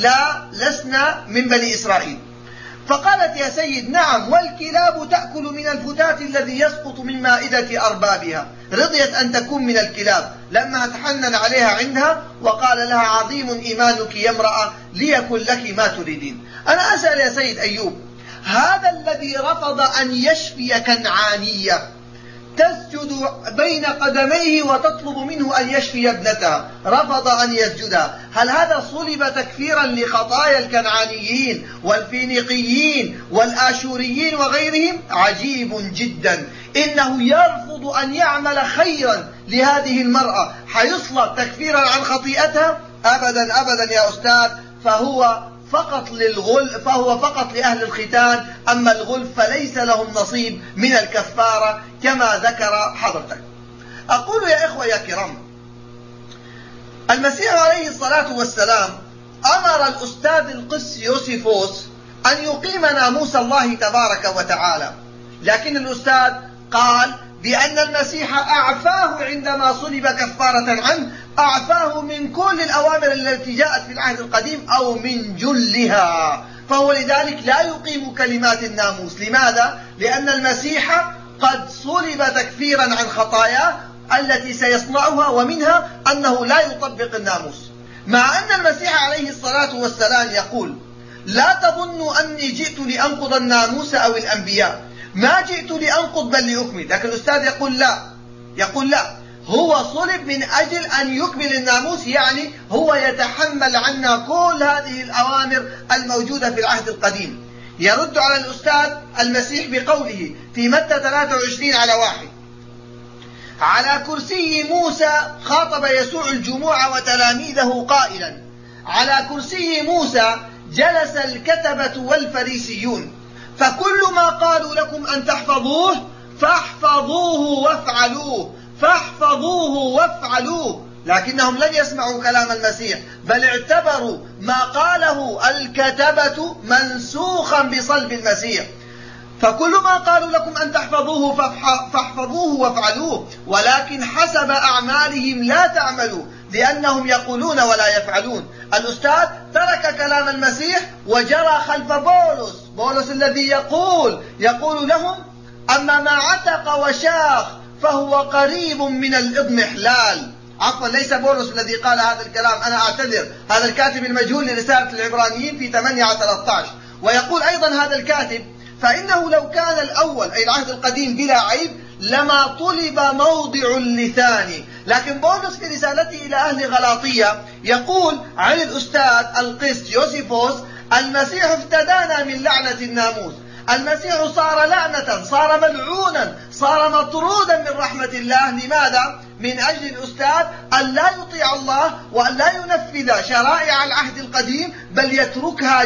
لسنا من بني إسرائيل. فقالت: يا سيد نعم، والكلاب تأكل من الفتات الذي يسقط من مائدة أربابها. رضيت أن تكون من الكلاب لما تحنن عليها عندها وقال لها: عظيم إيمانك يا امرأة، ليكن لك ما تريدين. أنا أسأل يا سيد أيوب، هذا الذي رفض أن يشفي كنعانية تسجد بين قدميه وتطلب منه أن يشفي ابنتها، رفض أن يسجدها، هل هذا صلب تكفيرا لخطايا الكنعانيين والفينيقيين والآشوريين وغيرهم؟ عجيب جدا. إنه يرفض أن يعمل خيرا لهذه المرأة حيصلب تكفيرا عن خطيئتها؟ أبدا أبدا يا أستاذ، فهو فقط لأهل الختان، أما الغلف فليس لهم نصيب من الكفارة كما ذكر حضرتك. أقول يا إخوة يا كرام، المسيح عليه الصلاة والسلام أمر الأستاذ القس يوسيفوس أن يقيم ناموس الله تبارك وتعالى، لكن الأستاذ قال بأن المسيح أعفاه عندما صلب كفارة عنه، أعفاه من كل الأوامر التي جاءت في العهد القديم أو من جلها، فهو لذلك لا يقيم كلمات الناموس. لماذا؟ لأن المسيح قد صلب تكفيرا عن خطاياه التي سيصنعها، ومنها أنه لا يطبق الناموس. مع أن المسيح عليه الصلاة والسلام يقول: لا تظنوا أني جئت لأنقض الناموس أو الأنبياء، ما جئت لأنقض بل لأكمل. لكن الأستاذ يقول لا، هو صلب من أجل أن يكمل الناموس، يعني هو يتحمل عنا كل هذه الأوامر الموجودة في العهد القديم. يرد على الأستاذ المسيح بقوله في متى 23:1: على كرسي موسى خاطب يسوع الجموع وتلاميذه قائلا: على كرسي موسى جلس الكتبة والفريسيون، فكل ما قالوا لكم أن تحفظوه فاحفظوه وافعلوه، فاحفظوه وافعلوه. لكنهم لم يسمعوا كلام المسيح، بل اعتبروا ما قاله الكتبة منسوخا بصلب المسيح. فكل ما قالوا لكم أن تحفظوه فاحفظوه وافعلوه، ولكن حسب أعمالهم لا تعملوا، لأنهم يقولون ولا يفعلون. الأستاذ ترك كلام المسيح وجرى خلف بولس الذي يقول لهم: أما ما عتق وشاخ فهو قريب من الإضمحلال. عفوا، ليس بولس الذي قال هذا الكلام، أنا أعتذر، هذا الكاتب المجهول لرسالة العبرانيين في 8:13. ويقول أيضا هذا الكاتب: فإنه لو كان الأول أي العهد القديم بلا عيب لما طلب موضع اللثان. لكن بولس في رسالته إلى أهل غلاطية يقول عن الأستاذ القس يوسيفوس: المسيح افتدانا من لعنة الناموس، المسيح صار لعنة، صار ملعونا، صار مطرودا من رحمة الله. لماذا؟ من أجل الأستاذ أن لا يطيع الله وأن لا ينفذ شرائع العهد القديم، بل يتركها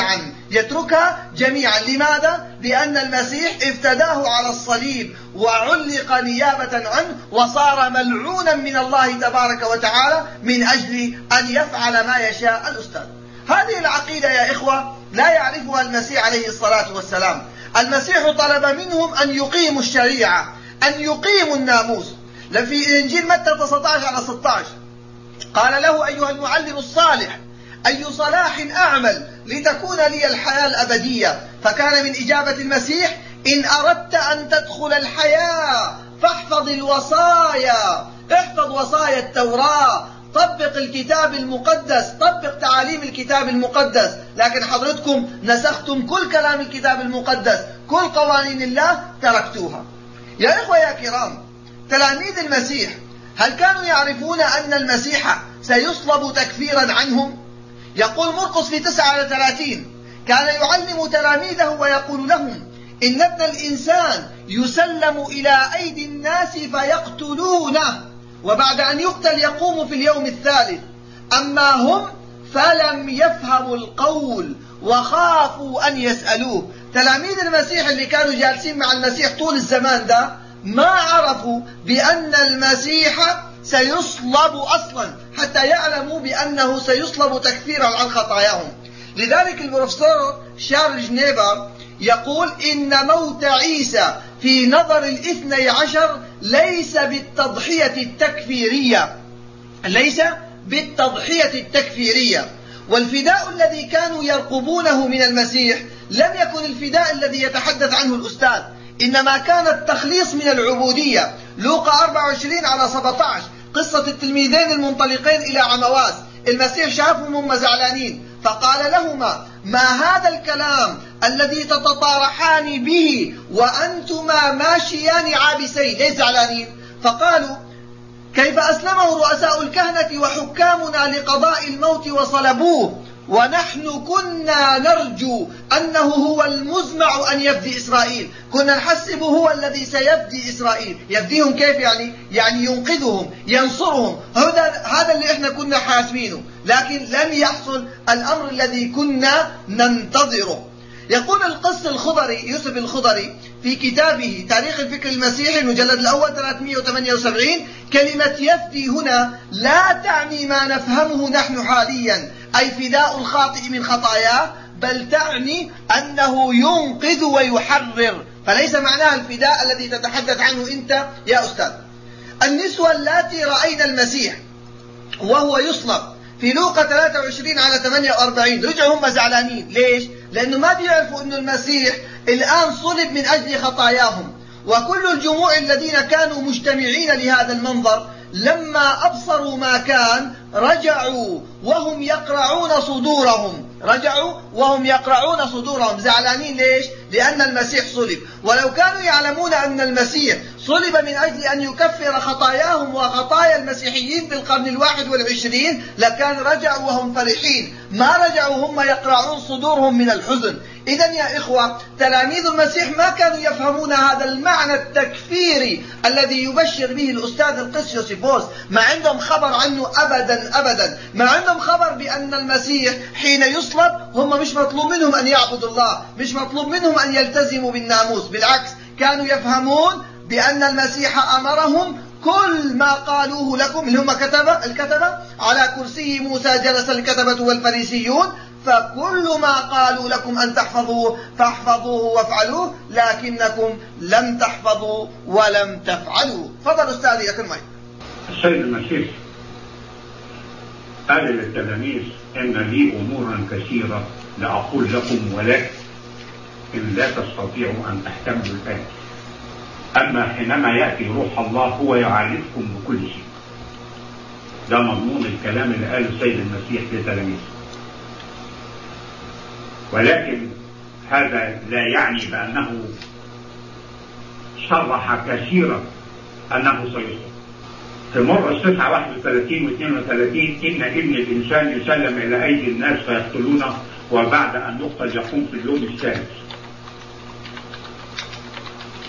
جميعا. لماذا؟ لأن المسيح افتداه على الصليب وعلق نيابة عنه، وصار ملعونا من الله تبارك وتعالى من أجل أن يفعل ما يشاء الأستاذ. هذه العقيدة يا إخوة لا يعرفها المسيح عليه الصلاة والسلام. المسيح طلب منهم أن يقيموا الشريعة، أن يقيموا الناموس. في إنجيل متى 19:16 قال له: أيها المعلم الصالح، أي صلاح أعمل لتكون لي الحياة الأبدية؟ فكان من إجابة المسيح: إن أردت أن تدخل الحياة فاحفظ الوصايا، احفظ وصايا التوراة، طبق الكتاب المقدس، طبق تعاليم الكتاب المقدس. لكن حضرتكم نسختم كل كلام الكتاب المقدس، كل قوانين الله تركتوها. يا إخوة يا كرام، تلاميذ المسيح هل كانوا يعرفون أن المسيح سيصلب تكفيرا عنهم؟ يقول مرقس في 9:30: كان يعلم تلاميذه ويقول لهم: إن ابن الإنسان يسلم إلى أيدي الناس فيقتلونه، وبعد أن يقتل يقوم في اليوم الثالث. أما هم فلم يفهموا القول وخافوا أن يسألوه. تلاميذ المسيح اللي كانوا جالسين مع المسيح طول الزمان ده ما عرفوا بأن المسيح سيصلب أصلا، حتى يعلموا بأنه سيصلب تكفيرا عن خطاياهم. لذلك البروفيسور شارل جنيفر يقول: إن موت عيسى في نظر 12 ليس بالتضحية التكفيرية، والفداء الذي كانوا يرقبونه من المسيح لم يكن الفداء الذي يتحدث عنه الأستاذ، إنما كان التخليص من العبودية. لوقا 24:17 قصة التلميذين المنطلقين إلى عمواس. المسيح شافهم هم زعلانين فقال لهما: ما هذا الكلام الذي تتطارحان به وأنتما ماشيان عابسين؟ ليس زعلانين؟ فقالوا: كيف أسلمه رؤساء الكهنة وحكامنا لقضاء الموت وصلبوه، ونحن كنا نرجو أنه هو المزمع أن يفدي إسرائيل. كنا نحسب هو الذي سيفدي إسرائيل. يفديهم كيف يعني ينقذهم، ينصرهم. هذا اللي احنا كنا حاسبينه، لكن لم يحصل الأمر الذي كنا ننتظره. يقول القس الخضري يوسف الخضري في كتابه تاريخ الفكر المسيحي المجلد الأول 378: كلمة يفدي هنا لا تعني ما نفهمه نحن حاليا، أي فداء الخاطئ من خطاياه، بل تعني أنه ينقذ ويحرر. فليس معناها الفداء الذي تتحدث عنه أنت يا أستاذ. النسوة اللاتي رأينا المسيح وهو يصلب في لوقا 23:48 رجعوا هم زعلانين. ليش؟ لأنه ما بيعرفوا أن المسيح الآن صلب من أجل خطاياهم. وكل الجموع الذين كانوا مجتمعين لهذا المنظر لما أبصروا ما كان رجعوا وهم يقرعون صدورهم. زعلانين. ليش؟ لأن المسيح صلب. ولو كانوا يعلمون أن المسيح صلب من أجل أن يكفر خطاياهم وخطايا المسيحيين في القرن 21 لكان رجعوا وهم فرحين. ما رجعوا هم يقرعون صدورهم من الحزن. إذن يا إخوة، تلاميذ المسيح ما كانوا يفهمون هذا المعنى التكفيري الذي يبشر به الأستاذ القس يوسيفوس. ما عندهم خبر عنه أبدا. ما عندهم خبر بأن المسيح حين يصلب هم مش مطلوب منهم أن يعبدوا الله، مش مطلوب منهم أن يلتزموا بالناموس. بالعكس، كانوا يفهمون بأن المسيح أمرهم كل ما قالوه لكم، اللي هم الكتبة على كرسي موسى جلس الكتبة والفريسيون، فكل ما قالوا لكم أن تحفظوه فاحفظوه وافعلوه، لكنكم لم تحفظوا ولم تفعلوا. تفضل أستاذي يا كرمي. السيد المسيح قال للتلاميذ: إن لي أمورا كثيرة لأقول لكم، ولكن إن لا تستطيعوا أن تحتملوا الآن. أما حينما يأتي روح الله هو يعرفكم بكل شيء. ده مضمون الكلام اللي قاله السيد المسيح لتلاميذه. ولكن هذا لا يعني بأنه صرح كثيرا أنه سيصلب. في مرقس 9:31 و32: إن ابن الإنسان يسلم إلى أيدي الناس فيقتلونه، وبعد أن يقتل يقوم في اليوم الثالث.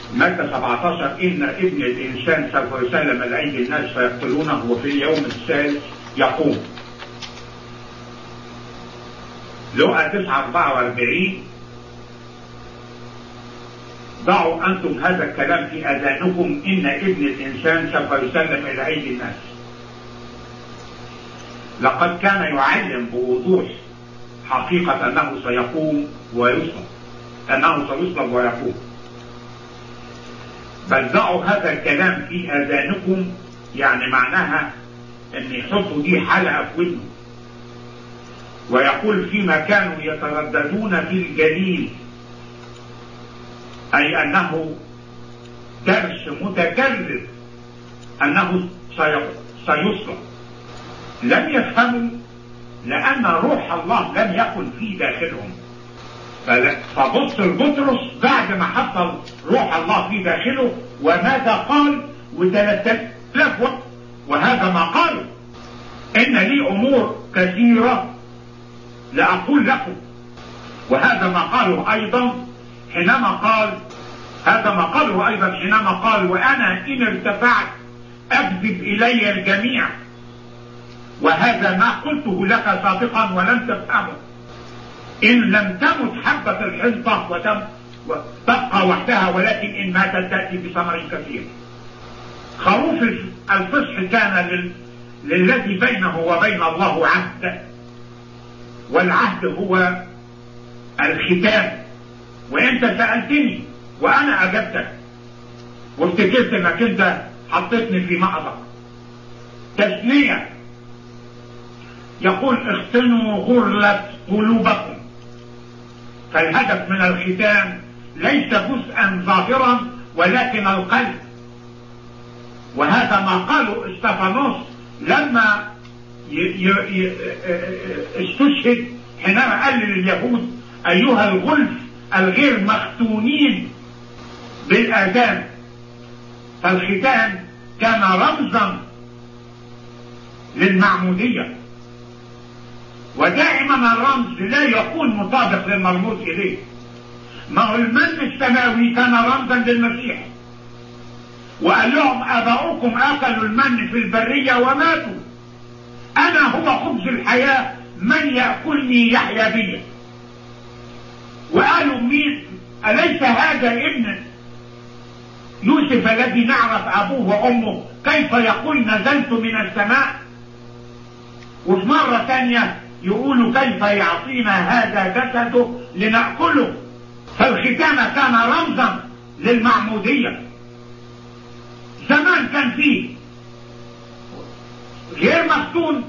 مادة 17 إن ابن الإنسان سوف يسلم لأيدي الناس فيقتلونه وفي اليوم الثالث يقوم. لقى 9:44 ضعوا أنتم هذا الكلام في آذانكم إن ابن الإنسان سوف يسلم إلى أيدي الناس. لقد كان يعلم بوضوح حقيقة أنه سيقوم ويصلب، أنه سيصلب ويقوم. بل ضعوا هذا الكلام في آذانكم، يعني معناها أن يحطوا دي حلقة في ودنه. ويقول فيما كانوا يترددون في الجليل، أي أنه درس متكرر أنه سيصلب. لم يفهموا لأن روح الله لم يكن في داخلهم. فبص البطرس بعد ما حصل روح الله في داخله وماذا قال، و3000 وقت، وهذا ما قاله: إن لي أمور كثيرة لأقول لكم. وهذا ما قاله أيضا حينما قال، هذا ما قاله أيضا حينما قال: وأنا إن ارتفعت أكذب إلي الجميع. وهذا ما قلته لك سابقا ولم تفهمه. إن لم تمت حبة الحنطة وتبقى وحدها، ولكن إن ماتت تأتي بثمر كثير. خروف الفصح كان للذي بينه وبين الله عهد، والعهد هو الختام. وانت سألتني وانا اجبتك وافتكرت انك انت حطيتني في مأزق. تثنية يقول: اختنوا غرلة قلوبكم. فالهدف من الختام ليس جزءا ظاهرا ولكن القلب. وهذا ما قاله استفانوس لما استشهد، حينما قال لليهود: ايها الغلف الغير مختونين بالاذان. فالختان كان رمزا للمعمودية، ودائما الرمز لا يكون مطابق للمرموز اليه. ما هو المن السماوي كان رمزا للمسيح، وقال لهم: اباؤكم اكلوا المن في البرية وماتوا، انا هو خبز الحياة، من يأكلني يحيا بي. وقالوا: مين؟ أليس هذا ابن يوسف الذي نعرف أبوه وأمه؟ كيف يقول نزلت من السماء؟ وفي مرة ثانية يقولوا: كيف يعطينا هذا جسده لنأكله؟ فالختام كان رمزا للمعمودية. زمان كان فيه غير مختون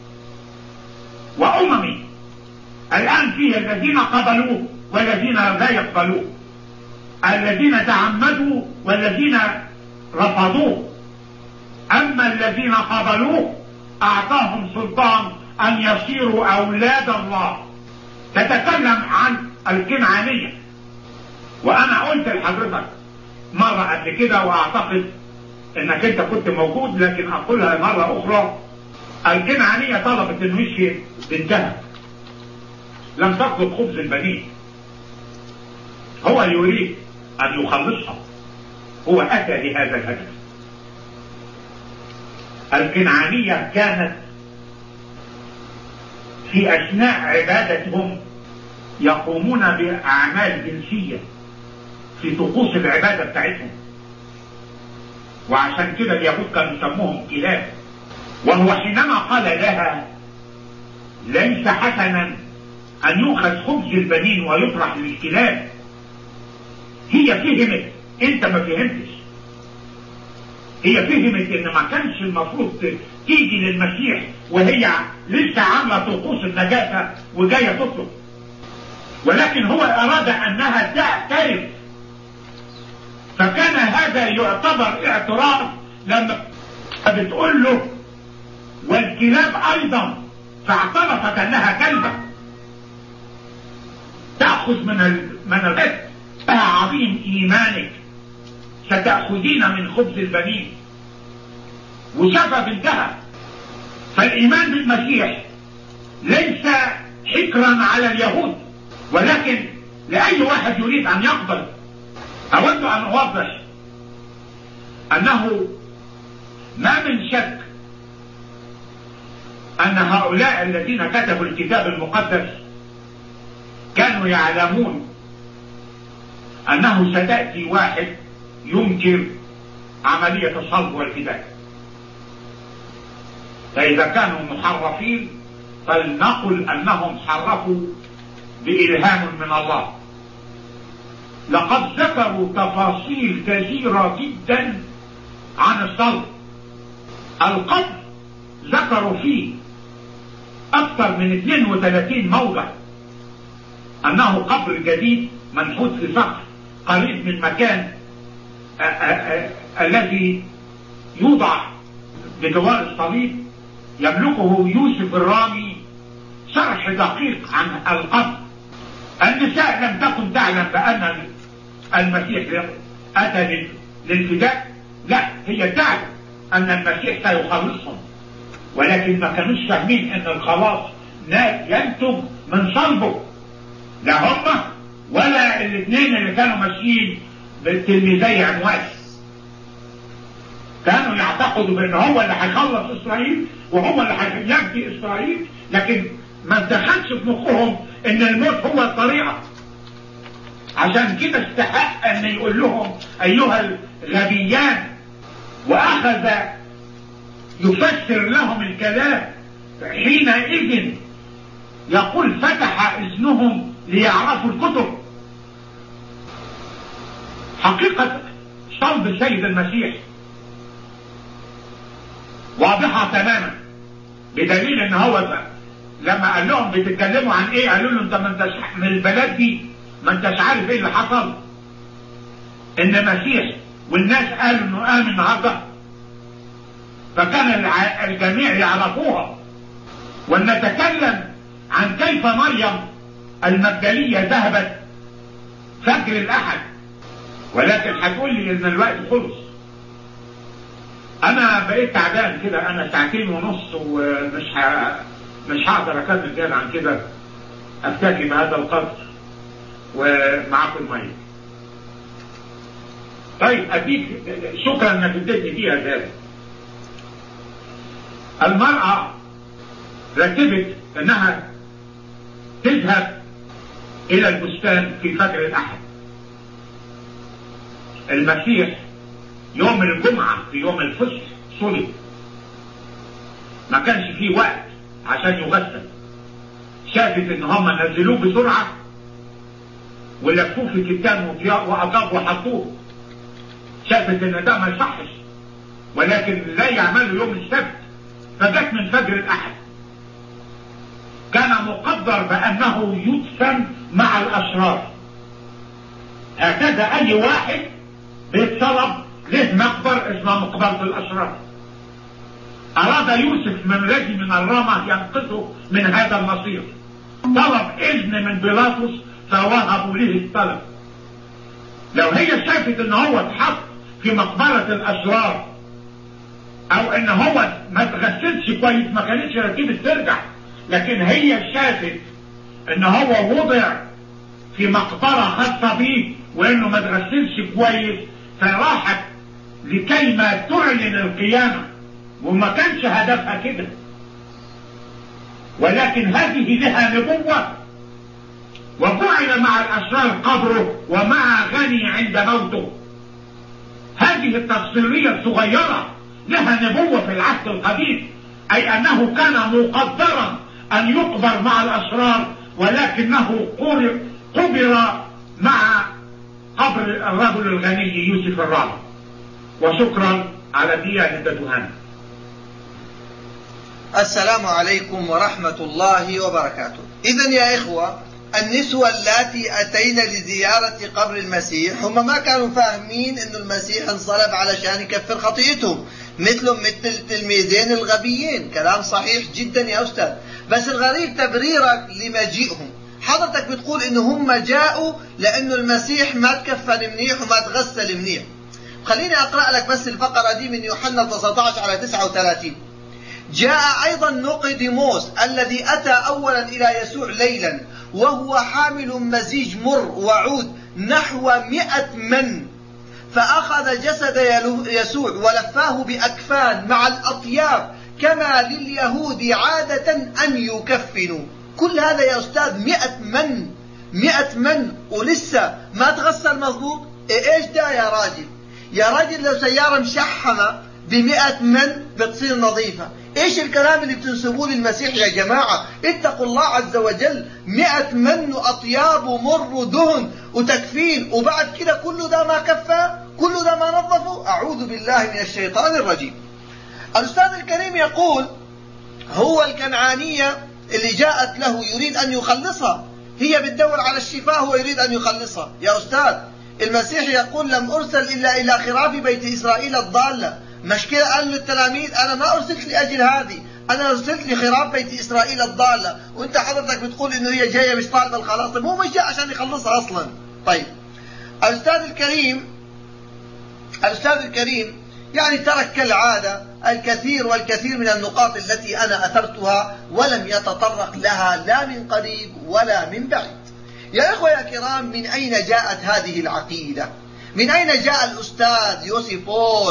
وأممي، الآن فيه الذين قبلوه والذين لا يقبلوه، الذين تعمدوا والذين رفضوه. أما الذين قبلوه أعطاهم سلطان أن يصيروا أولاد الله. تتكلم عن الكنعانية، وأنا قلت لحضرتك مرة قبل كده، وأعتقد إنك أنت كنت موجود، لكن أقولها مرة أخرى: الكنعانية طلبت أن يشفي بنتها، لم تطلب خبز البنين. هو يريد أن يخلصها، هو أتى لهذا الهدف. الكنعانية كانت في أثناء عبادتهم يقومون بأعمال جنسية في طقوس العبادة بتاعتهم، وعشان كده اليهود كانوا يسموهم كلاب. وهو حينما قال لها: ليس حسنا أن يؤخذ خبز البنين ويطرح للكلاب، هي فهمت، انت ما فهمتش. هي فهمت ان ما كانش المفروض تيجي للمسيح وهي لسه عامله طقوس النجاسه وجايه تطلب، ولكن هو اراد انها تعترف. فكان هذا يعتبر اعتراف لما بتقول له: والكلاب ايضا، فاعترفت انها كلبه. تاخذ من الرزق. عظيم إيمانك، ستأخذين من خبز البنين. وشفى بنتها. فالإيمان بالمسيح ليس حكرا على اليهود، ولكن لأي واحد يريد أن يقبل أود أن أوضح أنه ما من شك أن هؤلاء الذين كتبوا الكتاب المقدس كانوا يعلمون أنه ستأتي واحد ينكر عملية الصلب والفداء. فإذا كانوا محرفين فلنقل أنهم حرفوا بإلهام من الله. لقد ذكروا تفاصيل كثيرة جدا عن الصلب. القبر ذكروا فيه أكثر من 32 موضع أنه قبر جديد منحوت في صخر قريب من مكان الذي يوضع بجوار الصليب. يملكه يوسف الرامي شرح دقيق عن القبر. النساء لم تكن تعلم بأن المسيح أتى للفداء، لا، هي تعلم أن المسيح سيخلصهم، ولكن ما كانوش فاهمين أن الخلاص ينتج من صلبه. لا هم ولا الاثنين اللي كانوا ماشيين بالتلميذي عمواس كانوا يعتقدوا بأن هو اللي هيخلص إسرائيل وهو اللي هيبني إسرائيل، لكن ما دخلش في مخهم أن الموت هو الطريقة. عشان كده استحق أن يقول لهم أيها الغبيان، وأخذ يفسر لهم الكلام. حينئذ يقول فتح إذنهم ليعرفوا الكتب. حقيقة صلب السيد المسيح واضحة تماما، بدليل ان هو لما قال لهم بتتكلموا عن ايه، قالوا له انت ما انتش من البلد دي، ما انتش عارف ايه اللي حصل، ان المسيح والناس قالوا انه قام النهارده. فكان الجميع يعرفوها. ونتكلم عن كيف مريم المجدلية ذهبت فجر الأحد، ولكن هتقول لي ان الوقت خلص. انا بقيت تعبان كده، انا 2.5 ومش هقدر اكمل زيادة عن كده. افتكي بهذا القدر ومعاكم المية. طيب اديك شكرا انك اديتني فيها ذلك. المرأة رتبت انها تذهب الى البستان في فجر الاحد. المسيح يوم الجمعة في يوم الفصح صلب، ما كانش فيه وقت عشان يغسل. شافت ان هم نزلوه بسرعة ولفوه في كتان وأطاب وحطوه. شافت ان ده ما يصحش، ولكن لا يعملوا يوم السبت، فجت من فجر الأحد. كان مقدر بأنه يدفن مع الأشرار. هكذا أي واحد بيتصلب له مقبر اسمه مقبرة الأشرار. أراد يوسف من رجل من الرامة ينقذه من هذا المصير. طلب إذن من بيلاطس فوهبوا له الطلب. لو هي شافت ان هو اتحط في مقبرة الأشرار او ان هو ما تغسلش كويس ما كانتش رتيبة ترجع، لكن هي شافت ان هو وضع في مقبرة خاصة بيه وانه ما تغسلش كويس، فراحت لكي ما تعلن القيامة، وما كانش هدفها كده، ولكن هذه لها نبوة. وجعل مع الأشرار قبره ومع غني عند موته. هذه التفصيلية الصغيرة لها نبوة في العهد القديم، أي أنه كان مقدرا أن يقبر مع الأشرار، ولكنه قبر مع قبر الرجل الغني يوسف الرامي. وشكرا على ديانة تهاني. السلام عليكم ورحمة الله وبركاته. إذن يا إخوة، النسوة اللاتي أتينا لزيارة قبر المسيح هم ما كانوا فاهمين أن المسيح انصلب علشان يكفر خطيئتهم مثل التلميذين الغبيين. كلام صحيح جدا يا أستاذ، بس الغريب تبريرك لمجيئهم. حضرتك بتقول إن هم جاءوا لأنه المسيح ما تكفن منيح وما تغسل منيح. خليني أقرأ لك بس الفقرة دي من يوحنا 19 على 39. جاء أيضا نيقوديموس الذي أتى أولا إلى يسوع ليلا وهو حامل مزيج مر وعود نحو 100 من، فأخذ جسد يسوع ولفاه بأكفان مع الأطياب كما لليهود عادة أن يكفنوا. كل هذا يا أستاذ 100 من ولسه ما تغسل مضبوط. إيش ده يا راجل؟ يا راجل لو سيارة مشحمة ب100 من بتصير نظيفة. إيش الكلام اللي بتنسبوه للمسيح يا جماعة؟ اتقوا الله عز وجل. 100 من وأطياب ومر ودهن وتكفين، وبعد كده كله ده ما كفى؟ كله ده ما نظفه؟ أعوذ بالله من الشيطان الرجيم. الأستاذ الكريم يقول هو الكنعانية اللي جاءت له يريد أن يخلصها، هي بتدور على الشفاء، هو يريد أن يخلصها. يا أستاذ المسيح يقول لم أرسل إلا إلى خراف بيت إسرائيل الضالة. مش كده قال للتلاميذ أنا ما أرسلت لأجل هذه، أنا أرسلت لخراف بيت إسرائيل الضالة، وأنت حضرتك بتقول إنه هي جاية مش طالبة الخلاص. طيب هو مش جاء عشان يخلصها أصلا. طيب الأستاذ الكريم يعني ترك كالعادة الكثير والكثير من النقاط التي أنا أثرتها ولم يتطرق لها لا من قريب ولا من بعيد. يا إخوة يا كرام، من أين جاءت هذه العقيدة؟ من أين جاء الأستاذ يوسيفوس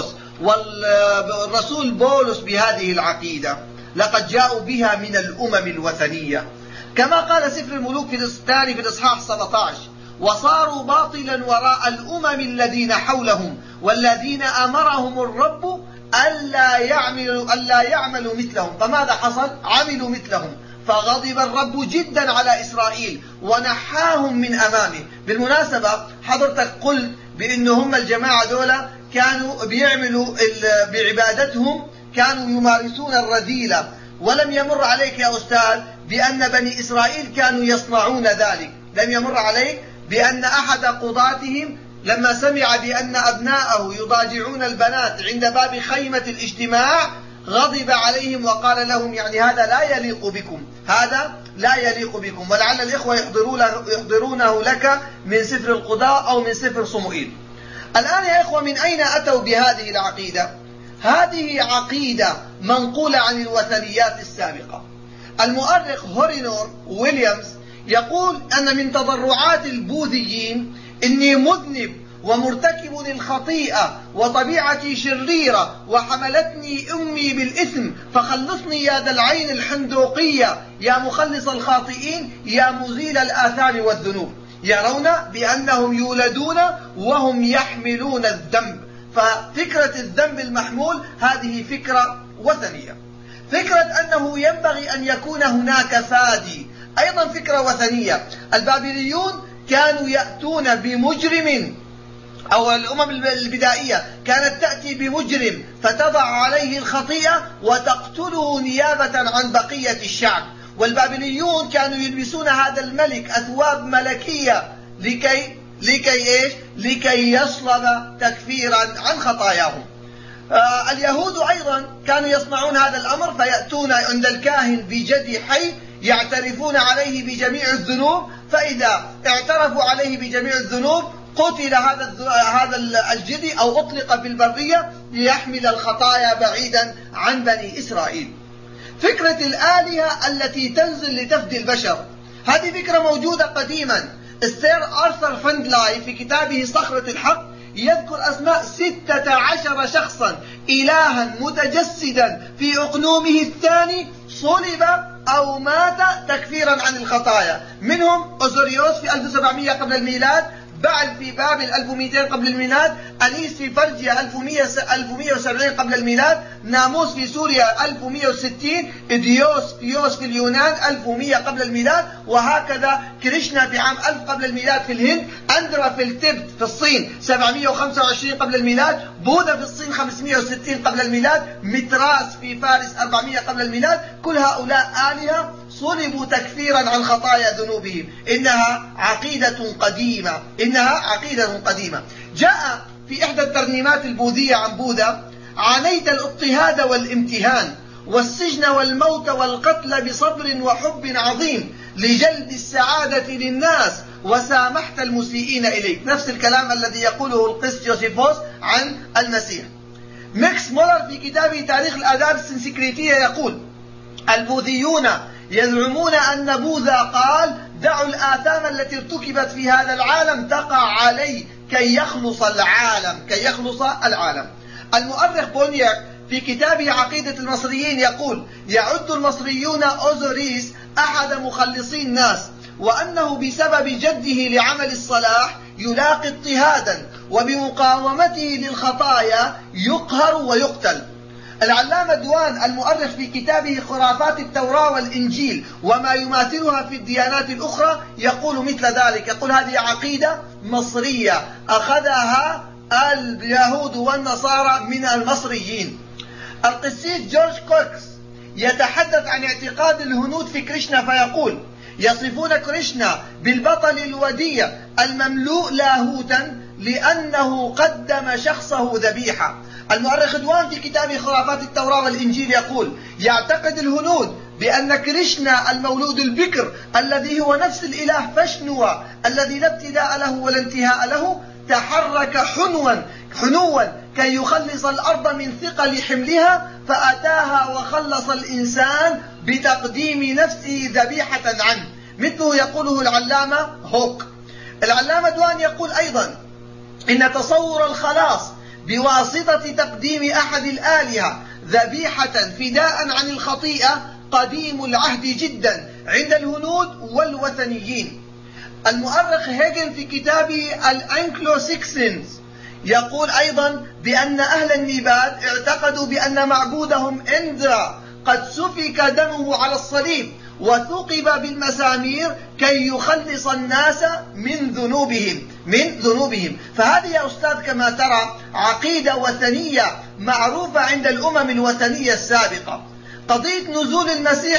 والرسول بولس بهذه العقيدة؟ لقد جاءوا بها من الأمم الوثنية، كما قال سفر الملوك في الثاني في الإصحاح 17: وصاروا باطلا وراء الأمم الذين حولهم والذين أمرهم الرب ألا يعملوا مثلهم. فماذا حصل؟ عملوا مثلهم، فغضب الرب جدا على إسرائيل ونحاهم من أمامه. بالمناسبة حضرتك قلت بأنهم الجماعة دولة كانوا بيعملوا بعبادتهم كانوا يمارسون الرذيلة، ولم يمر عليك يا أستاذ بأن بني إسرائيل كانوا يصنعون ذلك؟ لم يمر عليك بأن أحد قضاتهم لما سمع بأن أبناءه يضاجعون البنات عند باب خيمة الاجتماع غضب عليهم وقال لهم يعني هذا لا يليق بكم، هذا لا يليق بكم. ولعل الإخوة يحضرونه لك من سفر القضاء أو من سفر صموئيل. الآن يا إخوة من أين أتوا بهذه العقيدة؟ هذه عقيدة منقولة عن الوثنيات السابقة. المؤرخ هورينور ويليامز يقول أن من تضرعات البوذيين إني مذنب ومرتكب للخطيئة وطبيعتي شريرة وحملتني أمي بالإثم، فخلصني يا ذا العين الحندوقية يا مخلص الخاطئين يا مزيل الآثام والذنوب. يرون بأنهم يولدون وهم يحملون الذنب، ففكرة الذنب المحمول هذه فكرة وثنية. فكرة أنه ينبغي أن يكون هناك فادي أيضا فكرة وثنية. البابليون كانوا يأتون بمجرم، أو الأمم البدائية كانت تأتي بمجرم فتضع عليه الخطيئة وتقتله نيابة عن بقية الشعب. والبابليون كانوا يلبسون هذا الملك أثواب ملكية لكي يصلب تكفيرا عن خطاياهم. اليهود أيضا كانوا يصنعون هذا الأمر، فيأتون عند الكاهن بجدي حي يعترفون عليه بجميع الذنوب، فإذا اعترفوا عليه بجميع الذنوب قتل هذا الجدي أو أطلق في البرية ليحمل الخطايا بعيدا عن بني إسرائيل. فكرة الآلهة التي تنزل لتفدي البشر هذه فكرة موجودة قديما. السير آرثر فندلاي في كتابه صخرة الحق يذكر أسماء 16 شخصا إلها متجسدا في أقنومه الثاني صلب أو مات تكفيرا عن الخطايا. منهم أوزوريوس في 1700 قبل الميلاد، بعل في بابل 1200 قبل الميلاد، أنيس في فرجيا 1170 قبل الميلاد، ناموس في سوريا 1160، ديوس في اليونان 1100 قبل الميلاد، وهكذا كريشنا في عام 1000 قبل الميلاد في الهند، أندرا في التبت في الصين 725 قبل الميلاد، بوذا في الصين 560 قبل الميلاد، متراس في فارس 400 قبل الميلاد. كل هؤلاء آلهة صلبوا تكفيرا عن خطايا ذنوبهم. إنها عقيدة قديمة. جاء في إحدى الترنيمات البوذية عن بوذا: عانيت الاضطهاد والامتهان والسجن والموت والقتل بصبر وحب عظيم لجلب السعادة للناس وسامحت المسيئين إليك. نفس الكلام الذي يقوله القس يوسيفوس عن المسيح. ميكس مولر في كتابه تاريخ الآداب السنسكريتية يقول: البوذيون يزعمون أن بوذا قال دعوا الآثام التي ارتكبت في هذا العالم تقع عليه كي يخلص العالم. المؤرخ بونياك في كتابه عقيدة المصريين يقول: يعد المصريون أوزوريس أحد مخلصي الناس، وأنه بسبب جده لعمل الصلاح يلاقي اضطهادا، وبمقاومته للخطايا يقهر ويقتل. العلامة دوان المؤرخ في كتابه خرافات التوراة والإنجيل وما يماثلها في الديانات الأخرى يقول مثل ذلك، يقول: هذه عقيدة مصرية أخذها اليهود والنصارى من المصريين. القسيس جورج كوكس يتحدث عن اعتقاد الهنود في كريشنا فيقول: يصفون كريشنا بالبطل الوديع المملوء لاهوتا لأنه قدم شخصه ذبيحة. المؤرخ دوان في كتابه خرافات التوراة والإنجيل يقول: يعتقد الهنود بأن كريشنا المولود البكر الذي هو نفس الإله فشنوى الذي لا ابتداء له ولا انتهاء له تحرك حنوا كي يخلص الأرض من ثقل حملها، فأتاها وخلص الإنسان بتقديم نفسه ذبيحة عنه، مثله يقوله العلامة هوك. العلامة دوان يقول أيضا إن تصور الخلاص بواسطة تقديم أحد الآلهة ذبيحة فداء عن الخطيئة قديم العهد جدا عند الهنود والوثنيين. المؤرخ هيجن في كتابه الأنكلو سيكسنز يقول أيضا بأن أهل النيباد اعتقدوا بأن معبودهم إندرا قد سفك دمه على الصليب وثقب بالمسامير كي يخلص الناس من ذنوبهم. فهذه يا أستاذ كما ترى عقيدة وثنية معروفة عند الأمم الوثنية السابقة. قضية نزول المسيح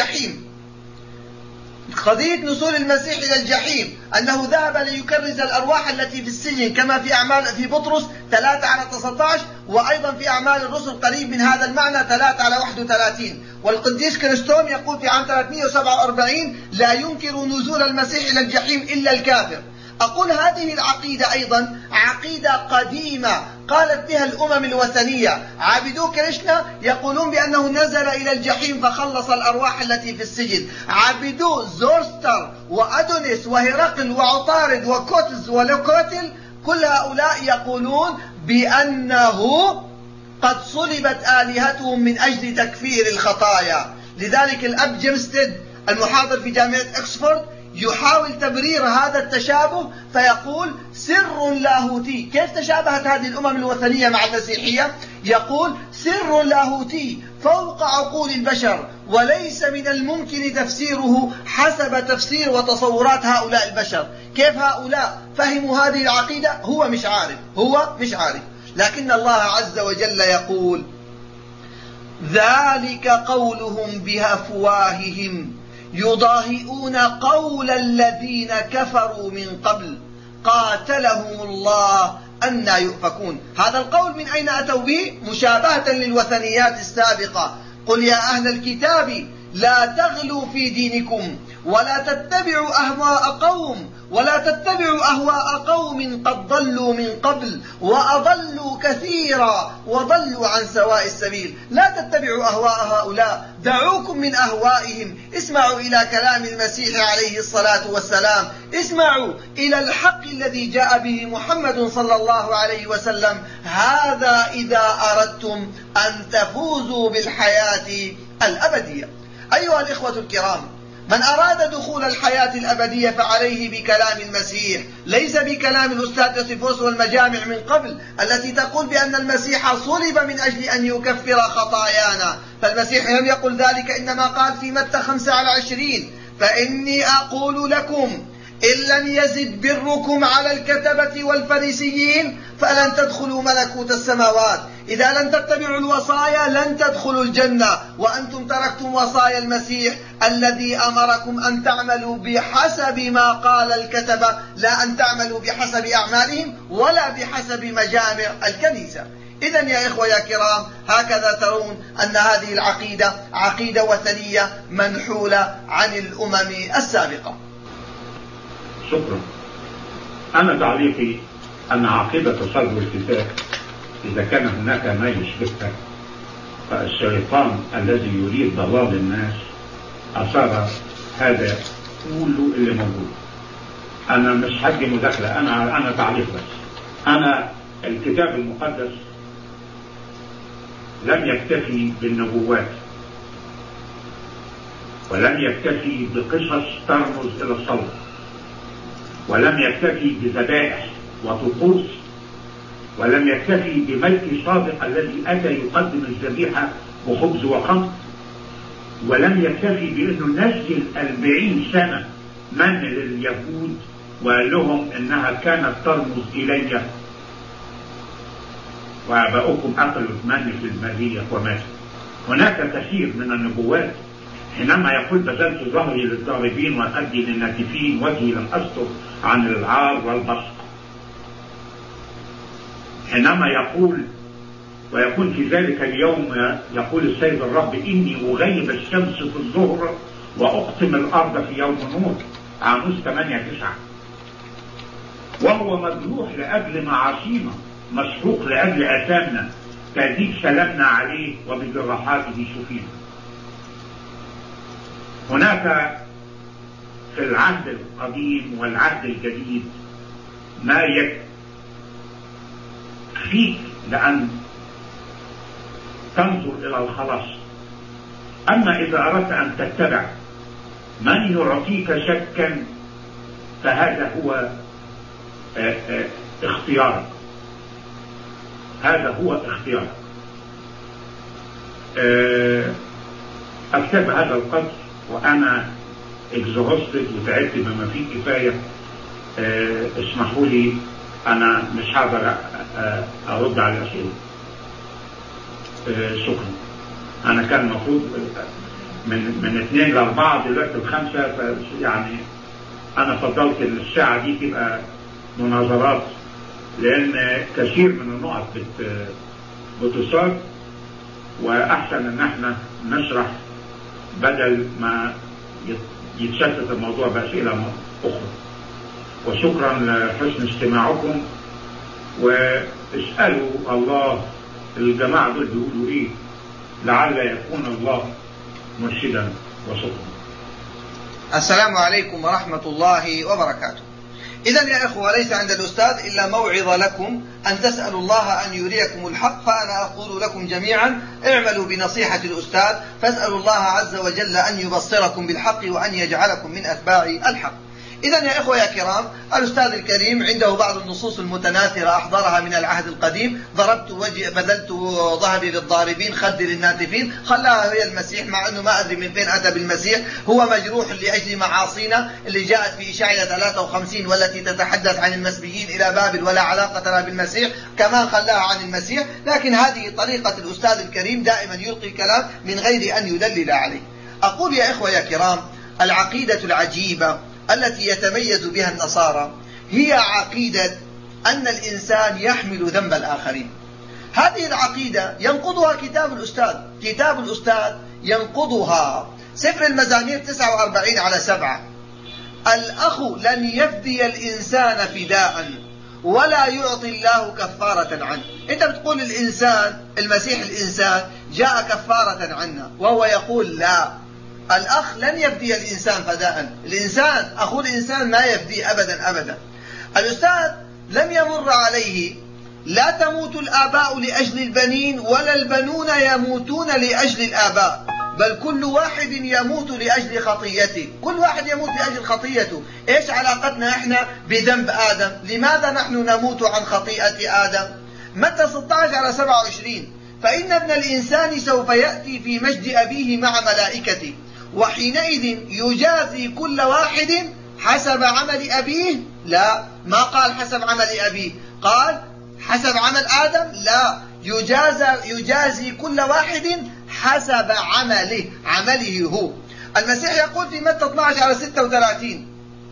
إلى الجحيم أنه ذهب ليكرز الأرواح التي في السجن كما في بطرس 3:19، وأيضا في أعمال الرسل قريب من هذا المعنى 3:31. والقديس كريستوم يقول في عام 347: لا ينكر نزول المسيح إلى الجحيم إلا الكافر. أقول هذه العقيدة أيضا عقيدة قديمة قالت بها الأمم الوثنية. عابدو كريشنا يقولون بأنه نزل إلى الجحيم فخلص الأرواح التي في السجن. عابدو زورستر وأدونيس وهرقل وعطارد وكوتز ولوكوتل كل هؤلاء يقولون بأنه قد صلبت آلهتهم من أجل تكفير الخطايا. لذلك الأب جيمستيد المحاضر في جامعة إكسفورد يحاول تبرير هذا التشابه فيقول: سر لاهوتي. كيف تشابهت هذه الأمم الوثنية مع المسيحية؟ يقول: سر لاهوتي فوق عقول البشر، وليس من الممكن تفسيره حسب تفسير وتصورات هؤلاء البشر. كيف هؤلاء فهموا هذه العقيدة؟ هو مش عارف. لكن الله عز وجل يقول: ذلك قولهم بأفواههم يضاهئون قول الذين كفروا من قبل قاتلهم الله أنى يؤفكون. هذا القول من أين أتوا به؟ مشابهة للوثنيات السابقة. قل يا أهل الكتاب لا تغلوا في دينكم ولا تتبعوا أهواء قوم قد ضلوا من قبل وأضلوا كثيرا وضلوا عن سواء السبيل. لا تتبعوا أهواء هؤلاء، دعوكم من أهوائهم. اسمعوا إلى كلام المسيح عليه الصلاة والسلام، اسمعوا إلى الحق الذي جاء به محمد صلى الله عليه وسلم. هذا إذا أردتم أن تفوزوا بالحياة الأبدية. أيها الإخوة الكرام، من أراد دخول الحياة الأبدية فعليه بكلام المسيح، ليس بكلام الأستاذ يوسيفوس والمجامع من قبل التي تقول بأن المسيح صلب من أجل أن يكفر خطايانا. فالمسيح لم يقل ذلك، إنما قال في متى 5:20: فإني أقول لكم إن لم يزد بركم على الكتبة والفريسيين فلن تدخلوا ملكوت السماوات. إذا لم تتبعوا الوصايا لن تدخلوا الجنة، وأنتم تركتم وصايا المسيح الذي أمركم أن تعملوا بحسب ما قال الكتبة، لا أن تعملوا بحسب أعمالهم ولا بحسب مجامع الكنيسة. إذن يا إخوة يا كرام، هكذا ترون أن هذه العقيدة عقيدة وثنية منحولة عن الأمم السابقة. شكرا. أنا تعليقي أن عقيدة صلب الكتاب إذا كان هناك ما يشبهها فالشيطان الذي يريد ضلال الناس أثار هذا قولوا اللي موجود. انا مش هدي مداخله، انا تعليق بس. انا الكتاب المقدس لم يكتفي بالنبوات، ولم يكتفي بقصص ترمز الى الصلاه، ولم يكتفي بذبائح وطقوس، ولم يكتفي بملك صادق الذي اتى يقدم الذبيحه وخبز وخمر، ولم يكتفي بانه نزل 40 سنه من لليهود وقال لهم انها كانت ترمز الي واباؤكم اكلوا المن في البريه وماتوا. هناك كثير من النبوات حينما يقول بذلت ظهري للضاربين وأدي للناتفين وجهي لم أستر عن العار والبصق. حينما يقول ويكون في ذلك اليوم يقول السيد الرب إني أغيب الشمس في الظهر وأقطم الأرض في يوم النور. عاموس 8-9. وهو مجروح لأجل معاصينا مسحوق لأجل آثامنا تأديب سلامنا عليه وبجراحاته شفينا. هناك في العهد القديم والعهد الجديد ما يكفيك لأن تنظر إلى الخلاص. أما إذا أردت أن تتبع من يعطيك شكا فهذا هو اختيارك. هذا هو اختيارك. أكتب هذا القدر وأنا اكزهوستد وتعبت بما فيه كفاية. اسمحوا لي أنا مش هقدر أرد على الأسئلة. شكرا. أنا كان المفروض من 2 ل4 دلوقتي ل5، يعني أنا فضلت الساعة دي تبقى مناظرات لأن كثير من النقط بتصاب، وأحسن إن احنا نشرح بدل ما يتشتت الموضوع بأسئلة أخرى. وشكرا لحسن استماعكم، واسألوا الله الجماعة دول بيقولوا إيه لعل يكون الله مرشدا. وشكرا. السلام عليكم ورحمة الله وبركاته. إذن يا إخوة ليس عند الأستاذ إلا موعظة لكم أن تسألوا الله أن يريكم الحق، فأنا أقول لكم جميعا اعملوا بنصيحة الأستاذ فاسألوا الله عز وجل أن يبصركم بالحق وأن يجعلكم من أتباع الحق. إذن يا إخوة يا كرام، الأستاذ الكريم عنده بعض النصوص المتناثرة أحضرها من العهد القديم. ضربت وجهي بذلت ظهري للضاربين خدي للناتفين، خلاها هي المسيح، مع أنه ما أدري من فين أتى بالمسيح. هو مجروح لأجل معاصينا اللي جاءت في إشعياء 53 والتي تتحدث عن المسبيين إلى بابل ولا علاقة لها بالمسيح، كمان خلاها عن المسيح. لكن هذه طريقة الأستاذ الكريم، دائما يلقي كلام من غير أن يدلل عليه. أقول يا إخوة يا كرام، العقيدة العجيبة التي يتميز بها النصارى هي عقيدة أن الإنسان يحمل ذنب الآخرين. هذه العقيدة ينقضها كتاب الأستاذ. كتاب الأستاذ ينقضها. سفر المزامير 49:7: الأخ لن يفدي الإنسان فداء ولا يعطي الله كفارة عنه. أنت بتقول الإنسان، المسيح الإنسان جاء كفارة عنا، وهو يقول لا، الأخ لن يفدي الإنسان فداء. الإنسان أخو الإنسان ما يفدي أبدا أبدا. الأستاذ لم يمر عليه لا تموت الآباء لأجل البنين ولا البنون يموتون لأجل الآباء، بل كل واحد يموت لأجل خطيته. كل واحد يموت لأجل خطيته. إيش علاقتنا إحنا بذنب آدم؟ لماذا نحن نموت عن خطيئة آدم؟ متى 16:27: فإن ابن الإنسان سوف يأتي في مجد أبيه مع ملائكته وحينئذ يجازي كل واحد حسب عمل أبيه. لا، ما قال حسب عمل أبيه، قال حسب عمل آدم. لا، يجازي كل واحد حسب عمله هو. المسيح يقول في متى 12:36: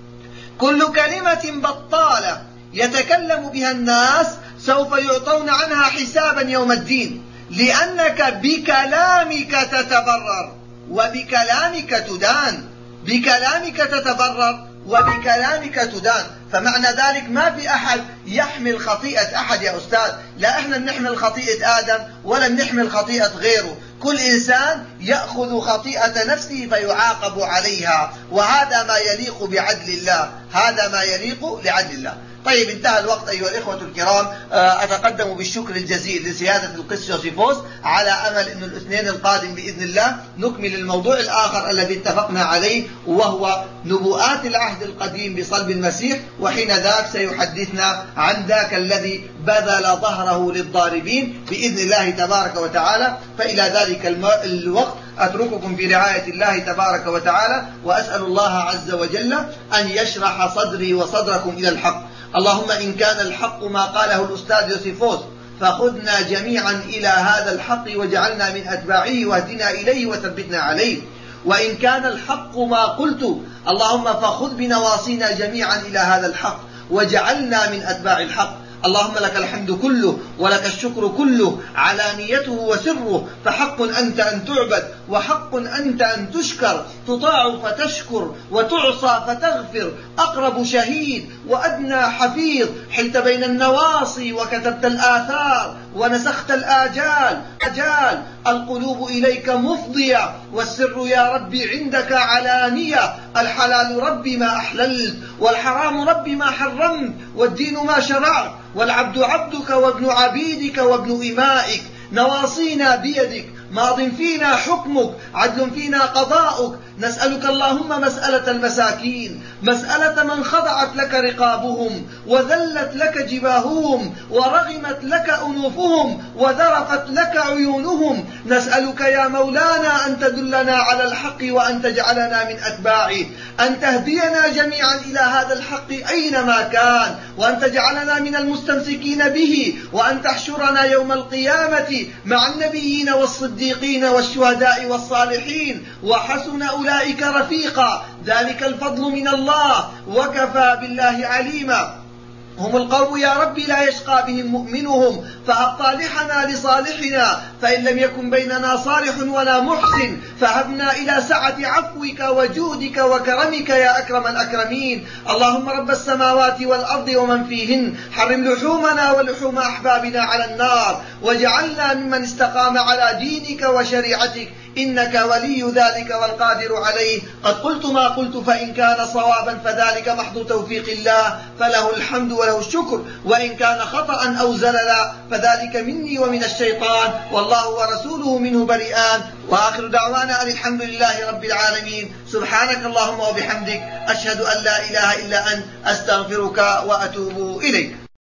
كل كلمة بطالة يتكلم بها الناس سوف يعطون عنها حسابا يوم الدين، لأنك بكلامك تتبرر وبكلامك تدان. بكلامك تتبرر وبكلامك تدان. فمعنى ذلك ما في أحد يحمل خطيئة أحد يا أستاذ. لا إحنا بنحمل خطيئة آدم ولا بنحمل خطيئة غيره. كل إنسان يأخذ خطيئة نفسه فيعاقب عليها، وهذا ما يليق بعدل الله، هذا ما يليق لعدل الله. طيب، انتهى الوقت أيها الإخوة الكرام. أتقدم بالشكر الجزيل لسيادة القس يوسيفوس، على أمل أن الاثنين القادم بإذن الله نكمل الموضوع الآخر الذي اتفقنا عليه، وهو نبوءات العهد القديم بصلب المسيح، وحين ذاك سيحدثنا عن ذاك الذي بذل ظهره للضاربين بإذن الله تبارك وتعالى. فإلى ذلك الوقت أترككم في رعاية الله تبارك وتعالى، وأسأل الله عز وجل أن يشرح صدري وصدركم إلى الحق. اللهم إن كان الحق ما قاله الأستاذ يوسيفوس فخذنا جميعا إلى هذا الحق واجعلنا من أتباعه واهدنا إليه وثبتنا عليه، وإن كان الحق ما قلت اللهم فخذ بنواصينا جميعا إلى هذا الحق واجعلنا من أتباع الحق. اللهم لك الحمد كله ولك الشكر كله، علانيته وسره، فحق أنت أن تعبد، وحق أنت أن تشكر، تطاع فتشكر وتعصى فتغفر، أقرب شهيد وأدنى حفيظ، حلت بين النواصي وكتبت الآثار ونسخت الآجال، القلوب إليك مفضية، والسر يا ربي عندك علانية، الحلال ربي ما أحللت، والحرام ربي ما حرمت، والدين ما شرعت، والعبد عبدك وابن عبيدك وابن إمائك، نواصينا بيدك، ماض فينا حكمك، عدل فينا قضاؤك. نسألك اللهم مسألة المساكين، مسألة من خضعت لك رقابهم وذلت لك جباههم ورغمت لك أنوفهم وذرفت لك عيونهم. نسألك يا مولانا أن تدلنا على الحق وأن تجعلنا من أتباعه، أن تهدينا جميعا إلى هذا الحق أينما كان، وأن تجعلنا من المستمسكين به، وأن تحشرنا يوم القيامة مع النبيين والصديقين والشهداء والصالحين، وحسن أولئك رفيقا. ذلك الفضل من الله، وكفى بالله عليما. هم القوم يا رب لا يشقى بهم مؤمنهم، فهب صالحنا لصالحنا، فإن لم يكن بيننا صالح ولا محسن فهبنا إلى سعة عفوك وجودك وكرمك يا أكرم الأكرمين. اللهم رب السماوات والأرض ومن فيهن، حرم لحومنا ولحوم أحبابنا على النار، واجعلنا ممن استقام على دينك وشريعتك، إنك ولي ذلك والقادر عليه. قد قلت ما قلت، فإن كان صوابا فذلك محض توفيق الله، فله الحمد وله الشكر، وإن كان خطأ أو زللا فذلك مني ومن الشيطان، والله ورسوله منه بريئان. وآخر دعوانا أن الحمد لله رب العالمين. سبحانك اللهم وبحمدك، أشهد أن لا إله إلا أنت، أستغفرك وأتوب إليك.